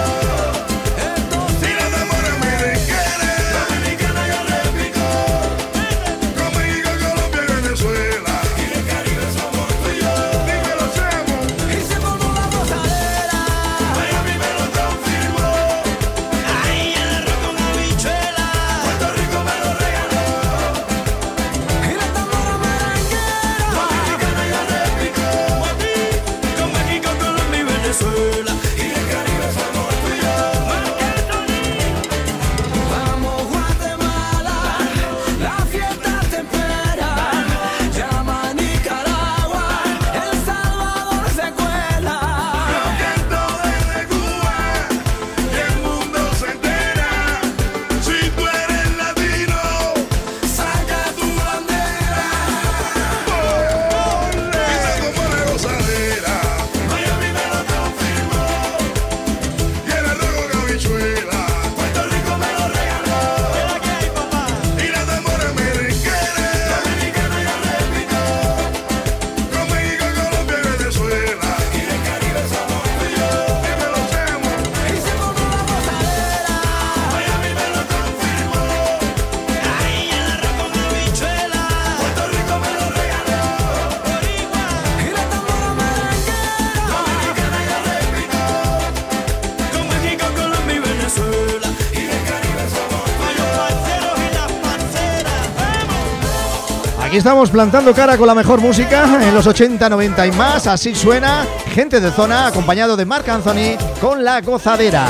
Aquí estamos plantando cara con la mejor música en los 80, 90 y más. Así suena Gente de Zona, acompañado de Marc Anthony con La Gozadera.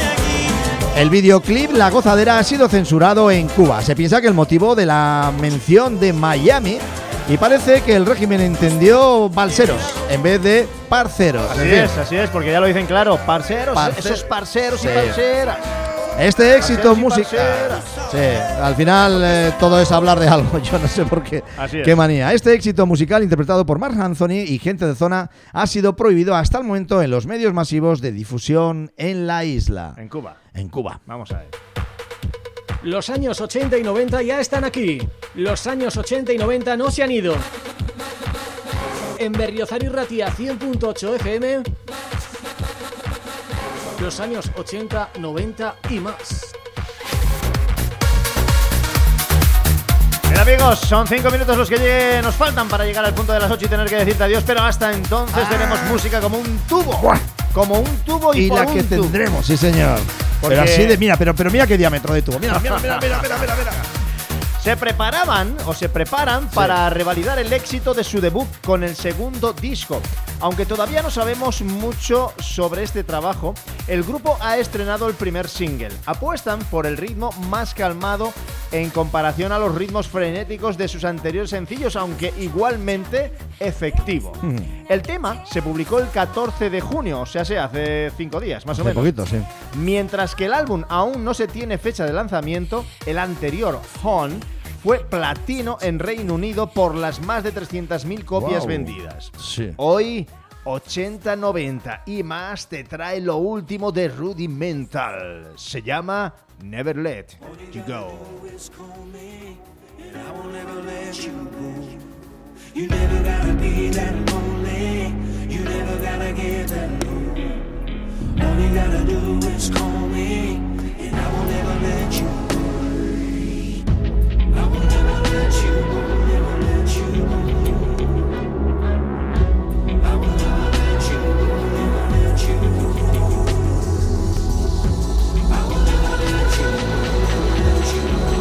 El videoclip La Gozadera ha sido censurado en Cuba. Se piensa que el motivo de la mención de Miami, y parece que el régimen entendió balseros en vez de parceros. Así es, porque ya lo dicen claro, parceros, esos parceros y parceras. Este éxito musical. Sí, al final todo es hablar de algo. Yo no sé por qué. Qué manía. Este éxito musical interpretado por Marc Anthony y Gente de Zona ha sido prohibido hasta el momento en los medios masivos de difusión en la isla. En Cuba. En Cuba. Vamos a ver. Los años 80 y 90 ya están aquí. Los años 80 y 90 no se han ido. En Berriozar y Ratia 100.8 FM, los años 80, 90 y más. Bien, amigos, son 5 minutos los que nos faltan para llegar al punto de las 8 y tener que decirte adiós, pero hasta entonces tenemos música como un tubo. ¡Buah! Como un tubo y por la un que tubo. tendremos, sí señor. Porque- Pero así de, mira, pero mira qué diámetro de tubo. Mira. Se preparaban o se preparan para revalidar el éxito de su debut con el segundo disco. Aunque todavía no sabemos mucho sobre este trabajo, el grupo ha estrenado el primer single. Apuestan por el ritmo más calmado en comparación a los ritmos frenéticos de sus anteriores sencillos, aunque igualmente efectivo. El tema se publicó el 14 de junio, o sea, hace 5 días, más o menos. poquito, sí. Mientras que el álbum aún no se tiene fecha de lanzamiento, el anterior, Hon, fue platino en Reino Unido por las más de 300.000 copias Wow. vendidas. Sí. Hoy, 80, 90 y más te trae lo último de Rudimental. Se llama Never Let You Go. You never gotta be that lonely. You never gotta get that low. All you gotta do is call me, and I will never let you go. I will never let you go, never let you go. I will never let you go, never let you go. I will never let you go, never let you go.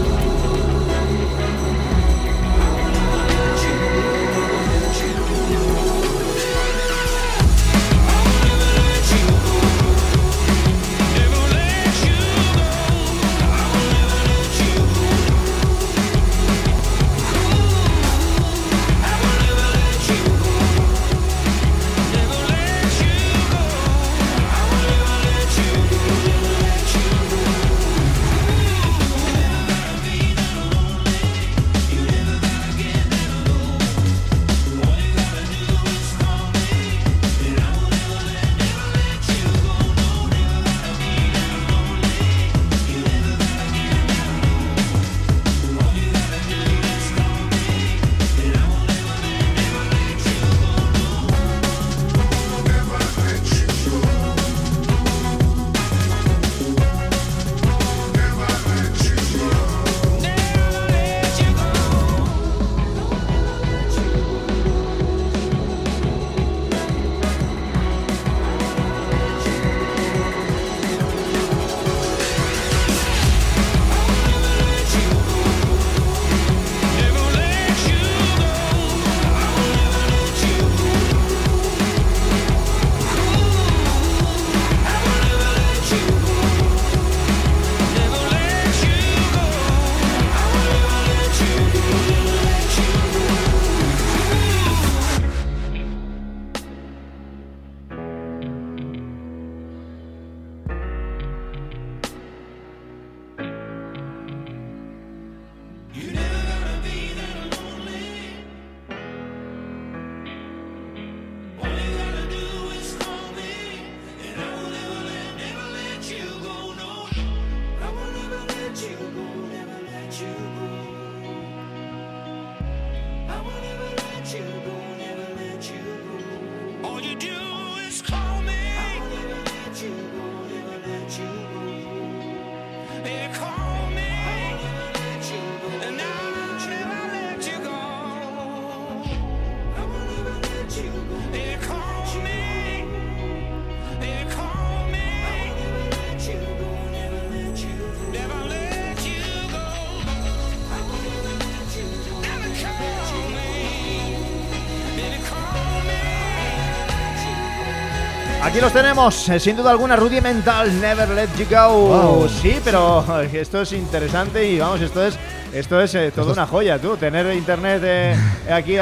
Aquí los tenemos, sin duda alguna, Rudimental, Never Let You Go. Wow. Sí, pero esto es interesante y vamos, esto es toda una joya, tú. Tener internet aquí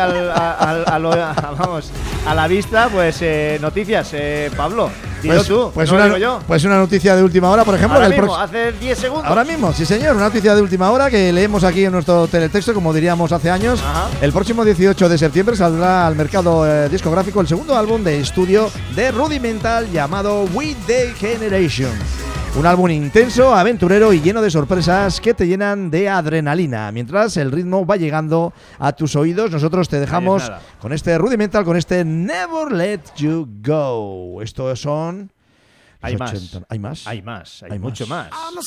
vamos, a la vista, pues noticias, Pablo. Dilo tú, pues no una, lo digo yo. pues una noticia de última hora, por ejemplo. Ahora que el mismo, hace 10 segundos. Ahora mismo, sí señor, una noticia de última hora que leemos aquí en nuestro teletexto, como diríamos hace años. Ajá. El próximo 18 de septiembre saldrá al mercado discográfico el segundo álbum de estudio de Rudimental llamado We The Generation. Un álbum intenso, aventurero y lleno de sorpresas que te llenan de adrenalina. Mientras el ritmo va llegando a tus oídos, nosotros te dejamos con este Rudimental, con este Never Let You Go. Estos son... Hay más. 80. ¿Hay más? Hay mucho más.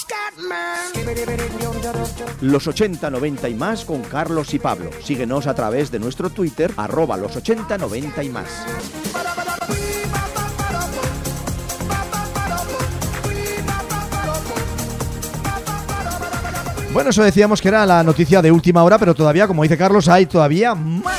Los 80, 90 y más con Carlos y Pablo. Síguenos a través de nuestro Twitter, @los 80, 90 y más. Bueno, eso decíamos que era la noticia de última hora, pero todavía, como dice Carlos, hay todavía más.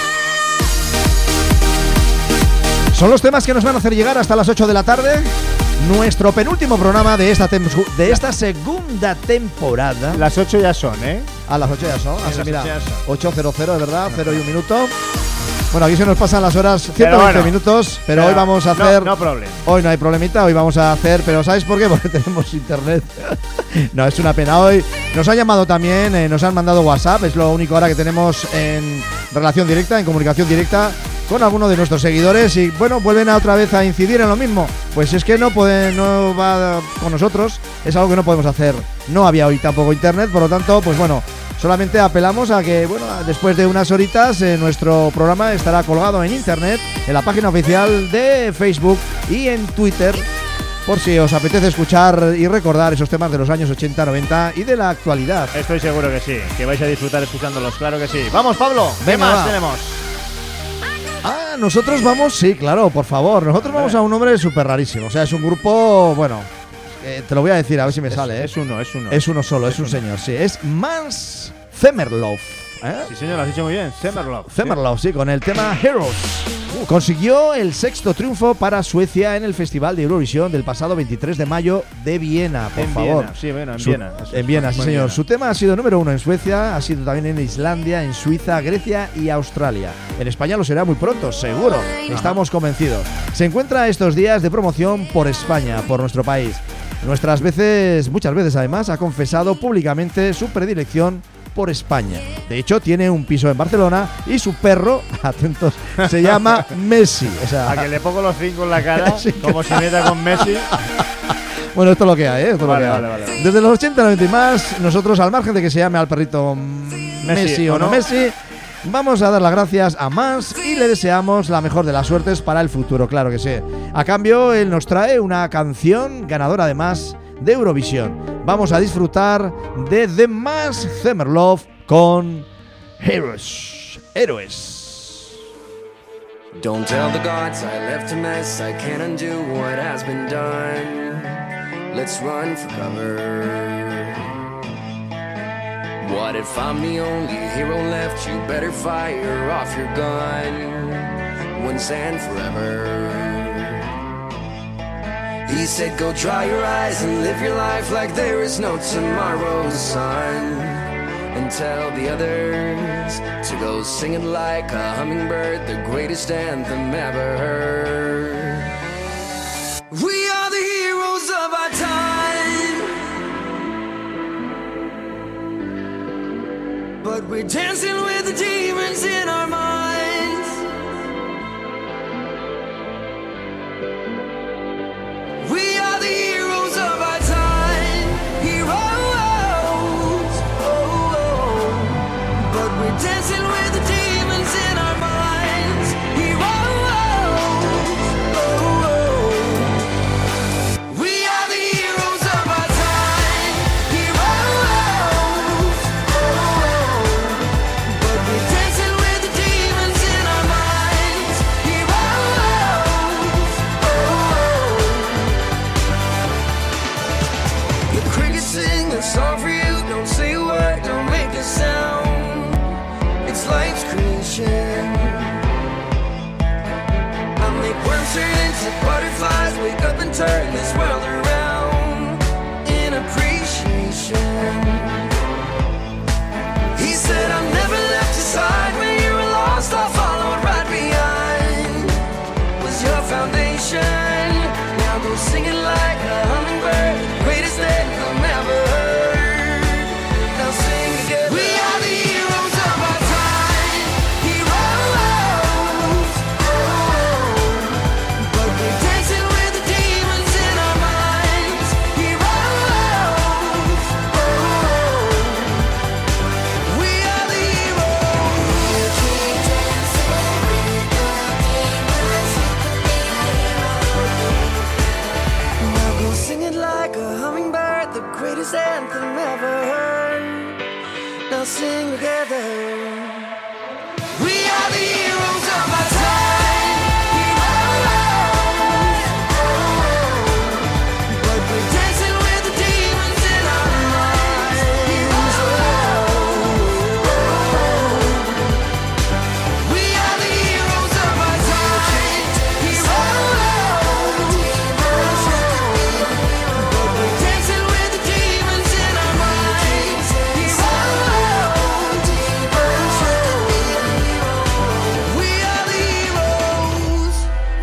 Son los temas que nos van a hacer llegar hasta las 8 de la tarde. Nuestro penúltimo programa de esta segunda temporada. Las 8 ya son, ¿eh? Ah, las 8 ya son. Así, las mira, 8 ya son. 8:00, es verdad, 0 y 1 minuto. Bueno, aquí se nos pasan las horas, 120 minutos, pero hoy vamos a hacer... No problema. Hoy no hay problemita, hoy vamos a hacer... Pero ¿sabéis por qué? Porque tenemos internet. No, es una pena. Hoy nos han llamado también, nos han mandado WhatsApp, es lo único ahora que tenemos en relación directa, en comunicación directa con alguno de nuestros seguidores y bueno, vuelven otra vez a incidir en lo mismo. Pues es que no va con nosotros, es algo que no podemos hacer. No había hoy tampoco internet, por lo tanto, pues bueno, solamente apelamos a que, bueno, después de unas horitas nuestro programa estará colgado en internet, en la página oficial de Facebook y en Twitter, por si os apetece escuchar y recordar esos temas de los años 80, 90 y de la actualidad. Estoy seguro que sí, que vais a disfrutar escuchándolos, claro que sí. ¡Vamos, Pablo! ¿Qué más tenemos? Ah, nosotros vamos, sí, claro, por favor. Nosotros vamos a un nombre súper rarísimo. O sea, es un grupo, bueno, te lo voy a decir, a ver si me sale. Es uno. Es uno solo, es un señor, sí. Es Mans Zemerlov. Sí, señor, lo has dicho muy bien. Zemerlov, sí, con el tema Heroes. Consiguió el 6º triunfo para Suecia en el Festival de Eurovisión del pasado 23 de mayo de Viena, por favor. Viena, sí, bueno, en Viena. En Viena, sí, señor. Su tema ha sido número 1 en Suecia, ha sido también en Islandia, en Suiza, Grecia y Australia. En España lo será muy pronto, seguro. Estamos convencidos. Se encuentra estos días de promoción por España, por nuestro país. Muchas veces además, ha confesado públicamente su predilección por España. De hecho, tiene un piso en Barcelona y su perro, atentos, se llama Messi. O sea, a que le pongo los 5 en la cara, sí, como se meta con Messi. Bueno, esto es lo que hay, ¿eh? Vale. Desde los 80, 90 y más, nosotros, al margen de que se llame al perrito Messi o no Messi, vamos a dar las gracias a Mans y le deseamos la mejor de las suertes para el futuro, claro que sí. A cambio, él nos trae una canción ganadora además de Eurovisión. Vamos a disfrutar de The Mans Zemerlov con Heroes. Don't tell the gods I left a mess. I can't undo what has been done. Let's run for cover. What if I'm the only hero left? You better fire off your gun once and forever. He said go dry your eyes and live your life like there is no tomorrow, son. And tell the others to go singing like a hummingbird, the greatest anthem ever heard. We are the heroes of our time, but we're dancing with the demons in our minds. We are the heroes of our time, heroes. Dancing with the demons in our minds, heroes. We are the heroes of our time, heroes. But we're dancing with the demons in our minds, heroes. The crickets sing a song for you. Don't say a word, don't make a sound. It's like together. We are the heroes of our time. But we're dancing with the demons in our minds. We are the heroes of our time. But we're dancing with the demons in our minds. We are the heroes.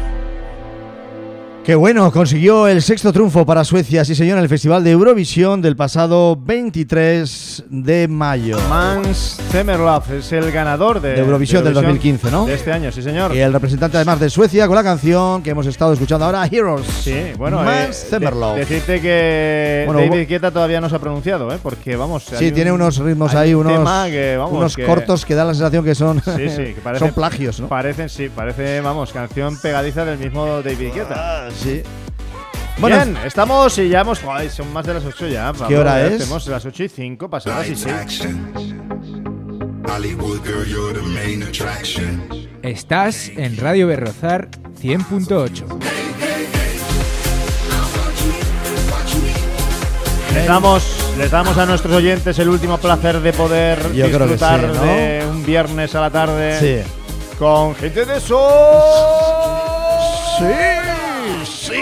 Qué bueno, consiguió el 6º triunfo para Suecia, sí señor, en el Festival de Eurovisión del pasado 23 de mayo. Mans Zemerlov es el ganador de Eurovisión del 2015, ¿no? De este año, sí señor. Y el representante además de Suecia con la canción que hemos estado escuchando ahora, Heroes. Sí, bueno, Mans Zemerlov. Decirte que Bueno, David Guetta todavía no se ha pronunciado, porque vamos... Sí, tiene unos ritmos ahí, unos cortos que dan la sensación que son, sí, que son plagios, ¿no? Parece, vamos, canción pegadiza del mismo David Guetta. Sí. Bueno, bien, estamos y ya hemos... Ay, son más de las 8 ya. ¿Qué hora es? Hacemos las 8:05, pasadas y 6. Estás en Radio Berrozar 100.8. Les damos a nuestros oyentes el último placer de poder disfrutar sí, ¿no? de un viernes a la tarde con Gente de Sol. Sí.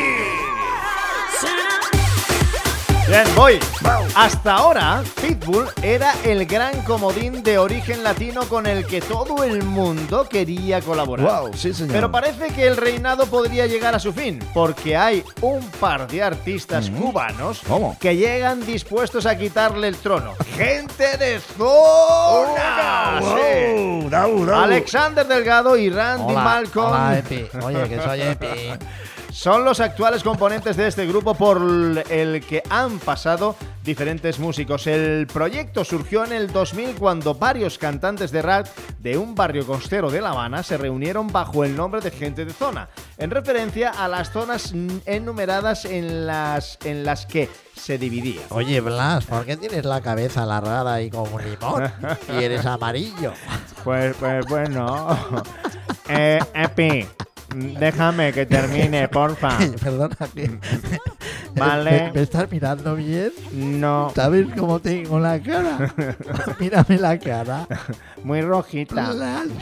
Bien, voy. Hasta ahora, Pitbull era el gran comodín de origen latino con el que todo el mundo quería colaborar. Wow, sí, señor. Pero parece que el reinado podría llegar a su fin, porque hay un par de artistas cubanos que llegan dispuestos a quitarle el trono. ¡Gente de zona! Sí. Alexander Delgado y Randy Malcolm. Hola, Epi. Oye, que soy Epi. Son los actuales componentes de este grupo por el que han pasado diferentes músicos. El proyecto surgió en el 2000 cuando varios cantantes de rap de un barrio costero de La Habana se reunieron bajo el nombre de Gente de Zona, en referencia a las zonas enumeradas en las que se dividía. Oye, Blas, ¿por qué tienes la cabeza alargada y como un limón? Y eres amarillo. Pues bueno. Epi, déjame que termine, porfa. Perdona, Vale. ¿Me estás mirando bien? No. ¿Sabes cómo tengo la cara? Mírame la cara. Muy rojita.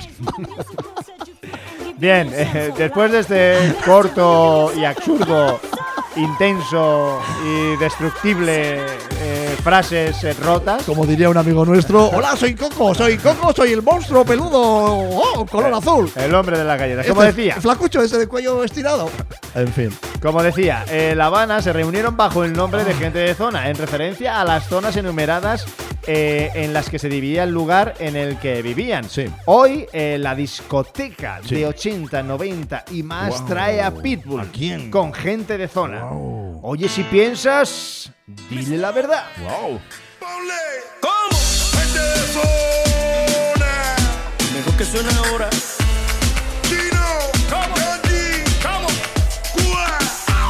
Bien, después de este corto y absurdo, intenso y destructible frases rotas, como diría un amigo nuestro, hola, soy Coco, soy el monstruo peludo, color azul. El hombre de la galleta, como decía. Flacucho ese de cuello estirado. En fin. Como decía, La Habana se reunieron bajo el nombre de Gente de Zona, en referencia a las zonas enumeradas en las que se dividía el lugar en el que vivían. Sí. Hoy, la discoteca de 80, 90 y más trae a Pitbull. ¿A quién? Con Gente de Zona. Oye, si piensas, dile la verdad. ¿Cómo? Gente de zona. Mejor que suene ahora. Chino. ¿Cómo? ¿Cómo? Cuba.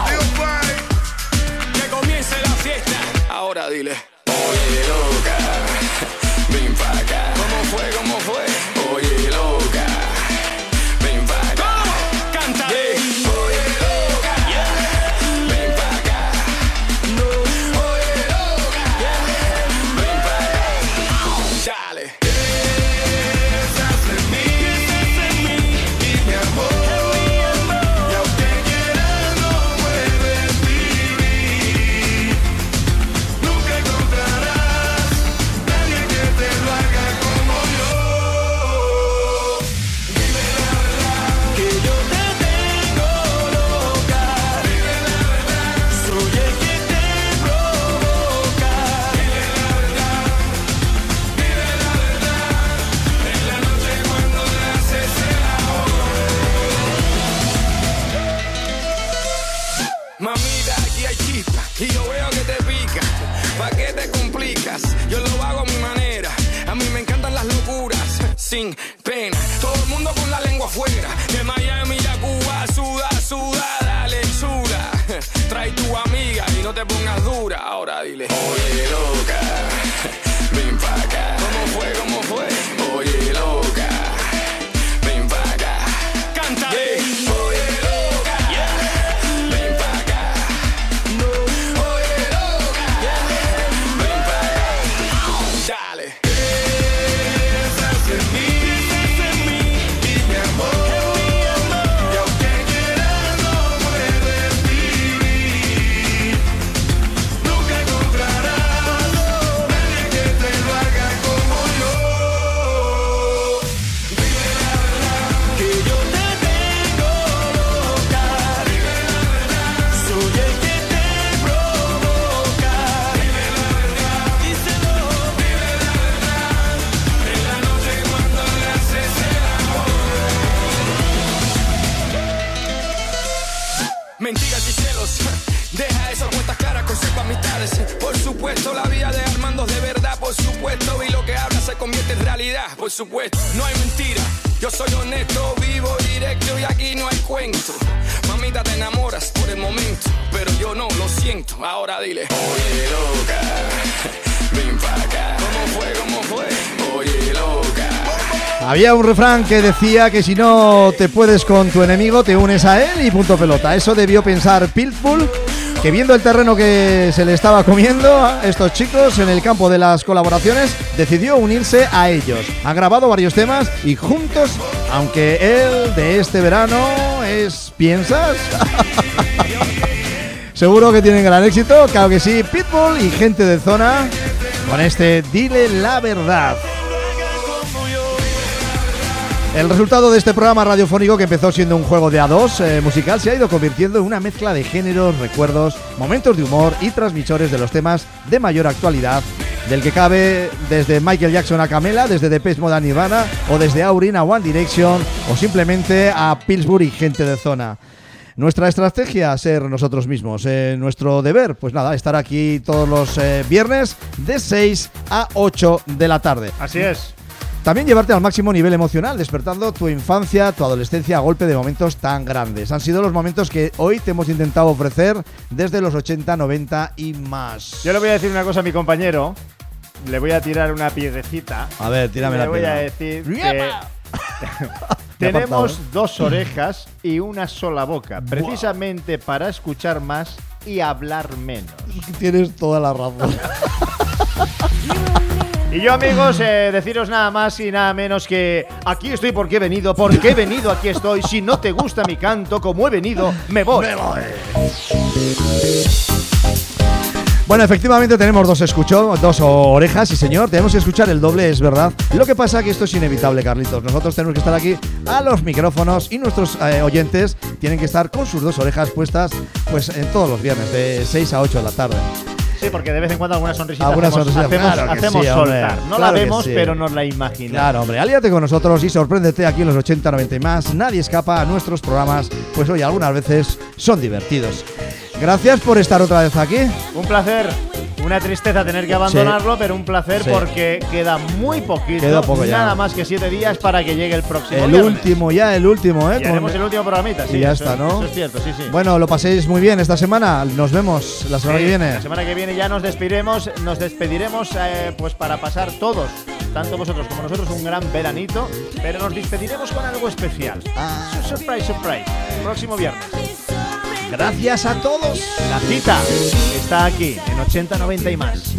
Que comience la fiesta. Ahora dile. Oye, loca, ven pa' acá. ¿Cómo fue? Oye, loca, ven pa' acá. Canta. Oye, loca, ven pa' acá. Oye, loca, ven pa' acá. Dale. Piensas en mí y mi amor. Y aunque quieras no puedes vivir. Nunca encontrarás nadie que te lo haga como yo. Dime la verdad, que yo te tengo loca. Dime la verdad, soy el que te provoca. Dime la verdad, en la noche cuando le haces el amor. Mamita, aquí hay chispa y yo veo que te pica. ¿Pa' qué te complicas? Yo lo hago a mi manera. A mí me encantan las locuras, sin pena. Todo el mundo con la lengua afuera. De Miami a Cuba, suda, dale chula. Trae tu amiga y no te pongas dura. Ahora dile. Oye, loca, ven pa' acá. ¿Cómo fue? realidad, por supuesto. No hay mentira, yo soy honesto, vivo directo y aquí no hay cuento. Mamita, te enamoras por el momento, pero yo no lo siento. Ahora dile, oye loca, ven para acá. ¿Cómo fue? Oye loca. Había un refrán que decía que si no te puedes con tu enemigo, te unes a él y punto pelota. Eso debió pensar Pitbull, que viendo el terreno que se le estaba comiendo a estos chicos en el campo de las colaboraciones, decidió unirse a ellos. Han grabado varios temas y juntos, aunque él de este verano es... ¿Piensas? Seguro que tienen gran éxito, claro que sí. Pitbull y Gente de Zona con este Dile la Verdad. El resultado de este programa radiofónico, que empezó siendo un juego de A2 musical, se ha ido convirtiendo en una mezcla de géneros, recuerdos, momentos de humor y transmisores de los temas de mayor actualidad, del que cabe desde Michael Jackson a Camela, desde Depeche Mode a Nirvana, o desde Aurin a One Direction, o simplemente a Pillsbury y Gente de Zona. Nuestra estrategia, ser nosotros mismos. Nuestro deber, pues nada, estar aquí todos los viernes de 6 a 8 de la tarde. Así es. También llevarte al máximo nivel emocional, despertando tu infancia, tu adolescencia a golpe de momentos tan grandes. Han sido los momentos que hoy te hemos intentado ofrecer desde los 80, 90 y más. Yo le voy a decir una cosa a mi compañero. Le voy a tirar una piedrecita. A ver, tírame la piedra. Le voy a decir que tenemos dos orejas y una sola boca, precisamente para escuchar más y hablar menos. Tienes toda la razón. Y yo, amigos, deciros nada más y nada menos que aquí estoy porque he venido, aquí estoy. Si no te gusta mi canto, como he venido, me voy. Bueno, efectivamente tenemos dos orejas, sí señor, tenemos que escuchar el doble, es verdad. Lo que pasa es que esto es inevitable, Carlitos. Nosotros tenemos que estar aquí a los micrófonos y nuestros oyentes tienen que estar con sus dos orejas puestas pues en todos los viernes, de 6 a 8 de la tarde. Sí, porque de vez en cuando alguna sonrisita hacemos sí, soltar. No claro la vemos, sí, pero nos la imaginamos. Claro, hombre, alíate con nosotros y sorpréndete aquí en los 80, 90 y más. Nadie escapa a nuestros programas, pues hoy algunas veces son divertidos. Gracias por estar otra vez aquí. Un placer. Una tristeza tener que abandonarlo, pero un placer porque queda muy poquito. Queda poco ya. Nada más que 7 días para que llegue el próximo el viernes. El último, ¿eh? Y haremos el último programita, sí. Y ya eso, está, ¿no? Eso es cierto, sí, sí. Bueno, lo paséis muy bien esta semana. Nos vemos la semana que viene. La semana que viene ya nos despediremos pues para pasar todos, tanto vosotros como nosotros, un gran veranito, pero nos despediremos con algo especial. Surprise. Próximo viernes. Gracias a todos. La cita está aquí en 80, 90 y más.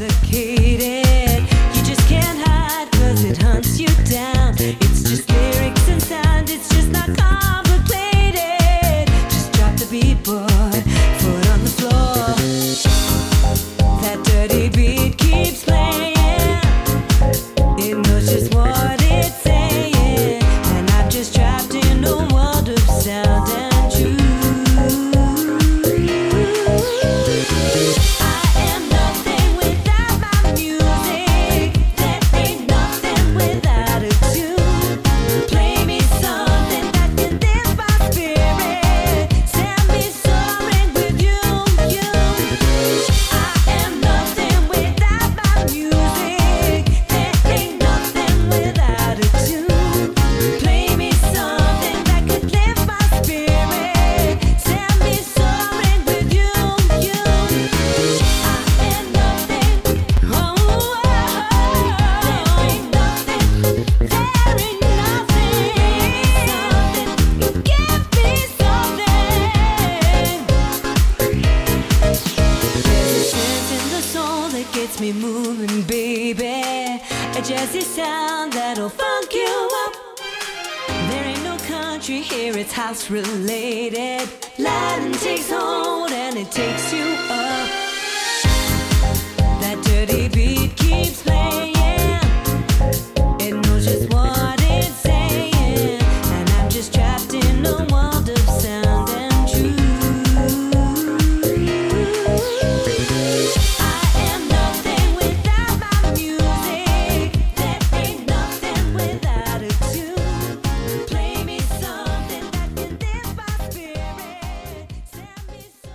House related, Latin takes hold and it takes you up. That dirty beat keeps playing.